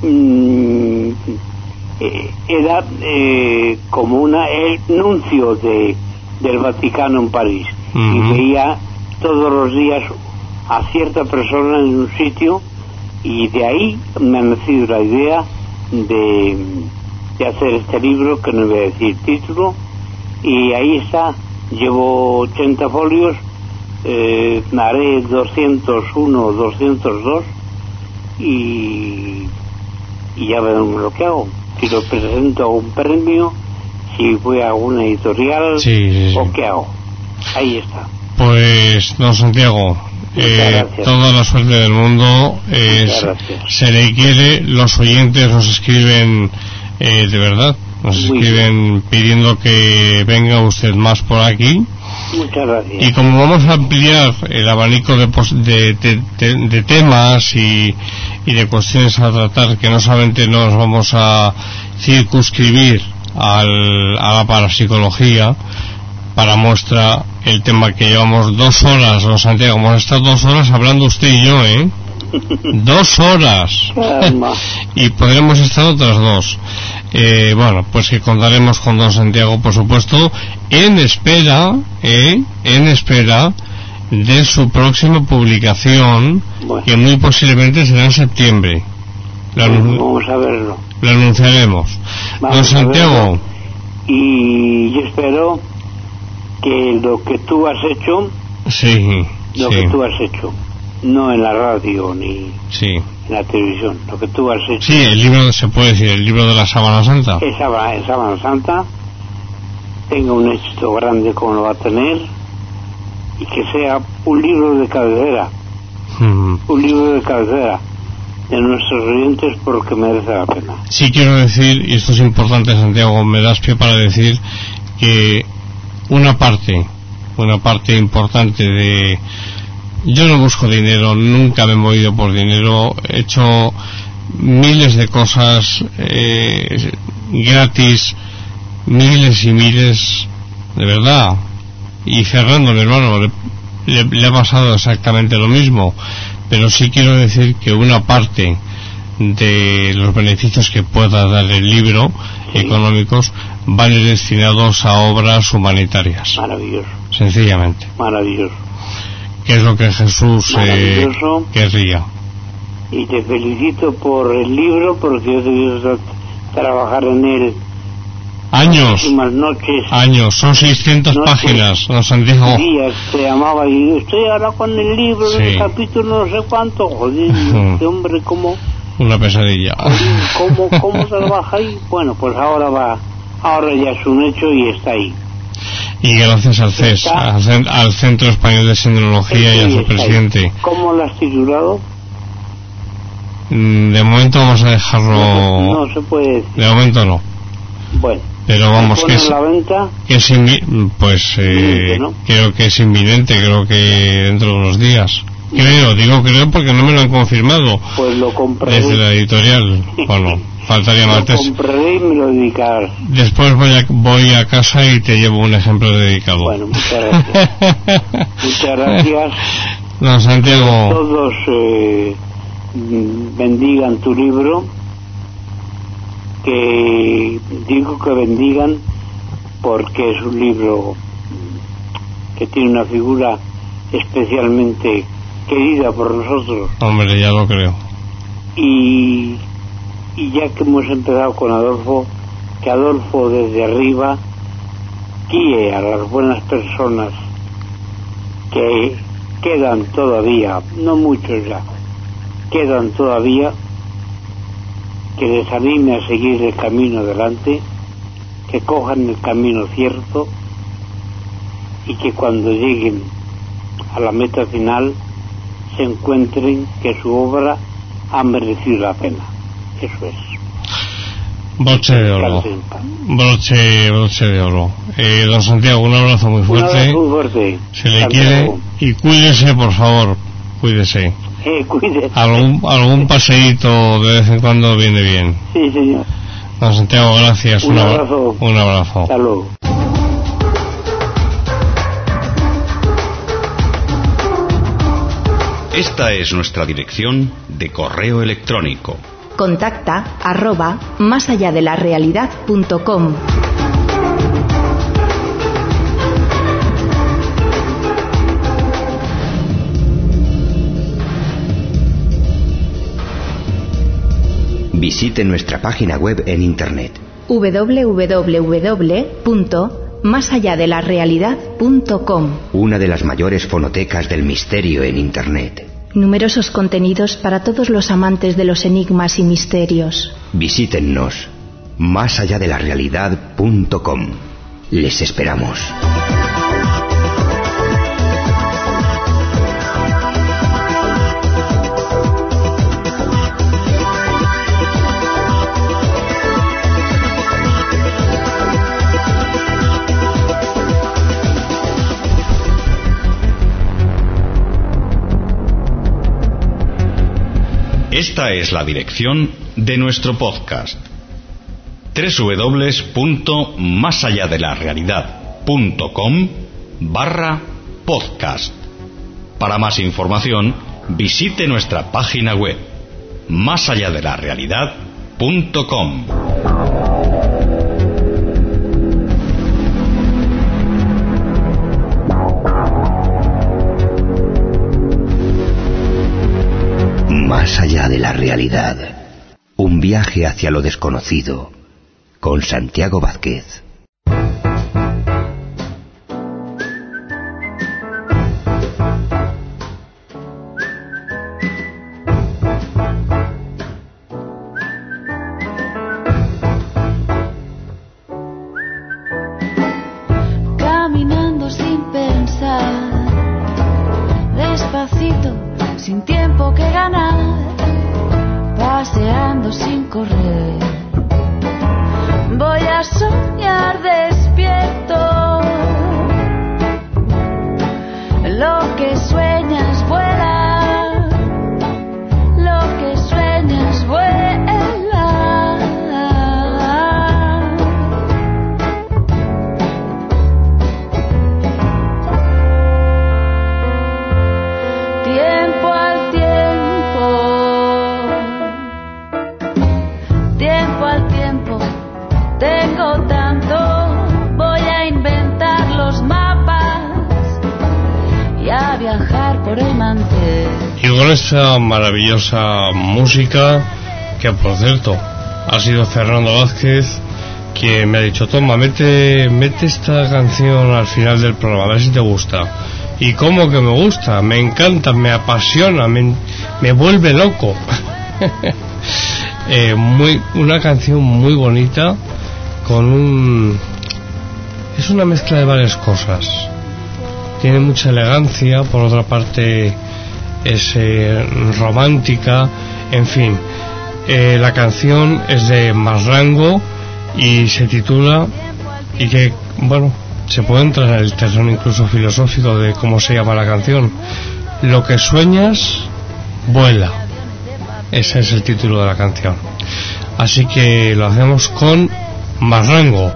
Speaker 7: como el nuncio del Vaticano en París. Y veía todos los días a cierta persona en un sitio, y de ahí me ha nacido la idea de hacer este libro, que no voy a decir título, y ahí está. Llevo 80 folios, haré 201, 202 y ya veremos lo que hago, si lo presento a un premio, si voy a alguna editorial, o qué hago. Ahí está.
Speaker 3: Pues don Santiago, toda la suerte del mundo. Se le quiere, los oyentes nos escriben de verdad, nos escriben pidiendo que venga usted más por aquí.
Speaker 7: Muchas gracias.
Speaker 3: Y como vamos a ampliar el abanico de temas y de cuestiones a tratar, que no solamente nos vamos a circunscribir a la parapsicología, para muestra el tema que llevamos 2 horas, don Santiago, hemos estado 2 horas hablando usted y yo, 2 horas. Y podremos estar otras 2. Bueno, pues que contaremos con don Santiago, por supuesto, en espera de su próxima publicación, que muy posiblemente será en septiembre.
Speaker 7: Vamos a verlo.
Speaker 3: Lo anunciaremos. Don Santiago.
Speaker 7: Y yo espero que lo que tú has hecho, que tú has hecho, no en la radio ni en la televisión, lo que tú has hecho.
Speaker 3: Sí, el libro, se puede decir, el libro de la Sábana Santa.
Speaker 7: Sábana Santa tenga un éxito grande como lo va a tener, y que sea un libro de cabecera, un libro de cabecera de nuestros oyentes, porque merece la pena.
Speaker 3: Sí, quiero decir, y esto es importante, Santiago, me das pie para decir que una parte importante yo no busco dinero, nunca me he movido por dinero, he hecho miles de cosas gratis, miles y miles, de verdad. Y Fernando, mi hermano, le ha pasado exactamente lo mismo, pero sí quiero decir que una parte de los beneficios que pueda dar el libro, económicos, van destinados a obras humanitarias.
Speaker 7: Maravilloso.
Speaker 3: Sencillamente.
Speaker 7: Maravilloso.
Speaker 3: Que es lo que Jesús querría.
Speaker 7: Y te felicito por el libro, porque yo he debido trabajar en él
Speaker 3: años, son 600 páginas, don Santiago.
Speaker 7: Días te llamaba y yo estoy ahora con el libro, en el capítulo no sé cuánto, joder, este hombre, ¿cómo?
Speaker 3: Una pesadilla.
Speaker 7: Joder, ¿cómo trabaja ahí? Bueno, pues ahora ya es un hecho y está ahí.
Speaker 3: Y gracias al CES, al Centro Español de Sindrología y a su presidente.
Speaker 7: Ahí. ¿Cómo lo has titulado?
Speaker 3: De momento vamos a dejarlo.
Speaker 7: No se puede decir.
Speaker 3: De momento no.
Speaker 7: Bueno.
Speaker 3: Pero vamos, que es,
Speaker 7: la venta?
Speaker 3: ¿no? Creo que es inminente, creo que dentro de unos días. Creo porque no me lo han confirmado.
Speaker 7: Pues lo compraré.
Speaker 3: Desde la editorial. Bueno, faltaría más.
Speaker 7: Lo compraré y me lo dedicaré.
Speaker 3: Después voy a casa y te llevo un ejemplo dedicado.
Speaker 7: Bueno, muchas gracias. Muchas gracias.
Speaker 3: Don Santiago.
Speaker 7: Todos bendigan tu libro. Que digo que bendigan porque es un libro que tiene una figura especialmente querida por nosotros.
Speaker 3: Hombre, ya lo creo.
Speaker 7: Y ya que hemos empezado con Adolfo, que Adolfo desde arriba guíe a las buenas personas que quedan todavía, no muchos ya, quedan todavía, que les anime a seguir el camino adelante, que cojan el camino cierto y que cuando lleguen a la meta final se encuentren que su obra ha merecido la pena. Eso es.
Speaker 3: Broche de oro. Broche de oro. Don Santiago, un abrazo muy fuerte.
Speaker 7: Un abrazo muy fuerte.
Speaker 3: Se le quiere y cuídese, por favor. Cuídese.
Speaker 7: Cuídese.
Speaker 3: Algún paseíto de vez en cuando viene bien.
Speaker 7: Sí, señor.
Speaker 3: Don Santiago, gracias.
Speaker 7: Un abrazo.
Speaker 3: Un abrazo.
Speaker 7: Hasta luego.
Speaker 1: Esta es nuestra dirección de correo electrónico.
Speaker 8: Contacta @másalladelarrealidad.com.
Speaker 2: Visite nuestra página web en internet
Speaker 8: www.másalladelarrealidad.com.
Speaker 2: Una de las mayores fonotecas del misterio en internet.
Speaker 8: Numerosos contenidos para todos los amantes de los enigmas y misterios.
Speaker 2: Visítennos másalladelarrealidad.com. Les esperamos.
Speaker 1: Esta es la dirección de nuestro podcast: www.másalladelarrealidad.com/podcast. Para más información, visite nuestra página web másalladelarrealidad.com.
Speaker 2: Más allá de la realidad. Un viaje hacia lo desconocido. Con Santiago Vázquez.
Speaker 9: Caminando sin pensar, despacito, sin tiempo que ganar, paseando sin correr, voy a soñar despierto. Lo que sueñas vuela, lo que sueñas vuela. instante.
Speaker 3: Y con esta maravillosa música, que por cierto ha sido Fernando Vázquez quien me ha dicho: toma, mete esta canción al final del programa, a ver si te gusta. Y cómo que me gusta, me encanta, me apasiona, me vuelve loco. Una canción muy bonita, es una mezcla de varias cosas. Tiene mucha elegancia, por otra parte es romántica, en fin. La canción es de Masrango y se titula, y que, bueno, se puede entrar en el terreno incluso filosófico de cómo se llama la canción. Lo que sueñas, vuela. Ese es el título de la canción. Así que lo hacemos con Masrango.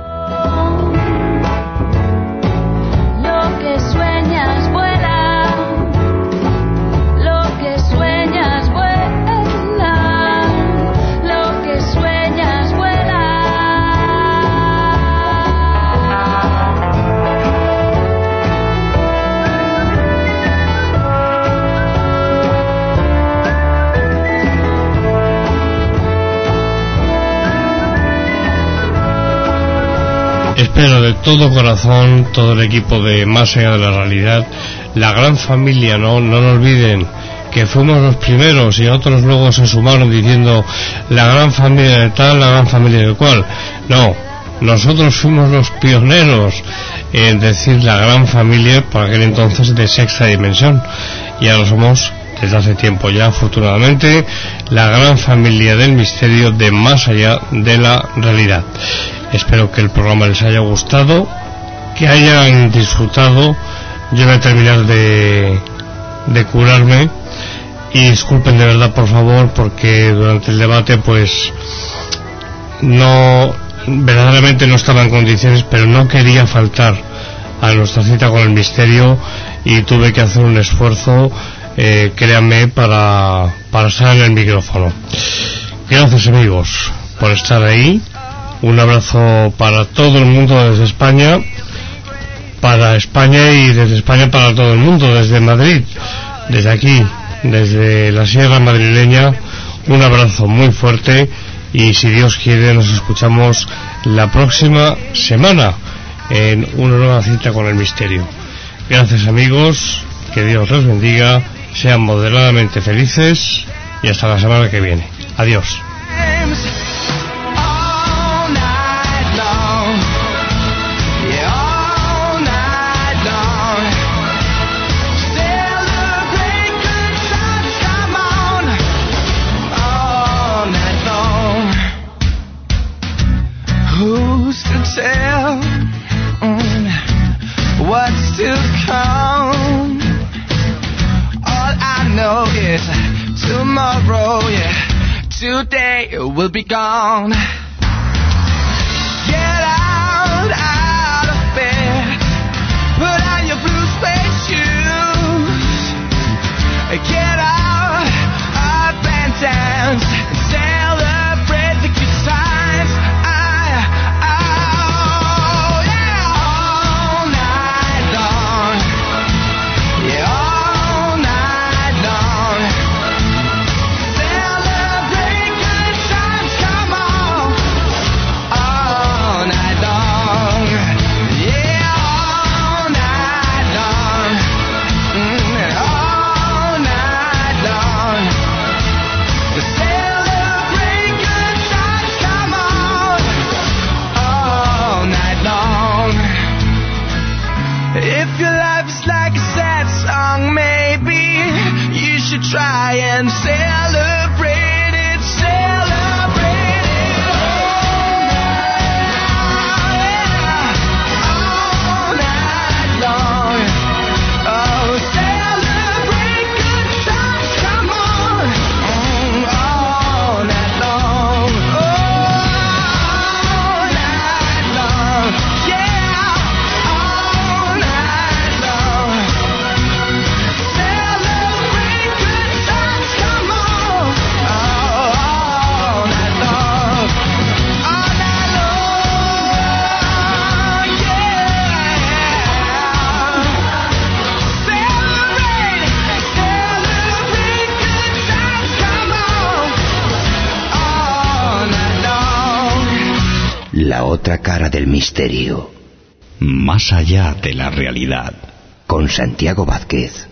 Speaker 3: Espero de todo corazón, todo el equipo de Más Allá de la Realidad, la gran familia, no lo olviden, que fuimos los primeros y otros luego se sumaron diciendo la gran familia de tal, la gran familia de cual. No, nosotros fuimos los pioneros en decir la gran familia, por aquel entonces de Sexta Dimensión, y ahora somos, desde hace tiempo ya afortunadamente, la gran familia del misterio de Más Allá de la Realidad. Espero que el programa les haya gustado, que hayan disfrutado. Yo voy a terminar de curarme y disculpen de verdad, por favor, porque durante el debate pues verdaderamente no estaba en condiciones, pero no quería faltar a nuestra cita con el misterio y tuve que hacer un esfuerzo, créanme, para estar en el micrófono. Gracias, amigos, por estar ahí. Un abrazo para todo el mundo desde España, y desde España para todo el mundo, desde Madrid, desde aquí, desde la Sierra Madrileña. Un abrazo muy fuerte y, si Dios quiere, nos escuchamos la próxima semana en una nueva cita con el misterio. Gracias, amigos, que Dios los bendiga, sean moderadamente felices y hasta la semana que viene. Adiós.
Speaker 6: Tell what's to come. All I know is tomorrow, yeah, today will be gone. Get out of bed, put on your blue suede shoes, get out up and dance, celebrate the good times.
Speaker 2: otra cara del misterio.
Speaker 1: Más allá de la realidad.
Speaker 2: Con Santiago Vázquez.